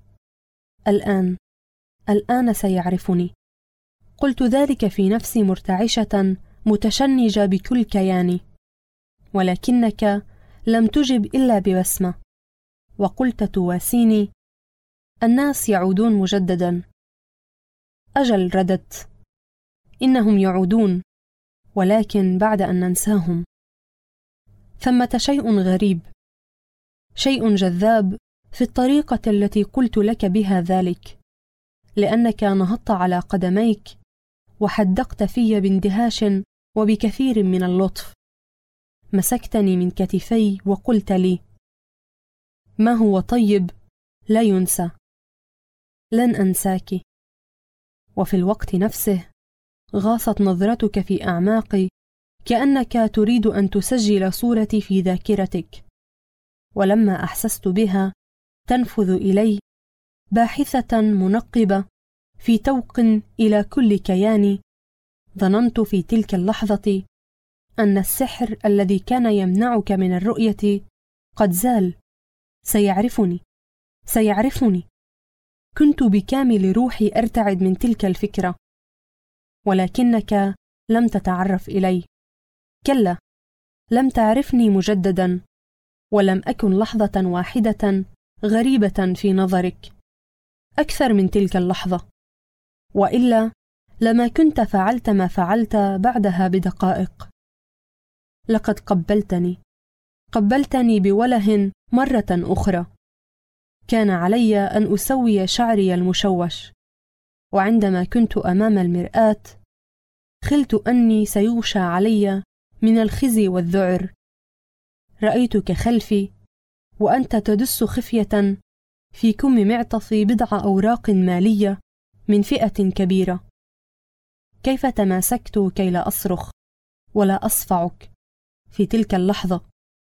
الآن سيعرفني. قلت ذلك في نفسي مرتعشة متشنجة بكل كياني، ولكنك لم تجب إلا ببسمة، وقلت تواسيني: الناس يعودون مجددا. أجل، رددت، إنهم يعودون، ولكن بعد أن ننساهم. ثمة شيء غريب، شيء جذاب في الطريقة التي قلت لك بها ذلك، لأنك نهضت على قدميك وحدقت في باندهاش وبكثير من اللطف. مسكتني من كتفي وقلت لي: ما هو طيب لا ينسى، لن أنساك. وفي الوقت نفسه غاصت نظرتك في أعماقي، كأنك تريد أن تسجل صورتي في ذاكرتك. ولما أحسست بها تنفذ إلي باحثة منقبة في توق إلى كل كياني، ظننت في تلك اللحظة أن السحر الذي كان يمنعك من الرؤية قد زال. سيعرفني. كنت بكامل روحي أرتعد من تلك الفكرة، ولكنك لم تتعرف إلي. كلا، لم تعرفني مجددا، ولم أكن لحظة واحدة غريبة في نظرك أكثر من تلك اللحظة، وإلا لما كنت فعلت ما فعلت بعدها بدقائق. لقد قبلتني بوله مرة أخرى. كان علي أن أسوي شعري المشوش، وعندما كنت أمام المرآة خلت أني سيغشى علي من الخزي والذعر. رأيتك خلفي وأنت تدس خفية في كم معطفي 10 أوراق مالية من فئة كبيرة. كيف تماسكت كي لا أصرخ ولا أصفعك في تلك اللحظة.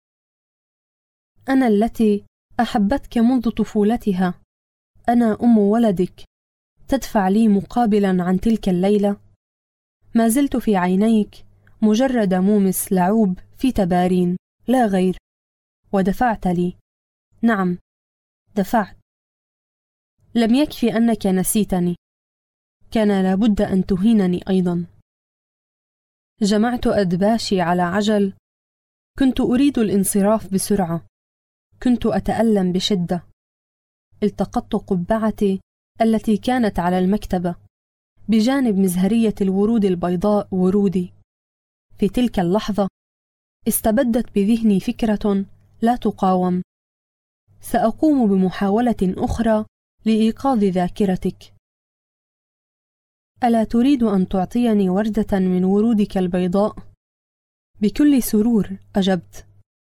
أنا التي أحبتك منذ طفولتها، أنا أم ولدك، تدفع لي مقابلا عن تلك الليلة. ما زلت في عينيك مجرد مومس لعوب في تبارين لا غير، ودفعت لي. نعم، دفعت. لم يكفي أنك نسيتني، كان لابد أن تهينني أيضا. جمعت أدباشي على عجل، كنت أريد الانصراف بسرعة، كنت أتألم بشدة. التقطت قبعتي التي كانت على المكتبة بجانب مزهرية الورود البيضاء ورودي. في تلك اللحظة استبدت بذهني فكرة لا تقاوم. سأقوم بمحاولة أخرى لإيقاظ ذاكرتك. ألا تريد أن تعطيني وردة من ورودك البيضاء؟ بكل سرور أجبت: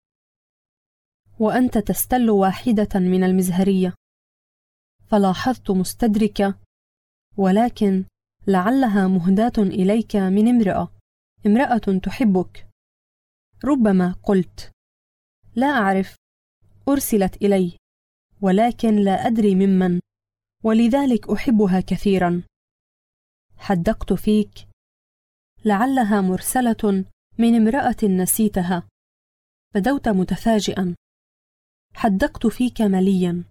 وأنت تستل واحدة من المزهرية. فلاحظت مستدركة: ولكن لعلها مهداة إليك من امرأة تحبك. ربما قلت: لا أعرف، أرسلت إلي، ولكن لا أدري ممن، ولذلك أحبها كثيرا. حدقت فيك: لعلها مرسلة من امرأة نسيتها. بدوت متفاجئا: حدقت فيك مليا.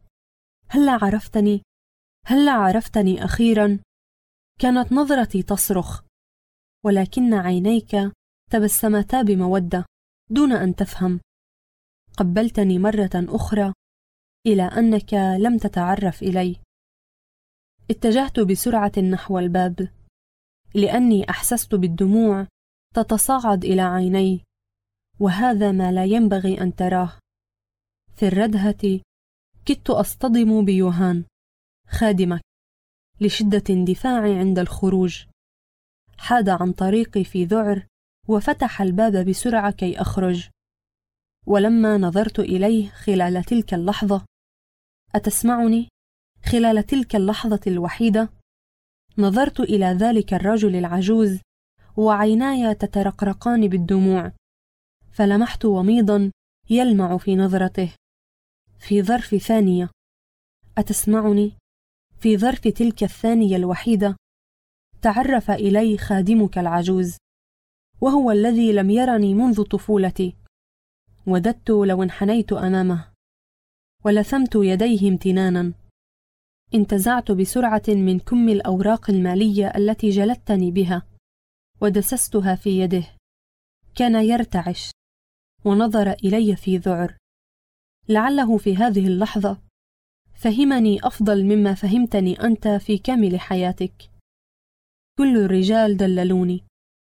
هل عرفتني أخيرا؟ كانت نظرتي تصرخ، ولكن عينيك تبسمتا بمودة دون أن تفهم. قبلتني مرة أخرى، إلى أنك لم تتعرف إلي. اتجهت بسرعة نحو الباب، لأني أحسست بالدموع تتصاعد إلى عيني، وهذا ما لا ينبغي أن تراه. في الردهة كدت أصطدم بيوهان خادمك لشدة اندفاعي عند الخروج. حاد عن طريقي في ذعر وفتح الباب بسرعة كي أخرج. ولما نظرت إليه خلال تلك اللحظة، أتسمعني؟ خلال تلك اللحظة الوحيدة نظرت إلى ذلك الرجل العجوز وعيناي تترقرقان بالدموع، فلمحت وميضا يلمع في نظرته. في ظرف ثانية، أتسمعني؟ في ظرف تلك الثانية الوحيدة تعرف إلي خادمك العجوز، وهو الذي لم يرني منذ طفولتي. وددت لو انحنيت أمامه ولثمت يديه امتنانا. انتزعت بسرعة من كم الأوراق المالية التي جلدتني بها ودسستها في يده. كان يرتعش ونظر إلي في ذعر. لعله في هذه اللحظة فهمني أفضل مما فهمتني أنت في كامل حياتك. كل الرجال دللوني،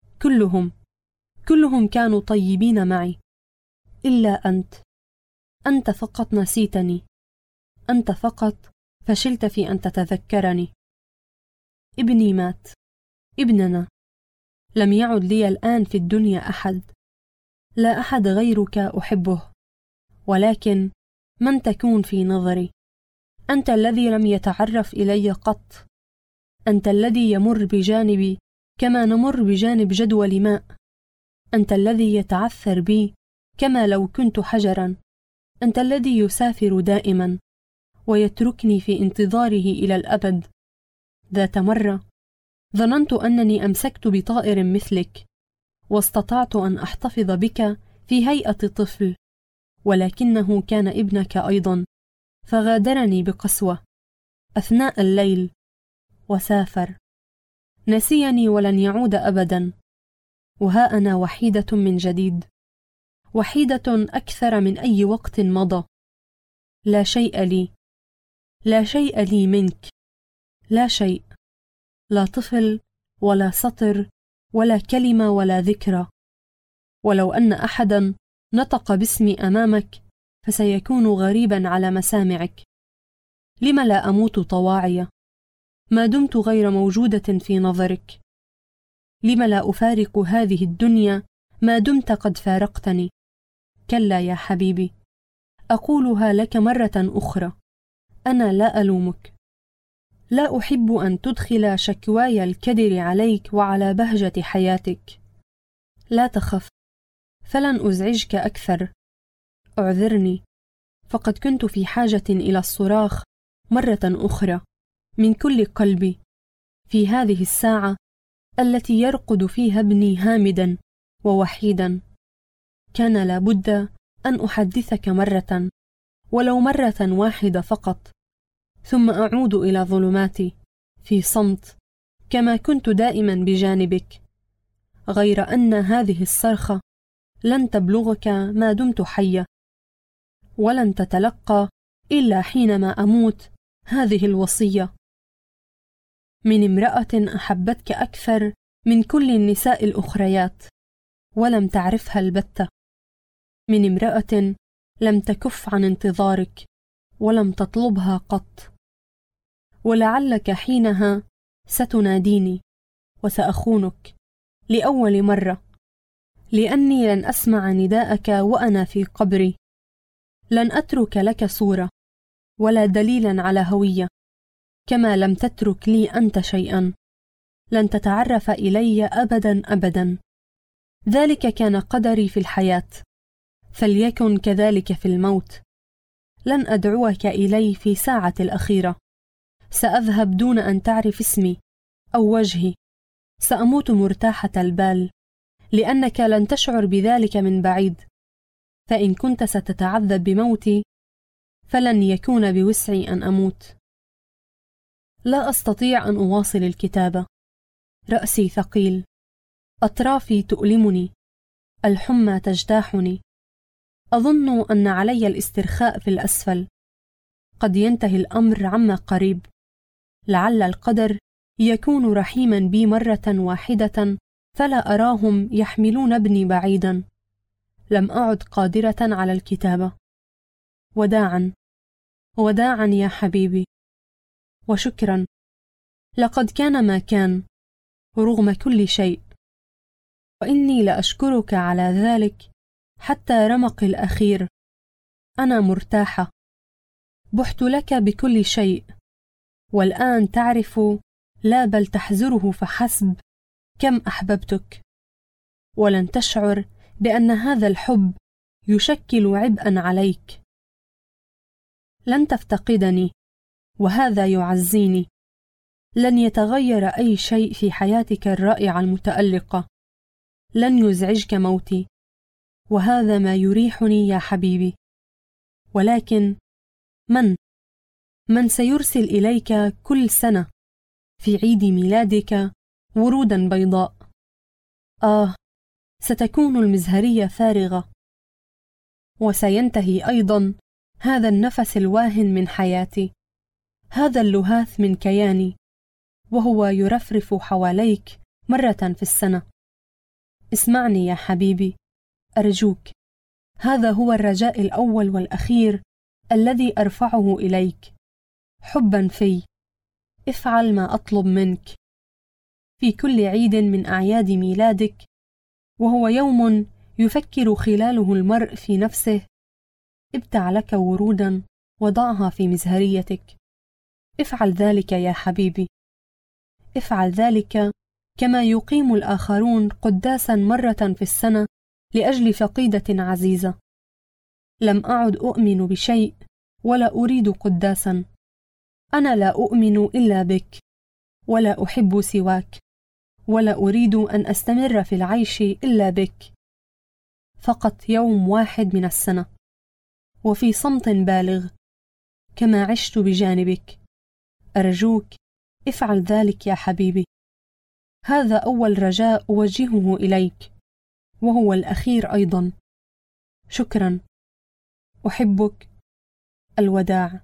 كلهم كانوا طيبين معي، إلا أنت. أنت فقط نسيتني، أنت فقط فشلت في أن تتذكرني. ابني مات، ابننا. لم يعد لي الآن في الدنيا أحد، لا أحد غيرك أحبه، ولكن من تكون في نظري؟ أنت الذي لم يتعرف إلي قط، أنت الذي يمر بجانبي كما نمر بجانب جدول ماء، أنت الذي يتعثر بي كما لو كنت حجرا، أنت الذي يسافر دائما ويتركني في انتظاره إلى الأبد. ذات مرة ظننت أنني أمسكت بطائر مثلك واستطعت أن أحتفظ بك في هيئة طفل، ولكنه كان ابنك أيضا، فغادرني بقسوة أثناء الليل وسافر، نسيني ولن يعود أبدا. وها أنا وحيدة من جديد، وحيدة أكثر من أي وقت مضى. لا شيء لي منك، لا شيء، لا طفل ولا سطر ولا كلمة ولا ذكرى. ولو أن أحدا نطق باسمي أمامك فسيكون غريبا على مسامعك. لم لا أموت طواعية ما دمت غير موجودة في نظرك؟ لم لا أفارق هذه الدنيا ما دمت قد فارقتني؟ كلا يا حبيبي، أقولها لك مرة أخرى، أنا لا ألومك. لا أحب أن تدخل شكواي الكدر عليك وعلى بهجة حياتك. لا تخف، فلن أزعجك أكثر. أعذرني، فقد كنت في حاجة إلى الصراخ مرة أخرى من كل قلبي في هذه الساعة التي يرقد فيها ابني هامدا ووحيدا. كان لابد أن أحدثك مرة، ولو مرة واحدة فقط، ثم أعود إلى ظلماتي في صمت كما كنت دائما بجانبك، غير أن هذه الصرخة لن تبلغك ما دمت حية، ولن تتلقى إلا حينما أموت هذه الوصية: من امرأة أحبتك أكثر من كل النساء الأخريات ولم تعرفها البتة، من امرأة لم تكف عن انتظارك ولم تطلبها قط. ولعلك حينها ستناديني وسأخونك لأول مرة، لأني لن أسمع نداءك وأنا في قبري. لن أترك لك صورة ولا دليلا على هوية، كما لم تترك لي أنت شيئا. لن تتعرف إلي أبدا أبدا. ذلك كان قدري في الحياة، فليكن كذلك في الموت. لن أدعوك إلي في ساعة الأخيرة. سأذهب دون أن تعرف اسمي أو وجهي. سأموت مرتاحة البال، لأنك لن تشعر بذلك من بعيد. فإن كنت ستتعذب بموتي، فلن يكون بوسعي أن أموت. لا أستطيع أن أواصل الكتابة. رأسي ثقيل، أطرافي تؤلمني، الحمى تجتاحني. أظن أن علي الاسترخاء في الأسفل. قد ينتهي الأمر عما قريب. لعل القدر يكون رحيما بي مرة واحدة، فلا أراهم يحملون ابني بعيدا. لم أعد قادرة على الكتابة. وداعا، وداعا يا حبيبي، وشكرا. لقد كان ما كان رغم كل شيء، وإني لأشكرك على ذلك حتى رمق الأخير. أنا مرتاحة. بحت لك بكل شيء، والآن تعرف، لا بل تحزره فحسب، كم أحببتك. ولن تشعر بأن هذا الحب يشكل عبئا عليك. لن تفتقدني، وهذا يعزيني. لن يتغير أي شيء في حياتك الرائعة المتألقة. لن يزعجك موتي، وهذا ما يريحني يا حبيبي. ولكن من سيرسل إليك كل سنة في عيد ميلادك ورودا بيضاء؟ ستكون المزهرية فارغة، وسينتهي أيضا هذا النفس الواهن من حياتي، هذا اللهاث من كياني، وهو يرفرف حواليك مرة في السنة. اسمعني يا حبيبي، أرجوك. هذا هو الرجاء الأول والأخير الذي أرفعه إليك. حبا في، افعل ما أطلب منك. في كل عيد من أعياد ميلادك، وهو يوم يفكر خلاله المرء في نفسه، ابتع لك ورودا وضعها في مزهريتك. افعل ذلك يا حبيبي. افعل ذلك كما يقيم الآخرون قداسا مرة في السنة لأجل فقيدة عزيزة. لم أعد أؤمن بشيء ولا أريد قداسا. أنا لا أؤمن إلا بك، ولا أحب سواك، ولا أريد أن أستمر في العيش إلا بك. فقط يوم واحد من السنة، وفي صمت بالغ، كما عشت بجانبك. أرجوك افعل ذلك يا حبيبي. هذا أول رجاء أوجهه إليك، وهو الأخير أيضا. شكرا. أحبك. الوداع.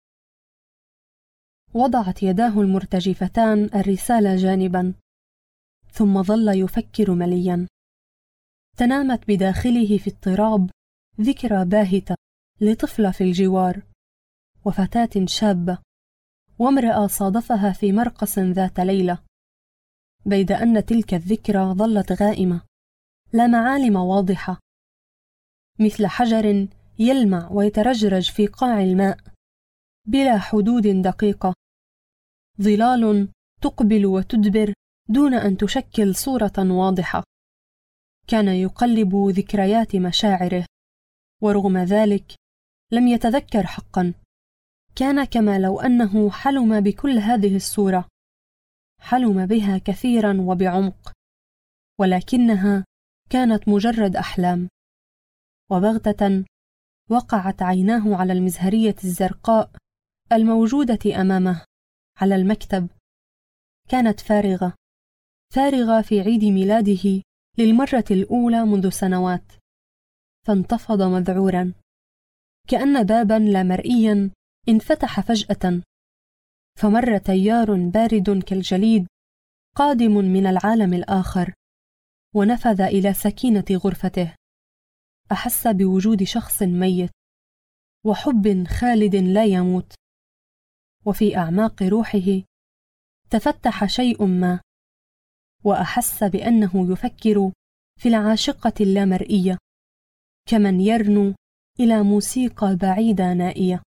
وضعت يداه المرتجفتان الرسالة جانبا، ثم ظل يفكر مليا. تنامت بداخله في اضطراب ذكرى باهتة لطفلة في الجوار، وفتاة شابة، وامرأة صادفها في مرقص ذات ليلة، بيد أن تلك الذكرى ظلت غائمة، لا معالم واضحة، مثل حجر يلمع ويترجرج في قاع الماء بلا حدود دقيقة، ظلال تقبل وتدبر دون أن تشكل صورة واضحة. كان يقلب ذكريات مشاعره، ورغم ذلك لم يتذكر حقا. كان كما لو أنه حلم بكل هذه الصورة، حلم بها كثيرا وبعمق، ولكنها كانت مجرد أحلام. وبغتة وقعت عيناه على المزهرية الزرقاء الموجودة أمامه على المكتب. كانت فارغة، فارغة في عيد ميلاده للمرة الأولى منذ سنوات. فانتفض مذعورا، كأن بابا لا مرئيا انفتح فجأة، فمر تيار بارد كالجليد قادم من العالم الآخر، ونفذ إلى سكينة غرفته. أحس بوجود شخص ميت وحب خالد لا يموت، وفي أعماق روحه تفتح شيء ما، وأحس بأنه يفكر في العاشقة اللامرئية، كمن يرنو إلى موسيقى بعيدة نائية.